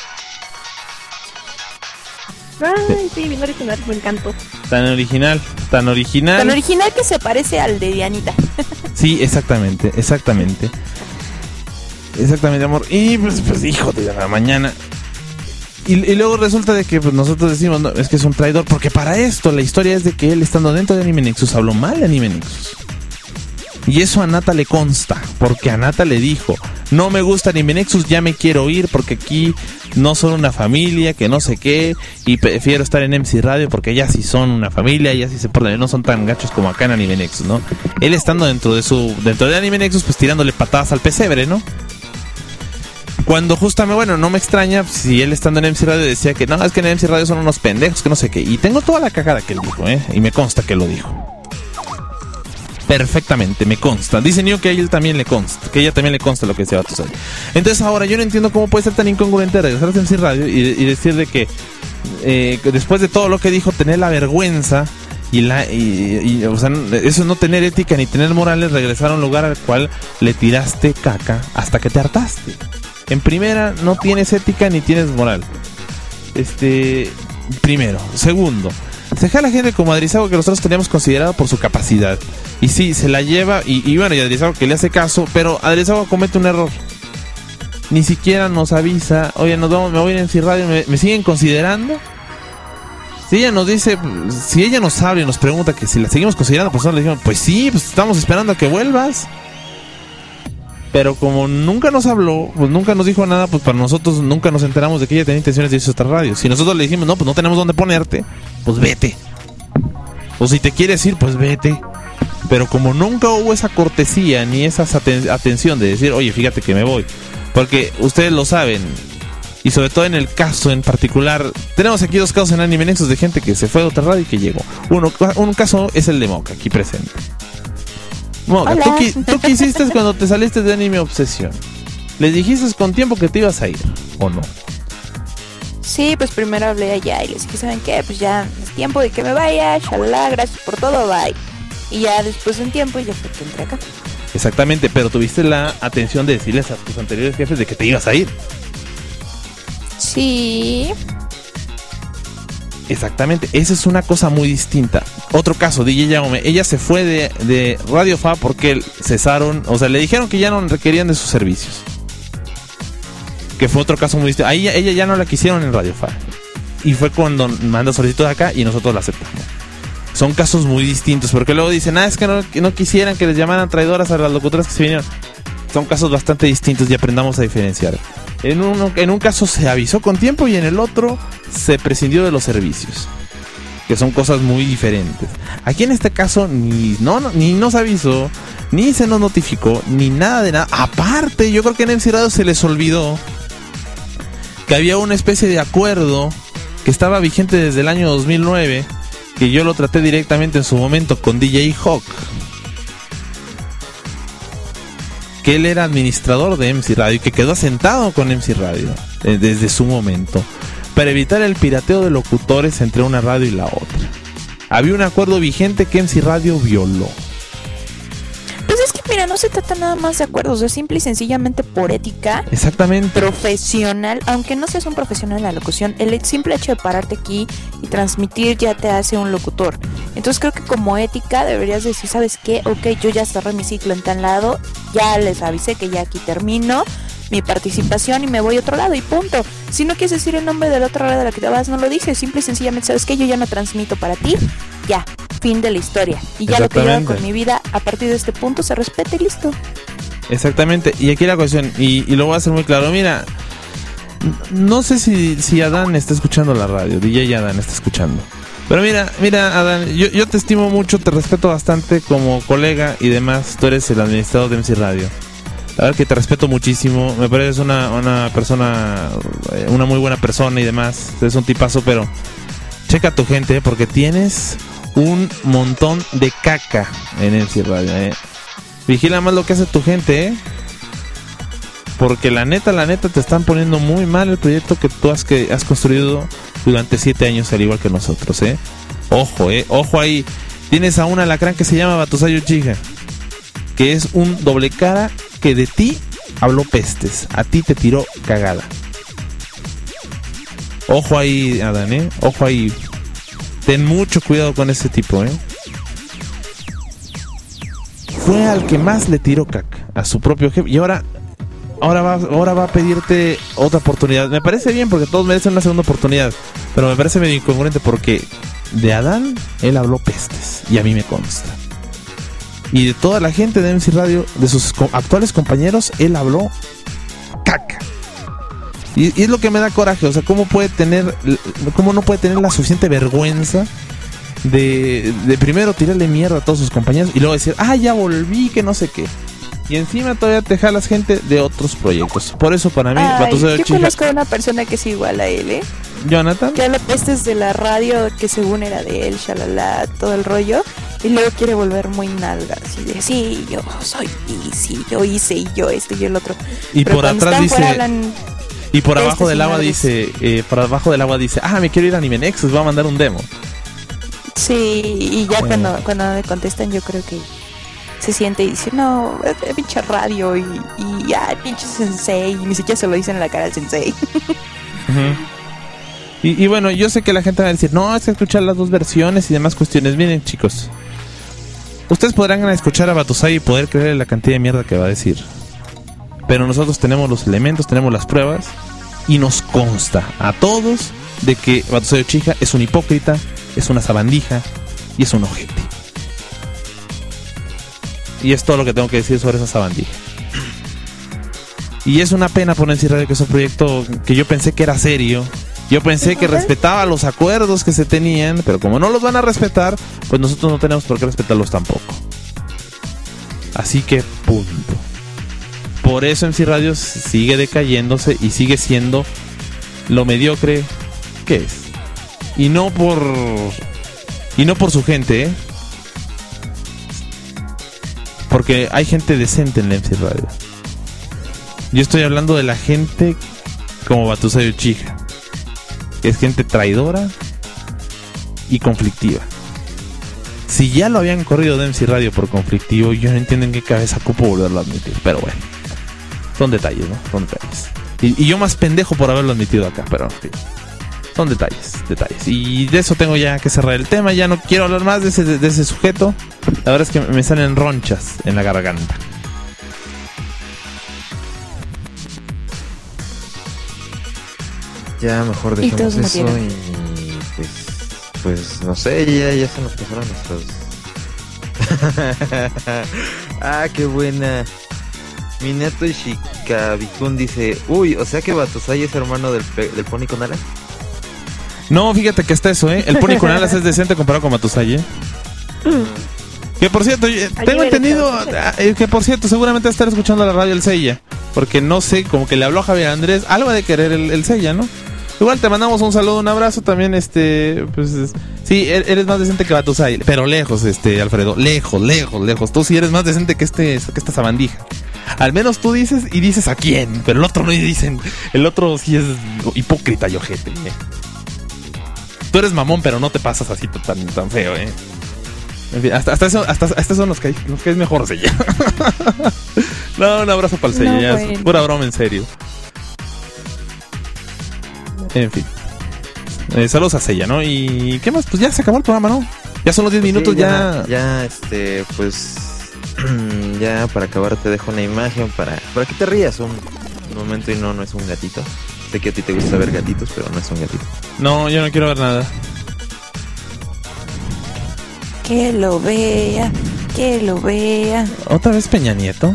Ay, sí, bien original, me encantó. Tan original, tan original. Tan original que se parece al de Dianita. Sí, exactamente, exactamente. Exactamente, amor. Y pues, pues hijo de la mañana. Y, y luego resulta de que pues, nosotros decimos, no, es que es un traidor. Porque para esto la historia es de que él, estando dentro de Anime Nexus, habló mal de Anime Nexus. Y eso a Nata le consta, porque a Nata le dijo, no me gusta Anime Nexus, ya me quiero ir porque aquí no son una familia, que no sé qué, y prefiero estar en M C Radio porque ya sí son una familia, ya sí se portan, no son tan gachos como acá en Anime Nexus, ¿no? Él estando dentro de su dentro de Anime Nexus, pues tirándole patadas al pesebre, ¿no? Cuando justamente, bueno, no me extraña si él estando en M C Radio decía que no, es que en M C Radio son unos pendejos, que no sé qué, y tengo toda la cagada que él dijo, ¿eh? Y me consta que lo dijo. Perfectamente, me consta. Dice Neo que a él también le consta, que a ella también le consta lo que decía Batusai. Entonces ahora yo no entiendo cómo puede ser tan incongruente regresar a M C Radio y, y decir de que eh, después de todo lo que dijo, tener la vergüenza y la y, y, o sea, eso no tener ética ni tener morales, regresar a un lugar al cual le tiraste caca hasta que te hartaste. En primera, no tienes ética ni tienes moral. Este, primero. Segundo, se jala gente como Adrizawa que nosotros teníamos considerado por su capacidad. Y sí, se la lleva y, y bueno, y Adrizawa que le hace caso, pero Adrizawa comete un error. Ni siquiera nos avisa, oye, nos vamos, me voy a ir en C Radio, ¿me, me siguen considerando? Si ella nos dice, si ella nos habla y nos pregunta que si la seguimos considerando, pues nosotros le dijimos, pues sí, pues estamos esperando a que vuelvas. Pero como nunca nos habló, pues nunca nos dijo nada, pues para nosotros nunca nos enteramos de que ella tenía intenciones de irse a otra radio. Si nosotros le dijimos, no, pues no tenemos dónde ponerte, pues vete. O si te quieres ir, pues vete. Pero como nunca hubo esa cortesía ni esa aten- atención de decir, oye, fíjate que me voy. Porque ustedes lo saben, y sobre todo en el caso en particular, tenemos aquí dos casos en Anime Nexus de gente que se fue de otra radio y que llegó. Uno, un caso es el de Moca, aquí presente. Moca, ¿tú, qui- ¿tú qué hiciste cuando te saliste de Anime Obsesión? ¿Les dijiste con tiempo que te ibas a ir o no? Sí, pues primero hablé allá y les dije, ¿saben qué? Pues ya es tiempo de que me vaya, shalala, gracias por todo, bye. Y ya después de un tiempo ya fue que entré acá. Exactamente, pero tuviste la atención de decirles a tus anteriores jefes de que te ibas a ir. Sí. Exactamente, esa es una cosa muy distinta. Otro caso, D J Yaume, ella se fue de, de Radio Fa porque cesaron, o sea, le dijeron que ya no requerían de sus servicios. Que fue otro caso muy distinto. Ahí ella ya no la quisieron en Radio Fa. Y fue cuando manda solicitud acá y nosotros la aceptamos. Son casos muy distintos, porque luego dicen, ah, es que no, que no quisieran que les llamaran traidoras a las locutoras que se vinieron. Son casos bastante distintos y aprendamos a diferenciar. En uno, en un caso se avisó con tiempo y en el otro se prescindió de los servicios, que son cosas muy diferentes. Aquí en este caso ni, no, no, ni nos avisó, ni se nos notificó, ni nada de nada. Aparte, yo creo que en M C Radio se les olvidó que había una especie de acuerdo que estaba vigente desde el año dos mil nueve, que yo lo traté directamente en su momento con D J Hawk, que él era administrador de M C Radio y que quedó asentado con M C Radio eh, desde su momento, para evitar el pirateo de locutores entre una radio y la otra. Había un acuerdo vigente que M C Radio violó. Pues es que mira, no se trata nada más de acuerdos, es simple y sencillamente por ética. Exactamente. Profesional, aunque no seas un profesional en la locución, el simple hecho de pararte aquí y transmitir ya te hace un locutor. Entonces creo que como ética deberías decir, ¿sabes qué? Ok, yo ya cerré mi ciclo en tal lado, ya les avisé que ya aquí termino mi participación y me voy a otro lado y punto. Si no quieres decir el nombre de la otra radio de la que te vas, no lo dices, simple y sencillamente, ¿sabes qué? Yo ya no transmito para ti, ya. fin de la historia. Y ya lo que yo hago con mi vida a partir de este punto se respeta y listo. Exactamente. Y aquí la cuestión, y, y lo voy a hacer muy claro. Mira, no sé si, si Adán está escuchando la radio, D J Adán está escuchando. Pero mira, mira Adán, yo, yo te estimo mucho, te respeto bastante como colega y demás. Tú eres el administrador de M C Radio. La verdad que te respeto muchísimo. Me pareces una, una persona, una muy buena persona y demás. Eres un tipazo, pero checa a tu gente, porque tienes un montón de caca en M C Radio, eh. Vigila más lo que hace tu gente, eh. Porque la neta, la neta, te están poniendo muy mal el proyecto que tú has, que has construido durante siete años, al igual que nosotros, eh. Ojo, eh, ojo ahí. Tienes a un alacrán que se llama Batusayo Chija, que es un doble cara que de ti habló pestes, a ti te tiró cagada. Ojo ahí, Adán, eh. Ojo ahí. Ten mucho cuidado con ese tipo, eh. Fue al que más le tiró caca, a su propio jefe, y ahora ahora va ahora va a pedirte otra oportunidad. Me parece bien, porque todos merecen una segunda oportunidad, pero me parece medio incongruente, porque de Adán él habló pestes, y a mí me consta. Y de toda la gente de M C Radio, de sus co- actuales compañeros, él habló caca. Y, y es lo que me da coraje, o sea, cómo puede tener, cómo no puede tener la suficiente vergüenza de, de primero tirarle mierda a todos sus compañeros y luego decir, ah, ya volví, que no sé qué. Y encima todavía te jalas gente de otros proyectos. Por eso para mí, Ay, Batusayo yo Chija... conozco a una persona que es igual a él, ¿eh? Jonathan. Que habla pestes de la radio, que según era de él, shalala, todo el rollo. Y luego quiere volver muy nalga, así de, sí, yo soy, y sí, yo hice, y yo este, y el otro. Y Pero por cuando atrás están dice... fuera hablan Y por de abajo este del agua señor, dice, eh, por abajo del agua dice, ah, me quiero ir a Anime Nexus, va a mandar un demo. Sí, y ya Eh. cuando, cuando me contestan yo creo que se siente y dice, no, es pinche radio y, y ya, pinche sensei, y ni siquiera se lo dicen en la cara al sensei. Uh-huh. Y, y bueno, yo sé que la gente va a decir, no, es que escuchar las dos versiones y demás cuestiones. Miren, chicos, ustedes podrán escuchar a Batusai y poder creer la cantidad de mierda que va a decir, pero nosotros tenemos los elementos, tenemos las pruebas, y nos consta a todos de que Batusayo Chija es un hipócrita, es una sabandija y es un ojete. Y es todo lo que tengo que decir sobre esa sabandija. Y es una pena poner en Radio, que es un proyecto que yo pensé que era serio. Yo pensé que respetaba los acuerdos que se tenían, pero como no los van a respetar, pues nosotros no tenemos por qué respetarlos tampoco. Así que punto. Por eso M C Radio sigue decayéndose y sigue siendo lo mediocre que es. Y no por y no por su gente, ¿eh? Porque hay gente decente en la M C Radio. Yo estoy hablando de la gente como Batusayo Chija, que es gente traidora y conflictiva. Si ya lo habían corrido de M C Radio por conflictivo, yo no entiendo en qué cabeza cupo volverlo a admitir. Pero bueno, son detalles, ¿no? Son detalles. Y, y yo más pendejo por haberlo admitido acá, pero en fin. Son detalles, detalles. Y de eso tengo ya que cerrar el tema. Ya no quiero hablar más de ese, de ese sujeto. La verdad es que me salen ronchas en la garganta. Ya mejor Y dejemos todos eso murieron. y pues, pues no sé, ya, ya se nos pasaron nuestros... Ah, qué buena. Minato Ishikabikun dice, uy, o sea que Batusai es hermano del, pe- del pony con alas. No, fíjate que está eso, ¿eh? El pony con alas es decente comparado con Batusai, ¿eh? Que por cierto, eh, tengo Ayer entendido estaba- eh, que por cierto, seguramente estar escuchando la radio el Seiya, porque no sé, como que le habló a Javier Andrés, algo ha de querer el, el Seiya, ¿no? Igual te mandamos un saludo, un abrazo también, este, pues, es- sí, e- eres más decente que Batusai, pero lejos, este, Alfredo, lejos, lejos, lejos, tú sí eres más decente que este, que esta sabandija. Al menos tú dices y dices a quién, pero el otro no dicen, el otro sí es hipócrita y ojete, ¿eh? Tú eres mamón, pero no te pasas así tan, tan feo, ¿eh? En fin, hasta, hasta eso, hasta, hasta eso nos cae, nos cae mejor, Seiya. No, un abrazo para el Seiya, No, ya es bueno. pura broma, en serio. En fin. Eh, saludos a Seiya, ¿no? Y ¿qué más? Pues ya se acabó el programa, ¿no? Ya son los diez minutos, Sí, ya... Ya, este, pues... Ya para acabar te dejo una imagen para, para que te rías un, un momento y no, no es un gatito. Sé que a ti te gusta ver gatitos, pero no es un gatito. No, yo no quiero ver nada. Que lo vea, que lo vea. ¿Otra vez Peña Nieto?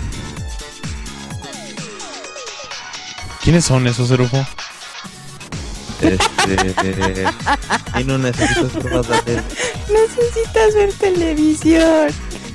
¿Quiénes son esos, Erufo? Este. Y no necesitas pruebas de hacer. Necesitas ver televisión.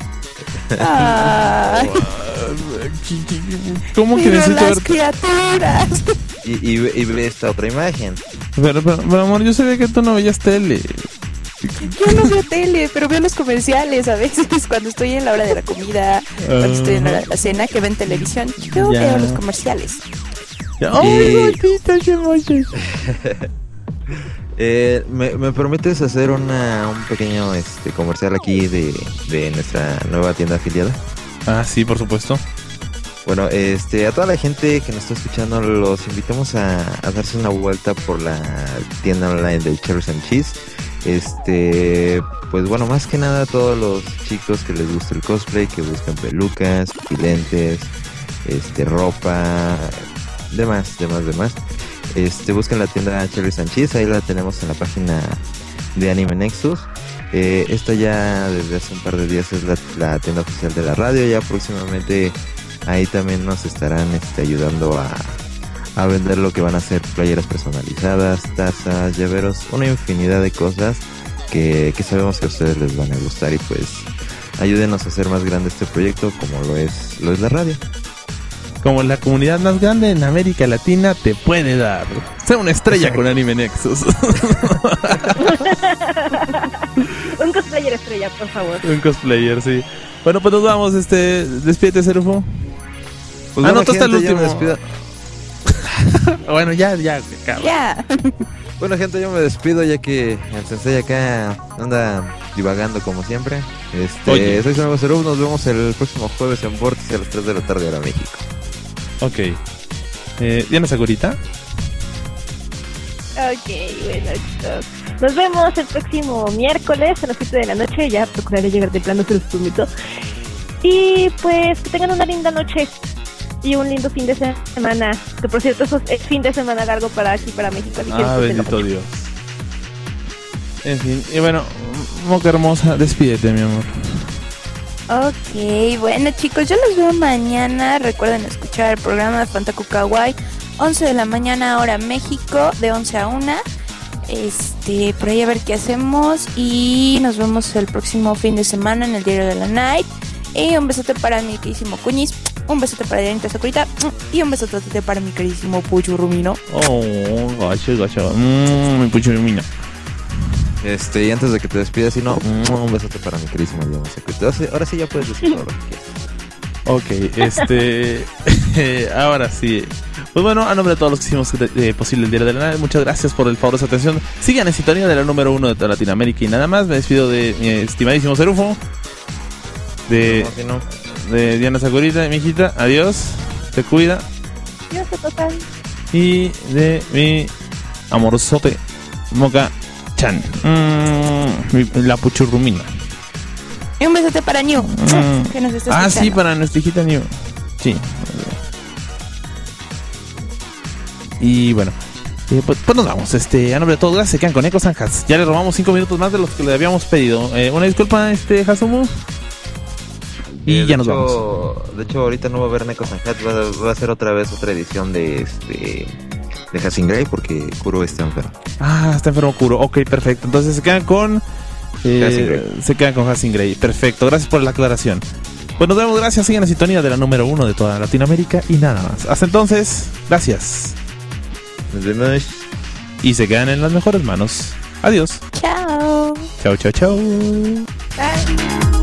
Ay. ¿Cómo que Pero necesito las ver? criaturas. Y, y, y ve esta otra imagen. Pero, pero, pero, amor, yo sabía que tú no veías tele. Yo no veo tele, pero veo los comerciales a veces cuando estoy en la hora de la comida, cuando estoy en la hora de la cena, que ven televisión. Yo Ya. veo los comerciales. Ya- ¡Ay, Y- gatita, qué moches! Eh, ¿me, ¿Me permites hacer una, un pequeño este, comercial aquí de, de nuestra nueva tienda afiliada? Ah, sí, por supuesto. Bueno, este, a toda la gente que nos está escuchando, los invitamos a, a darse una vuelta por la tienda online de Cherries and Cheese. Este, pues bueno, más que nada a todos los chicos que les gusta el cosplay, que buscan pelucas, lentes, este, ropa, demás, demás, demás. Este, busquen la tienda Cherries and Cheese, ahí la tenemos en la página de Anime Nexus. Eh, esta ya desde hace un par de días es la, la tienda oficial de la radio. Ya próximamente ahí también nos estarán este, ayudando a, a vender lo que van a ser playeras personalizadas, tazas, llaveros, una infinidad de cosas que, que sabemos que a ustedes les van a gustar, y pues ayúdenos a hacer más grande este proyecto como lo es, lo es la radio. Como la comunidad más grande en América Latina te puede dar. Sea una estrella con Anime Nexus. Un cosplayer estrella, por favor. Un cosplayer, sí. Bueno, pues nos vamos, este, despídete, Serufo. Pues Ah, bueno, no, tú hasta el gente, yo me último. despido. Bueno, ya, ya, cabrón. Ya. Bueno, gente, yo me despido ya que el sensei acá anda divagando como siempre. Este, Oye. soy su amigo Seruf, nos vemos el próximo jueves en Vórtice a las tres de la tarde hora México. Ok. Eh, Diana Sagurita. Ok, bueno, chicos. Nos vemos el próximo miércoles a las siete de la noche. Ya procuraré llegar temprano, se los prometo. Y pues que tengan una linda noche y un lindo fin de semana. Que por cierto, eso es fin de semana largo para aquí, para México. Así que Ah, disfrútenlo bendito mucho. Dios. En fin, y bueno, Moca hermosa, despídete, mi amor. Ok, bueno chicos, yo los veo mañana. Recuerden escuchar el programa de Fantaku Kawaii, once de la mañana hora México, de once a una. Este, por ahí a ver qué hacemos. Y nos vemos el próximo fin de semana en el Diario de la Night. Y un besote para mi queridísimo Cuñis, un besote para Dianita Sakurita, y un besote para mi queridísimo Pucho Rumino. Oh, gacho, gacho. Mmm, mi pucho mina. Este, y antes de que te despidas, si no, un besote para mi queridísimo Diana Sakurita. Ahora sí- Ahora sí ya puedes decir todo lo que quieras. Ok, este. eh, ahora sí. Pues bueno, a nombre de todos los que hicimos eh, posible el Diario de la Nave, muchas gracias por el favor de su atención. Sigan en sintonía de la número uno de toda Latinoamérica y nada más. Me despido de mi estimadísimo Serufo, de, No, si no. de Diana Sagurita, mi hijita. Adiós, te cuida. Dios, total. Y de mi amorzote Moca Chan, mm, mi- la puchurrumina. Y un besote para New, Mm. que nos está Ah, escuchando. sí, para nuestra hijita New. Sí. Y bueno, eh, pues, pues nos vamos. Este, a nombre de todos, gracias. Se quedan con Eco Sanjas. Ya le robamos cinco minutos más de los que le habíamos pedido. Eh, una disculpa, este, Hasumu. Y Eh, ya de nos vamos. hecho, De hecho, ahorita no va a haber Neko Sanhat, va, va a ser otra vez otra edición de este de Hassin Grey porque Kuro está enfermo. Ah, está enfermo Kuro. Ok, perfecto. Entonces se quedan con. eh, Hassin Grey. se quedan con Hassin Grey. Perfecto. Gracias por la aclaración. Pues nos vemos. Gracias. Sigan la sintonía de la número uno de toda Latinoamérica y nada más. Hasta entonces, gracias. Nos vemos. Y se quedan en las mejores manos. Adiós. Chao. Chao, chao, chao. Bye.